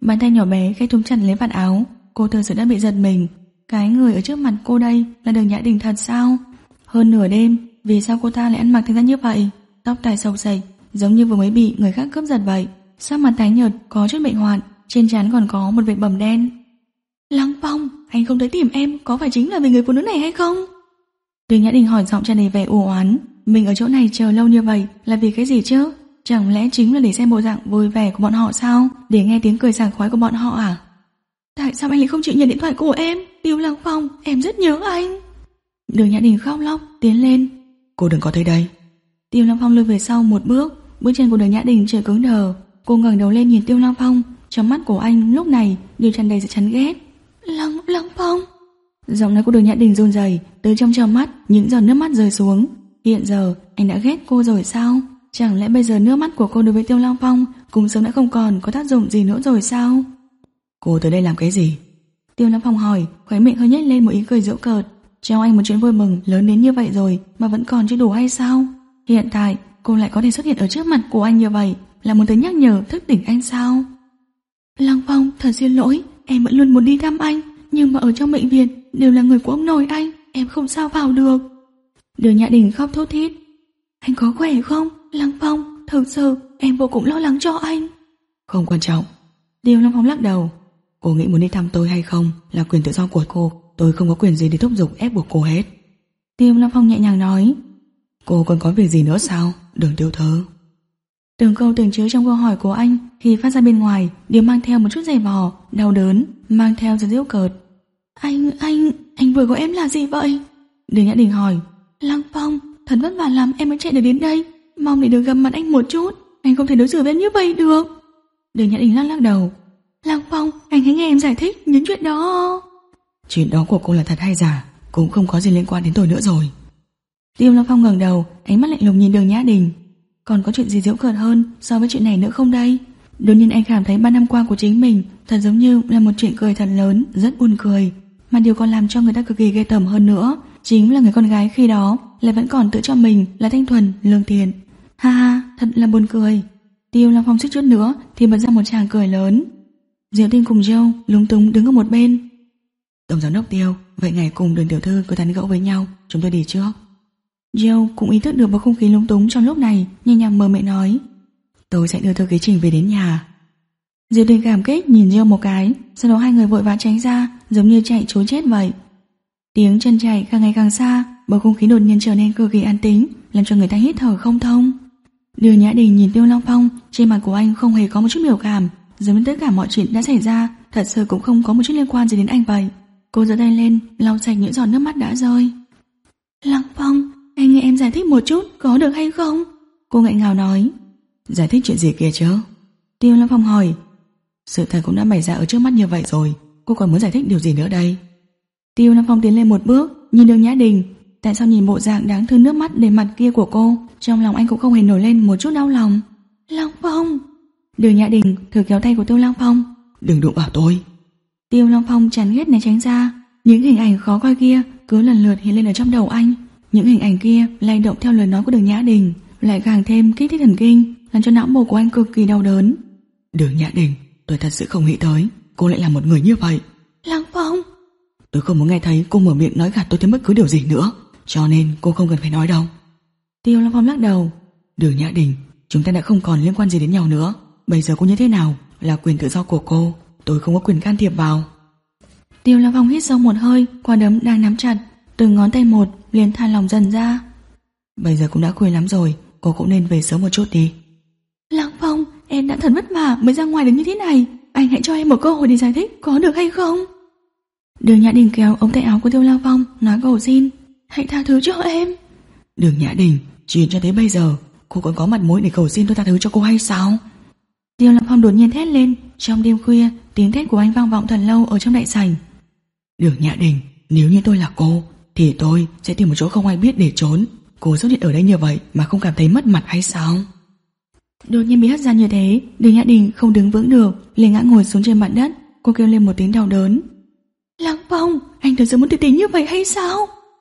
Bàn tay nhỏ bé khẽ túm chặt lấy vạt áo. Cô thực sự đã bị giật mình. Cái người ở trước mặt cô đây là Đường Nhã Đình thật sao? Hơn nửa đêm, vì sao cô ta lại ăn mặc thành ra như vậy? Tóc tai xộc xệch, giống như vừa mới bị người khác cướp giật vậy. Sắc mặt tái nhợt, có chút bệnh hoạn, trên trán còn có một vệt bầm đen. Lăng Phong, anh không tới tìm em có phải chính là vì người phụ nữ này hay không? Đường Nhã Đình hỏi giọng tràn đầy vẻ u oán. Mình ở chỗ này chờ lâu như vậy là vì cái gì chứ? Chẳng lẽ chính là để xem bộ dạng vui vẻ của bọn họ sao? Để nghe tiếng cười sảng khoái của bọn họ à? Tại sao anh lại không chịu nhận điện thoại của em? Tiêu Lăng Phong, em rất nhớ anh. Đường Nhã Đình khóc lóc tiến lên. Cô đừng có tới đây. Tiêu Lăng Phong lùi về sau một bước. Bước chân của Đường Nhã Đình trở cứng đờ. Cô ngẩng đầu lên nhìn Tiêu Lăng Phong. Trong mắt của anh lúc này đều tràn đầy sự chán ghét. Lăng Lăng Phong. Giọng nói của Đường Nhã Đình run rẩy, từ trong tròng mắt những giọt nước mắt rơi xuống. Hiện giờ anh đã ghét cô rồi sao? Chẳng lẽ bây giờ nước mắt của cô đối với Tiêu Lăng Phong cũng sớm đã không còn có tác dụng gì nữa rồi sao? Cô tới đây làm cái gì? Tiêu Lăng Phong hỏi, khóe miệng hơi nhếch lên một ý cười giễu cợt. Trong anh một chuyện vui mừng lớn đến như vậy rồi mà vẫn còn chưa đủ hay sao? Hiện tại cô lại có thể xuất hiện ở trước mặt của anh như vậy, là muốn tới nhắc nhở thức tỉnh anh sao? Lăng Phong, thật xin lỗi, em vẫn luôn muốn đi thăm anh, nhưng mà ở trong bệnh viện đều là người của ông nội anh, em không sao vào được. Đường Nhã Đình khóc thút thít. Anh có khỏe không? Lăng Phong, thực sự em vô cùng lo lắng cho anh. Không quan trọng. Tiêu Lăng Phong lắc đầu. Cô nghĩ muốn đi thăm tôi hay không là quyền tự do của cô, tôi không có quyền gì để thúc giục ép buộc cô hết. Tiêu Lăng Phong nhẹ nhàng nói. Cô còn có việc gì nữa sao, Đường tiểu thư? Từng câu từng chữ trong câu hỏi của anh khi phát ra bên ngoài đều mang theo một chút dày vò, đau đớn, mang theo sự giễu cợt. Anh, anh, anh vừa gọi em là gì vậy? Đường Nhã Đình hỏi. Lăng Phong, thật vất vả lắm em mới chạy được đến đây, mong để được gặp mặt anh một chút, anh không thể đối xử với em như vậy được. Đường Nhã Đình lắc lắc đầu. Lăng Phong, anh hãy nghe em giải thích những chuyện đó. Chuyện đó của cô là thật hay giả, cũng không có gì liên quan đến tôi nữa rồi. Tiêu Lăng Phong ngẩng đầu, ánh mắt lạnh lùng nhìn Đường Nhã Đình. Còn có chuyện gì giễu cợt hơn so với chuyện này nữa không đây? Đột nhiên anh cảm thấy ba năm qua của chính mình thật giống như là một chuyện cười thật lớn, rất buồn cười. Mà điều còn làm cho người ta cực kỳ ghê tởm hơn nữa chính là người con gái khi đó lại vẫn còn tự cho mình là thanh thuần, lương thiện. Ha ha, thật là buồn cười. Tiêu Lăng Phong suýt chút nữa thì bật ra một tràng cười lớn. Diệu Tinh cùng Joe lúng túng đứng ở một bên. Tổng giám đốc Tiêu, vậy ngày cùng Đường tiểu thư cứ tán gẫu với nhau, chúng tôi đi trước. Joe cũng ý thức được bầu không khí lúng túng trong lúc này, nhẹ nhàng mờ miệng nói. Tôi sẽ đưa thư ký Trình về đến nhà. Diệu Tinh cảm kích nhìn Joe một cái, sau đó hai người vội vã tránh ra, giống như chạy trốn chết vậy. Tiếng chân chạy càng ngày càng xa, bầu không khí đột nhiên trở nên cực kỳ an tĩnh, làm cho người ta hít thở không thông. Đường Nhã Đình nhìn Tiêu Lăng Phong, trên mặt của anh không hề có một chút biểu cảm, giống như tất cả mọi chuyện đã xảy ra thật sự cũng không có một chút liên quan gì đến anh vậy. Cô giơ tay lên, lau sạch những giọt nước mắt đã rơi. Lăng Phong, anh nghe em giải thích một chút có được hay không? Cô nghẹn ngào nói. Giải thích chuyện gì kia chứ? Tiêu Lăng Phong hỏi. Sự thật cũng đã bày ra ở trước mắt như vậy rồi, cô còn muốn giải thích điều gì nữa đây? Tiêu Lăng Phong tiến lên một bước, nhìn Đường Nhã Đình. Tại sao nhìn bộ dạng đáng thương nước mắt đầy mặt kia của cô, trong lòng anh cũng không hề nổi lên một chút đau lòng. Lăng Phong. Đường Nhã Đình thử kéo tay của Tiêu Lăng Phong. Đừng đụng vào tôi. Tiêu Lăng Phong chán ghét né tránh ra. Những hình ảnh khó coi kia cứ lần lượt hiện lên ở trong đầu anh. Những hình ảnh kia lay động theo lời nói của Đường Nhã Đình, lại càng thêm kích thích thần kinh, làm cho não bộ của anh cực kỳ đau đớn. Đường Nhã Đình, tôi thật sự không nghĩ tới cô lại là một người như vậy. Lăng Phong. Tôi không muốn nghe thấy cô mở miệng nói gạt tôi thêm bất cứ điều gì nữa, cho nên cô không cần phải nói đâu. Tiêu Lăng Phong lắc đầu. Đường Nhã Đình, chúng ta đã không còn liên quan gì đến nhau nữa. Bây giờ cô như thế nào là quyền tự do của cô, tôi không có quyền can thiệp vào. Tiêu Lăng Phong hít sâu một hơi, quả đấm đang nắm chặt, từng ngón tay một liền thả lỏng dần ra. Bây giờ cũng đã khuya lắm rồi, cô cũng nên về sớm một chút đi. Lăng Phong, em đã thật vất vả mới ra ngoài được như thế này, anh hãy cho em một cơ hội để giải thích có được hay không? Đường Nhã Đình kéo ống tay áo của Tiêu Lăng Phong, nói cầu xin. Hãy tha thứ cho em. Đường Nhã Đình, chuyện cho tới bây giờ cô còn có mặt mũi để cầu xin tôi tha thứ cho cô hay sao? Tiêu Lăng Phong đột nhiên thét lên. Trong đêm khuya, tiếng thét của anh vang vọng thật lâu ở trong đại sảnh. Đường Nhã Đình, nếu như tôi là cô thì tôi sẽ tìm một chỗ không ai biết để trốn. Cô xuất hiện ở đây như vậy mà không cảm thấy mất mặt hay sao? Đột nhiên bị hất ra như thế, Đường Nhã Đình không đứng vững được, liền ngã ngồi xuống trên mặt đất. Cô kêu lên một tiếng đau đớn. Lăng Phong, anh thật sự muốn tuyệt tình như vậy hay sao?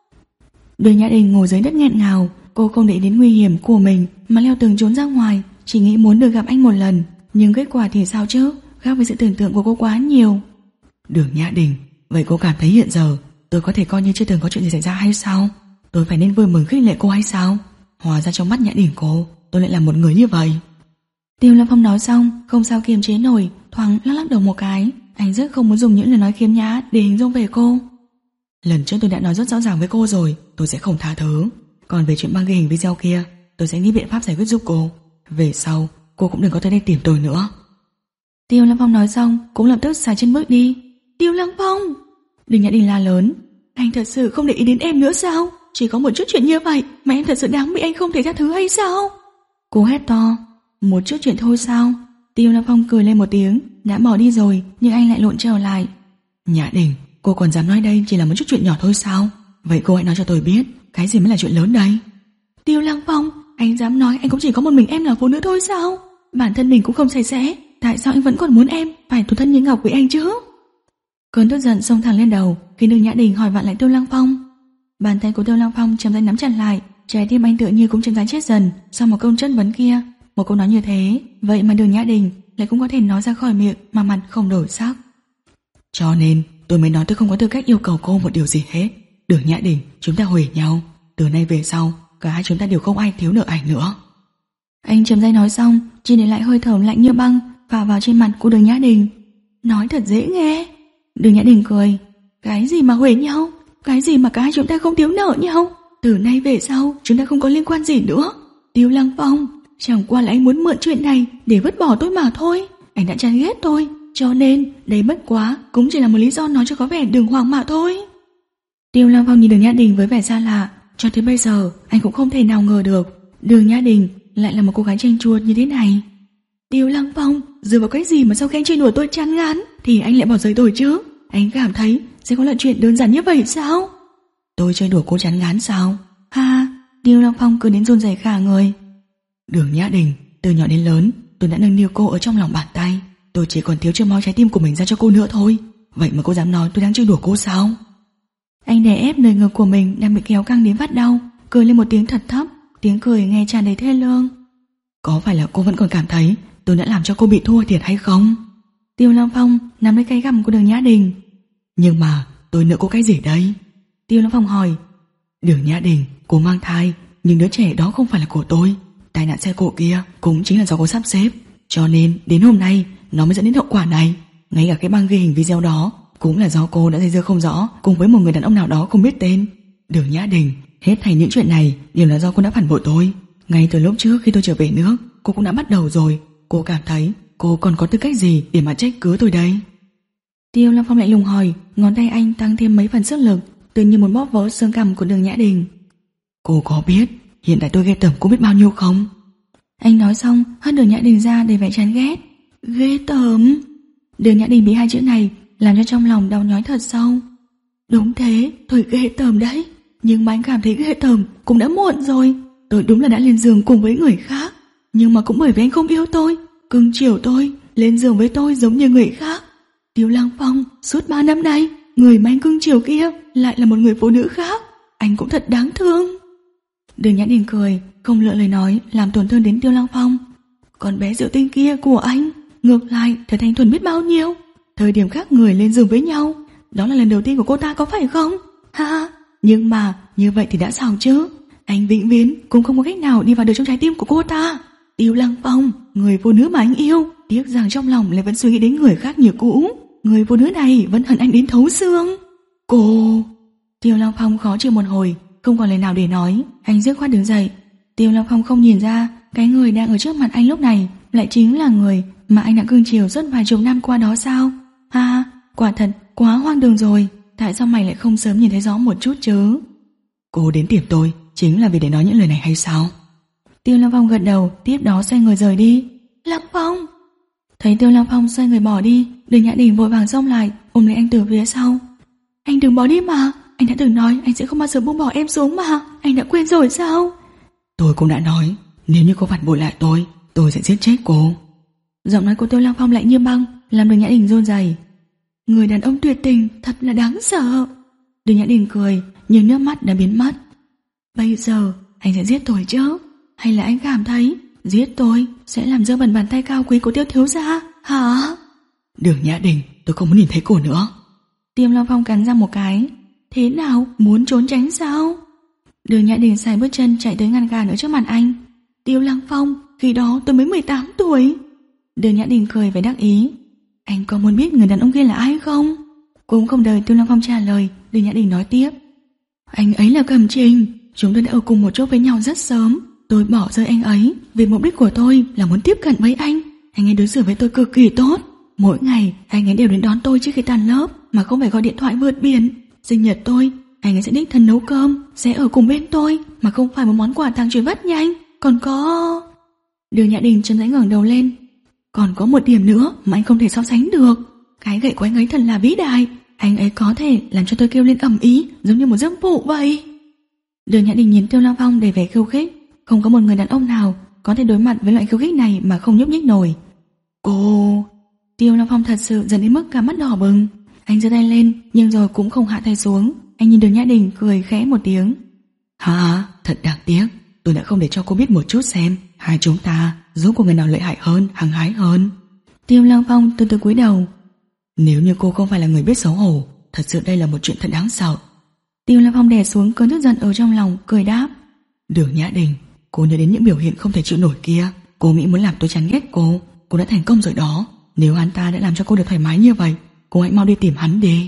Đường Nhã Đình ngồi dưới đất nghẹn ngào. Cô không để đến nguy hiểm của mình mà leo tường trốn ra ngoài, chỉ nghĩ muốn được gặp anh một lần. Nhưng kết quả thì sao chứ? khác với sự tưởng tượng của cô quá nhiều. Đường Nhã Đình, vậy cô cảm thấy hiện giờ tôi có thể coi như chưa từng có chuyện gì xảy ra hay sao? Tôi phải nên vui mừng khích lệ cô hay sao? Hóa ra trong mắt Nhã Đình cô, tôi lại là một người như vậy. Tiêu Lâm Phong nói xong, không sao kiềm chế nổi, thoáng lắc lắc đầu một cái. Anh rất không muốn dùng những lời nói khiếm nhã để hình dung về cô. Lần trước tôi đã nói rất rõ ràng với cô rồi, tôi sẽ không tha thứ. Còn về chuyện băng ghi hình video kia, tôi sẽ nghĩ biện pháp giải quyết giúp cô. Về sau, cô cũng đừng có tới đây tìm tôi nữa. Tiêu Lâm Phong nói xong, cũng lập tức xài chân bước đi. Tiêu Lâm Phong! Đường Nhã Đình la lớn. Anh thật sự không để ý đến em nữa sao? Chỉ có một chút chuyện như vậy mà em thật sự đáng bị anh không thể tha thứ hay sao? Cô hét to. Một chút chuyện thôi sao? Tiêu Lâm Phong cười lên một tiếng, đã bỏ đi rồi, nhưng anh lại lộn trở lại. Nhã Đình, cô còn dám nói đây chỉ là một chút chuyện nhỏ thôi sao? Vậy cô hãy nói cho tôi biết, cái gì mới là chuyện lớn đây? Tiêu Lăng Phong, anh dám nói anh cũng chỉ có một mình em là phụ nữ thôi sao? Bản thân mình cũng không sạch sẽ, tại sao anh vẫn còn muốn em phải thủ thân như ngọc với anh chứ? Cơn tức giận xông thẳng lên đầu, khi Đường Nhã Đình hỏi vặn lại Tiêu Lăng Phong. Bàn tay của Tiêu Lăng Phong chậm rãi nắm chặt lại, trái tim anh tựa như cũng chậm rãi chết dần sau một câu chất vấn kia. Một câu nói như thế, vậy mà Đường Nhã Đình lại cũng có thể nói ra khỏi miệng mà mặt không đổi sắc. Cho nên tôi mới nói tôi không có tư cách yêu cầu cô một điều gì hết. Đường Nhã Đình, chúng ta hủy nhau. Từ nay về sau, cả hai chúng ta đều không ai thiếu nợ ảnh nữa. Anh chậm rãi nói xong, chỉ để lại hơi thở lạnh như băng phả vào trên mặt của Đường Nhã Đình. Nói thật dễ nghe. Đường Nhã Đình cười. Cái gì mà hủy nhau? Cái gì mà cả hai chúng ta không thiếu nợ nhau? Từ nay về sau, chúng ta không có liên quan gì nữa. Tiêu Lăng Phong, chẳng qua là anh muốn mượn chuyện này để vứt bỏ tôi mà thôi. Anh đã chán ghét tôi, cho nên đây bất quá cũng chỉ là một lý do nói cho có vẻ đường hoàng mà thôi. Tiêu Lăng Phong nhìn Đường Nhã Đình với vẻ xa lạ. Cho tới bây giờ anh cũng không thể nào ngờ được Đường Nhã Đình lại là một cô gái chanh chuột như thế này. Tiêu Lăng Phong, dựa vào cái gì mà sau khi anh chơi đùa tôi chán ngán thì anh lại bỏ rơi tôi chứ? Anh cảm thấy sẽ có là chuyện đơn giản như vậy sao? Tôi chơi đùa cô chán ngán sao? Ha, Tiêu Lăng Phong cứ đến run rẩy cả người. Đường Nhã Đình, từ nhỏ đến lớn tôi đã nâng niu cô ở trong lòng bàn tay. Tôi chỉ còn thiếu chưa moi trái tim của mình ra cho cô nữa thôi. Vậy mà cô dám nói tôi đang chơi đùa cô sao? Anh đè ép nơi ngực của mình đang bị kéo căng đến phát đau, cười lên một tiếng thật thấp, tiếng cười nghe tràn đầy thê lương. Có phải là cô vẫn còn cảm thấy tôi đã làm cho cô bị thua thiệt hay không? Tiêu Lăng Phong nắm lấy cái gằm của Đường Nhã Đình. Nhưng mà tôi nợ cô cái gì đây? Tiêu Lăng Phong hỏi. Đường Nhã Đình, cô mang thai, nhưng đứa trẻ đó không phải là của tôi. Tai nạn xe cộ kia cũng chính là do cô sắp xếp. Cho nên đến hôm nay nó mới dẫn đến hậu quả này. Ngay cả cái băng ghi hình video đó cũng là do cô đã dây dưa không rõ cùng với một người đàn ông nào đó không biết tên. Đường Nhã Đình, hết thảy những chuyện này đều là do cô đã phản bội tôi. Ngay từ lúc trước khi tôi trở về nước, cô cũng đã bắt đầu rồi. Cô cảm thấy cô còn có tư cách gì để mà trách cứ tôi đây? Tiêu Lăng Phong lại lùng hỏi, ngón tay anh tăng thêm mấy phần sức lực, tự như muốn bóp vỡ xương cằm của Đường Nhã Đình. Cô có biết hiện tại tôi ghê tởm cô biết bao nhiêu không? Anh nói xong hất Đường Nhã Đình ra để vẻ chán ghét. Ghê tởm. Đường Nhã Đình bị hai chữ này làm cho trong lòng đau nhói thật sâu. Đúng thế, tôi ghê tởm đấy. Nhưng mà anh cảm thấy ghê tởm cũng đã muộn rồi. Tôi đúng là đã lên giường cùng với người khác, nhưng mà cũng bởi vì anh không yêu tôi, cưng chiều tôi, lên giường với tôi giống như người khác. Tiêu Lăng Phong, suốt ba năm nay, người mà anh cưng chiều kia lại là một người phụ nữ khác. Anh cũng thật đáng thương. Đường Nhã Đình cười, không lựa lời nói làm tổn thương đến Tiêu Lăng Phong. Còn bé Diệu Tinh kia của anh, ngược lại thật thanh thuần biết bao nhiêu. Thời điểm khác người lên giường với nhau, đó là lần đầu tiên của cô ta có phải không? Ha, nhưng mà như vậy thì đã sao chứ? Anh vĩnh viễn cũng không có cách nào đi vào được trong trái tim của cô ta. Tiêu Lăng Phong, người phụ nữ mà anh yêu, tiếc rằng trong lòng lại vẫn suy nghĩ đến người khác như cũ. Người phụ nữ này vẫn hận anh đến thấu xương. Cô... Tiêu Lăng Phong khó chịu một hồi, không còn lời nào để nói. Anh dứt khoát đứng dậy. Tiêu Lăng Phong không nhìn ra cái người đang ở trước mặt anh lúc này lại chính là người mà anh đã cưng chiều suốt vài chục năm qua đó sao? Ha, quả thật quá hoang đường rồi. Tại sao mày lại không sớm nhìn thấy rõ một chút chứ? Cô đến tìm tôi chính là vì để nói những lời này hay sao? Tiêu Lăng Phong gật đầu, tiếp đó xoay người rời đi. Lăng Phong! Thấy Tiêu Lăng Phong xoay người bỏ đi, Đường Nhã Đình vội vàng xông lại, ôm lấy anh từ phía sau. Anh đừng bỏ đi mà, anh đã từng nói anh sẽ không bao giờ buông bỏ em xuống mà, anh đã quên rồi sao? Tôi cũng đã nói, nếu như cô phản bội lại tôi, tôi sẽ giết chết cô. Giọng nói của Tiêu Lăng Phong lạnh như băng, làm Đường Nhã Đình run rẩy. Người đàn ông tuyệt tình thật là đáng sợ. Đường Nhã Đình cười, nhưng nước mắt đã biến mất. Bây giờ anh sẽ giết tôi chứ? Hay là anh cảm thấy giết tôi sẽ làm dơ bẩn bàn tay cao quý của Tiêu thiếu gia hả? Đường Nhã Đình, tôi không muốn nhìn thấy cô nữa. Tiêu Long Phong cắn răng một cái. Thế nào, muốn trốn tránh sao? Đường Nhã Đình xài bước chân chạy tới ngăn cản ở trước mặt anh. Tiêu Lăng Phong, khi đó tôi mới mười tám tuổi. Đường Nhã Đình cười vẻ đắc ý. Anh có muốn biết người đàn ông kia là ai không? Cũng không đợi Tiêu Lăng Phong trả lời, Đường Nhã Đình nói tiếp. Anh ấy là Cẩm Trình, chúng tôi đã ở cùng một chỗ với nhau rất sớm. Tôi bỏ rơi anh ấy vì mục đích của tôi là muốn tiếp cận với anh. Anh ấy đối xử với tôi cực kỳ tốt. Mỗi ngày anh ấy đều đến đón tôi trước khi tan lớp, mà không phải gọi điện thoại vượt biển. Sinh nhật tôi, anh ấy sẽ đích thân nấu cơm, sẽ ở cùng bên tôi, mà không phải một món quà tặng chuyển vất nhanh. Còn có... Đường Nhã Đình chậm rãi ngẩng đầu lên. Còn có một điểm nữa mà anh không thể so sánh được. Cái gậy của anh ấy thật là vĩ đại. Anh ấy có thể làm cho tôi kêu lên ầm ĩ giống như một giấc mộng vậy. Đường Nhã Đình nhìn Tiêu Lăng Phong đầy vẻ khiêu khích. Không có một người đàn ông nào có thể đối mặt với loại khiêu khích này mà không nhúc nhích nổi. Cô... Tiêu Lăng Phong thật sự dẫn đến mức cả mắt đỏ bừng. Anh giơ tay lên nhưng rồi cũng không hạ tay xuống. Anh nhìn Đường Nhã Đình cười khẽ một tiếng. Hả, thật đáng tiếc. Tôi đã không để cho cô biết một chút xem hai chúng ta rốt cuộc người nào lợi hại hơn, hăng hái hơn. Tiêu Lăng Phong từ từ cúi đầu. Nếu như cô không phải là người biết xấu hổ, thật sự đây là một chuyện thật đáng sợ. Tiêu Lăng Phong đè xuống cơn tức giận ở trong lòng, cười đáp. Đường Nhã Đình, cô nhớ đến những biểu hiện không thể chịu nổi kia. Cô nghĩ muốn làm tôi chán ghét cô. Cô đã thành công rồi đó. Nếu hắn ta đã làm cho cô được thoải mái như vậy, cô hãy mau đi tìm hắn đi.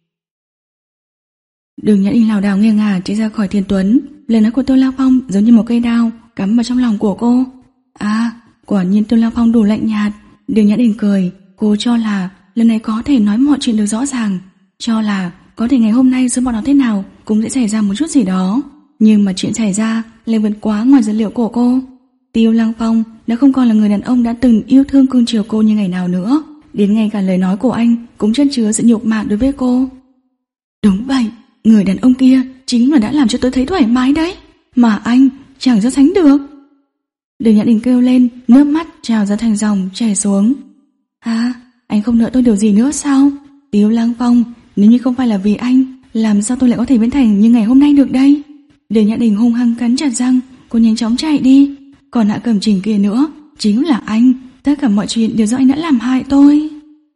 Đường Nhã Đình lảo đảo nghiêng ngả chạy ra khỏi Thiên Tuấn. Lời nói của Tiêu Lăng Phong giống như một cây đao cắm vào trong lòng của cô. À, quả nhiên Tiêu Lăng Phong đủ lạnh nhạt. Đường Nhã Đình cười. Cô cho là lần này có thể nói mọi chuyện được rõ ràng, cho là có thể ngày hôm nay giữa bọn nó thế nào cũng sẽ xảy ra một chút gì đó. Nhưng mà chuyện xảy ra lại vượt quá ngoài dự liệu của cô. Tiêu Lăng Phong đã không còn là người đàn ông đã từng yêu thương cưng chiều cô như ngày nào nữa. Đến ngay cả lời nói của anh cũng chất chứa sự nhục mạ đối với cô. Đúng vậy, người đàn ông kia chính là đã làm cho tôi thấy thoải mái đấy, mà anh chẳng so sánh được. Đường Nhã Đình kêu lên, nước mắt trào ra thành dòng chảy xuống. À, anh không nợ tôi điều gì nữa sao? Tiêu Lăng Phong, nếu như không phải là vì anh, làm sao tôi lại có thể biến thành như ngày hôm nay được đây? Đường Nhã Đình hung hăng cắn chặt răng, cô nhanh chóng chạy đi. Còn Hạ Cẩm Trình kia nữa, chính là anh. Tất cả mọi chuyện đều do anh đã làm hại tôi.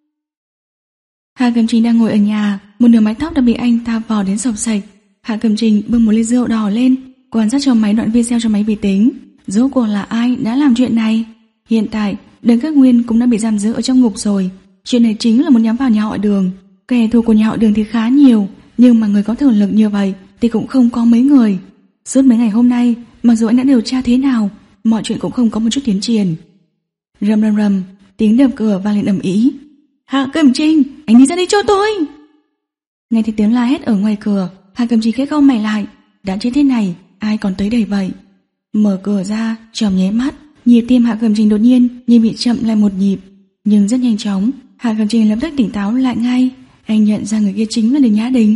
Hạ Cẩm Trình đang ngồi ở nhà, một nửa mái tóc đã bị anh ta vò đến sộc sạch. Hạ Cẩm Trình bưng một ly rượu đỏ lên, quan sát trong máy đoạn video trong máy vi tính. Rốt cuộc là ai đã làm chuyện này? Hiện tại Đường Các Nguyên cũng đã bị giam giữ ở trong ngục rồi. Chuyện này chính là muốn nhắm vào nhà họ Đường. Kẻ thù của nhà họ Đường thì khá nhiều, nhưng mà người có thực lực như vậy thì cũng không có mấy người. Suốt mấy ngày hôm nay, mặc dù anh đã điều tra thế nào, mọi chuyện cũng không có một chút tiến triển. Rầm rầm rầm, tiếng đập cửa vang lên ầm ĩ. Hạ Cẩm Trình, anh đi ra đây cho tôi. Nghe thấy tiếng la hét ở ngoài cửa, Hạ Cẩm Trình khẽ cau mày lại. Đã chết thế này, ai còn tới đây vậy? Mở cửa ra, chòm nháy mắt, nhịp tim Hạ Cẩm Trình đột nhiên như bị chậm lại một nhịp. Nhưng rất nhanh chóng, Hạ Cẩm Trình lập tức tỉnh táo lại ngay. Anh nhận ra người kia chính là Đường Nhã Đình.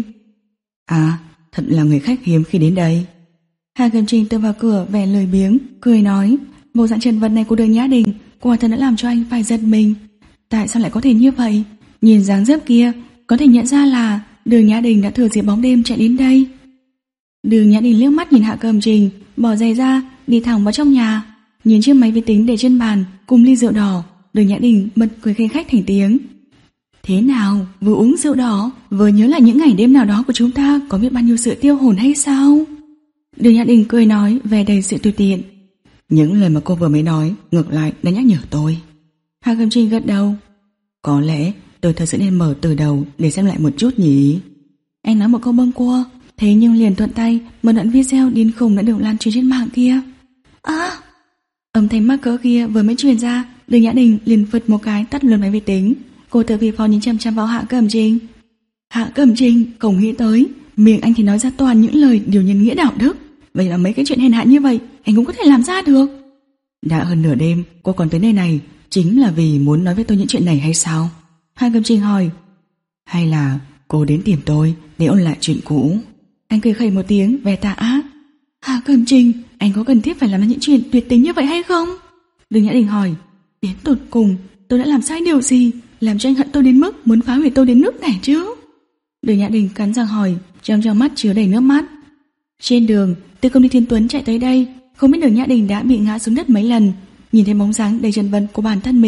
À, thật là người khách hiếm khi đến đây. Hạ Cẩm Trình tựa vào cửa vẻ lười biếng, cười nói. Bộ dạng trần vật này của Đường Nhã Đình quả thật đã làm cho anh phải giật mình. Tại sao lại có thể như vậy? Nhìn dáng dấp kia, có thể nhận ra là Đường Nhã Đình đã thừa dịp bóng đêm chạy đến đây. Đường Nhã Đình liếc mắt nhìn Hạ Cẩm Trình, bỏ giày ra, đi thẳng vào trong nhà. Nhìn chiếc máy vi tính để trên bàn cùng ly rượu đỏ, Đường Nhã Đình bật cười khanh khách thành tiếng. Thế nào, vừa uống rượu đỏ, vừa nhớ lại những ngày đêm nào đó của chúng ta có biết bao nhiêu sự tiêu hồn hay sao? Đường Nhã Đình cười nói vẻ đầy sự tùy tiện. Những lời mà cô vừa mới nói ngược lại đã nhắc nhở tôi. Hạ Cẩm Trình gật đầu. Có lẽ tôi thật sự nên mở từ đầu để xem lại một chút nhỉ. Anh nói một câu bâng quơ, thế nhưng liền thuận tay một đoạn video điên khùng đã được lan truyền trên mạng kia. À! Âm thanh mắc cỡ kia vừa mới truyền ra, Đường Nhã Đình liền phật một cái tắt luôn máy vi tính. Cô tự vì phò nhìn chăm chăm vào Hạ Cẩm Trình. Hạ Cẩm Trình, không nghĩ tới, miệng anh thì nói ra toàn những lời điều nhân nghĩa đạo đức. Vậy là mấy cái chuyện hèn hạ như vậy anh cũng có thể làm ra được. Đã hơn nửa đêm cô còn tới nơi này chính là vì muốn nói với tôi những chuyện này hay sao? Hạ Cẩm Trình hỏi. Hay là cô đến tìm tôi để ôn lại chuyện cũ? Anh cười khẩy một tiếng vẻ tà ác. Hạ Cẩm Trình, anh có cần thiết phải làm ra những chuyện tuyệt tình như vậy hay không? Đường Nhã Đình hỏi. Đến tột cùng tôi đã làm sai điều gì làm cho anh hận tôi đến mức muốn phá hủy tôi đến nước này chứ? Đường Nhã Đình cắn răng hỏi, trong trong mắt chứa đầy nước mắt. Trên đường từ công ty Thiên Tuấn chạy tới đây, không biết Đường Nhã Đình đã bị ngã xuống đất mấy lần. Nhìn thấy bóng dáng đầy chật vật của bản thân mình,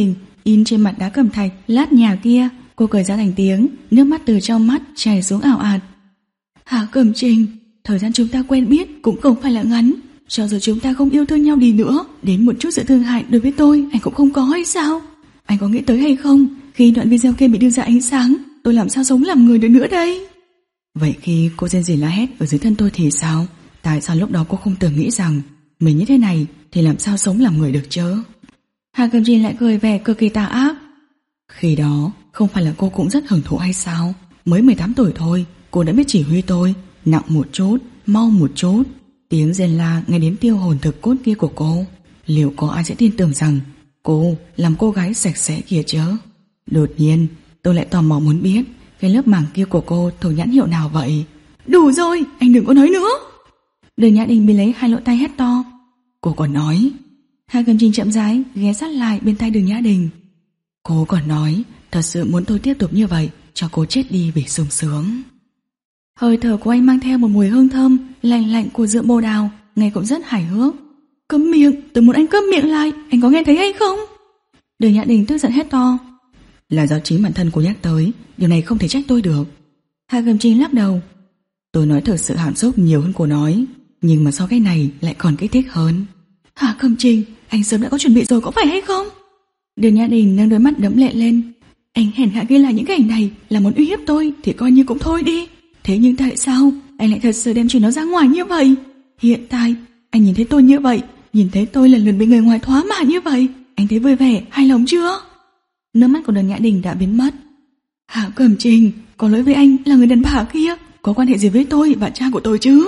in trên mặt đá cẩm thạch lát nhà kia. Cô cười ra thành tiếng, nước mắt từ trong mắt chảy xuống ảo ạt. Hạ Cẩm Trình, thời gian chúng ta quen biết cũng không phải là ngắn. Cho dù chúng ta không yêu thương nhau đi nữa, đến một chút sự thương hại đối với tôi anh cũng không có hay sao? Anh có nghĩ tới hay không, khi đoạn video kia bị đưa ra ánh sáng, tôi làm sao sống làm người được nữa đây? Vậy khi cô rên rỉ la hét ở dưới thân tôi thì sao? Tại sao lúc đó cô không từng nghĩ rằng mình như thế này thì làm sao sống làm người được chứ? Hạ Cẩm Trình lại cười vẻ cực kỳ tà ác. Khi đó không phải là cô cũng rất hưởng thụ hay sao? Mới mười tám tuổi thôi, cô đã biết chỉ huy tôi, nặng một chút, mau một chút. Tiếng rên la nghe đến tiêu hồn thực cốt kia của cô. Liệu có ai sẽ tin tưởng rằng cô làm cô gái sạch sẽ kia chứ? Đột nhiên tôi lại tò mò muốn biết cái lớp màng kia của cô thuộc nhãn hiệu nào vậy? Đủ rồi, anh đừng có nói nữa. Đường Nhã Đình bị lấy hai lỗ tai hét to. Cô còn nói. Hạ Cẩm Trình chậm rãi ghé sát lại bên tai Đường Nhã Đình. Cô còn nói thật sự muốn tôi tiếp tục như vậy, cho cô chết đi vì sung sướng. Hơi thở của anh mang theo một mùi hương thơm lạnh lạnh của rượu bồ đào, nghe cũng rất hài hước. Câm miệng, tôi muốn anh câm miệng lại, anh có nghe thấy hay không? Đường Nhã Đình tức giận hét to. Là do chính bản thân cô nhắc tới, điều này không thể trách tôi được. Hạ Cẩm Trình lắc đầu. Tôi nói thực sự hàm xúc nhiều hơn cô nói, nhưng mà sau cái này lại còn kích thích hơn. Hạ Cẩm Trình, anh sớm đã có chuẩn bị rồi có phải hay không? Đường Nhã Đình nâng đôi mắt đẫm lệ lên. Anh hèn hạ ghi lại những cái ảnh này là muốn uy hiếp tôi thì coi như cũng thôi đi. Thế nhưng tại sao anh lại thật sự đem chuyện nó ra ngoài như vậy? Hiện tại anh nhìn thấy tôi như vậy, nhìn thấy tôi lần lượt bị người ngoài thoá mạ như vậy, anh thấy vui vẻ, hài lòng chưa? Nước mắt của Đường Nhã Đình đã biến mất. Hạ Cẩm Trình, có lỗi với anh là người đàn bà kia, có quan hệ gì với tôi và cha của tôi chứ?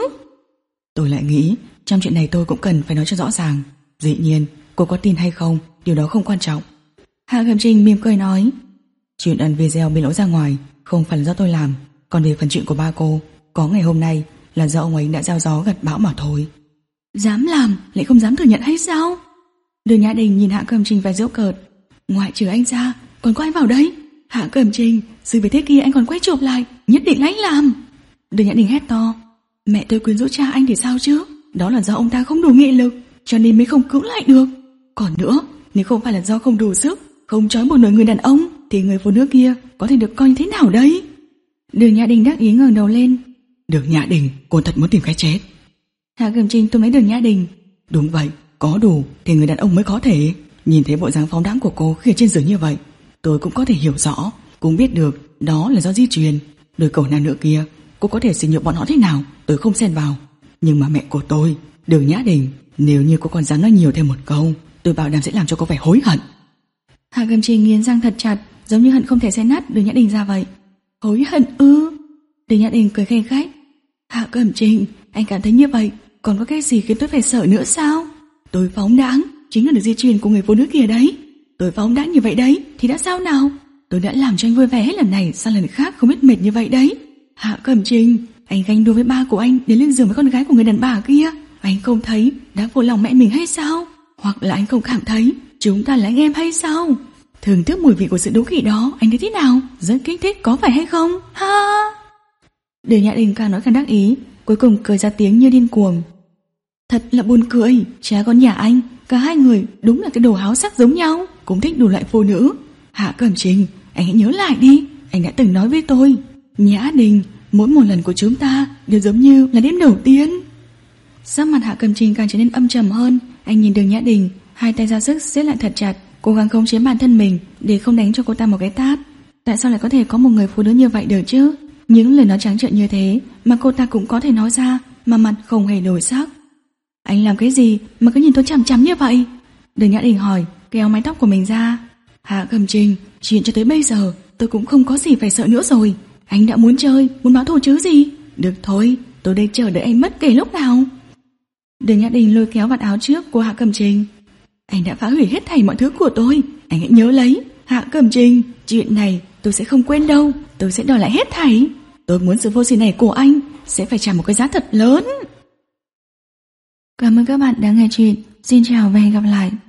Tôi lại nghĩ trong chuyện này tôi cũng cần phải nói cho rõ ràng. Dĩ nhiên cô có tin hay không, điều đó không quan trọng. Hạ Cẩm Trình mỉm cười nói. Chuyện ẩn video bị lỗi ra ngoài không phải là do tôi làm. Còn về phần chuyện của ba cô, có ngày hôm nay là do ông ấy đã gieo gió gặt bão mà thôi. Dám làm lại không dám thừa nhận hay sao? Đường Nhã Đình nhìn Hạ Cẩm Trình và giễu cợt. Ngoại trừ anh ra còn có ai vào đấy? Hạ Cẩm Trình, sự việc thế kia anh còn quay chụp lại, nhất định là anh làm. Đường Nhã Đình hét to. Mẹ tôi quyến rũ cha anh thì sao chứ? Đó là do ông ta không đủ nghị lực, cho nên mới không cứu lại được. Còn nữa, nếu không phải là do không đủ sức, không trói buộc nổi người đàn ông, thì người phụ nữ kia có thể được coi như thế nào đấy? Đường Nhã Đình đắc ý ngẩng đầu lên. Đường Nhã Đình, cô thật muốn tìm cái chết. Hạ Cẩm Trình túm lấy Đường Nhã Đình. Đúng vậy, có đủ thì người đàn ông mới có thể. Nhìn thấy bộ dáng phóng đãng của cô khi ở trên giường như vậy, tôi cũng có thể hiểu rõ, cũng biết được đó là do di truyền. Đôi cầu nam nữ kia, cô có thể sử dụng bọn họ thế nào, tôi không xen vào. Nhưng mà mẹ của tôi, Đường Nhã Đình, nếu như cô còn dám nói nhiều thêm một câu, tôi bảo đảm sẽ làm cho cô phải hối hận. Hạ Cẩm Trình nghiến răng thật chặt, giống như hận không thể xé nát Đường Nhã Đình ra vậy. Hối hận ư? Đường Nhã Đình cười khanh khách. Hạ Cẩm Trình, anh cảm thấy như vậy còn có cái gì khiến tôi phải sợ nữa sao? Tôi phóng đãng chính là được di truyền của người phụ nữ kia đấy. Tôi phóng đãng như vậy đấy thì đã sao nào? Tôi đã làm cho anh vui vẻ hết lần này sang lần khác không biết mệt như vậy đấy. Hạ Cẩm Trình, anh ganh đua với ba của anh đến lên giường với con gái của người đàn bà kia, anh không thấy đã phụ lòng mẹ mình hay sao? Hoặc là anh không cảm thấy chúng ta là anh em hay sao? Thưởng thức mùi vị của sự đố kỵ đó anh thấy thế nào? Rất kích thích có phải hay không? Ha! Đường Nhã Đình càng nói càng đắc ý, cuối cùng cười ra tiếng như điên cuồng. Thật là buồn cười, cha con nhà anh, cả hai người đúng là cái đồ háo sắc giống nhau, cũng thích đủ loại phụ nữ. Hạ Cẩm Trình, anh hãy nhớ lại đi, anh đã từng nói với tôi, Nhã Đình, mỗi một lần của chúng ta đều giống như là đêm đầu tiên. Sắc mặt Hạ Cẩm Trình càng trở nên âm trầm hơn, anh nhìn Đường Nhã Đình, hai tay ra sức siết lại thật chặt, cố gắng khống chế bản thân mình để không đánh cho cô ta một cái tát. Tại sao lại có thể có một người phụ nữ như vậy được chứ? Những lời nói trắng trợn như thế mà cô ta cũng có thể nói ra, mà mặt không hề đổi sắc. Anh làm cái gì mà cứ nhìn tôi chằm chằm như vậy? Đường Nhã Đình hỏi, kéo mái tóc của mình ra. Hạ Cẩm Trình, chuyện cho tới bây giờ tôi cũng không có gì phải sợ nữa rồi. Anh đã muốn chơi, muốn báo thù chứ gì? Được thôi, tôi đây chờ đợi anh bất kể lúc nào. Đường Nhã Đình lôi kéo vạt áo trước của Hạ Cẩm Trình. Anh đã phá hủy hết thảy mọi thứ của tôi, anh hãy nhớ lấy. Hạ Cẩm Trình, chuyện này tôi sẽ không quên đâu, tôi sẽ đòi lại hết thảy. Tôi muốn sự vô sỉ này của anh sẽ phải trả một cái giá thật lớn. Cảm ơn các bạn đã nghe chuyện. Xin chào và hẹn gặp lại.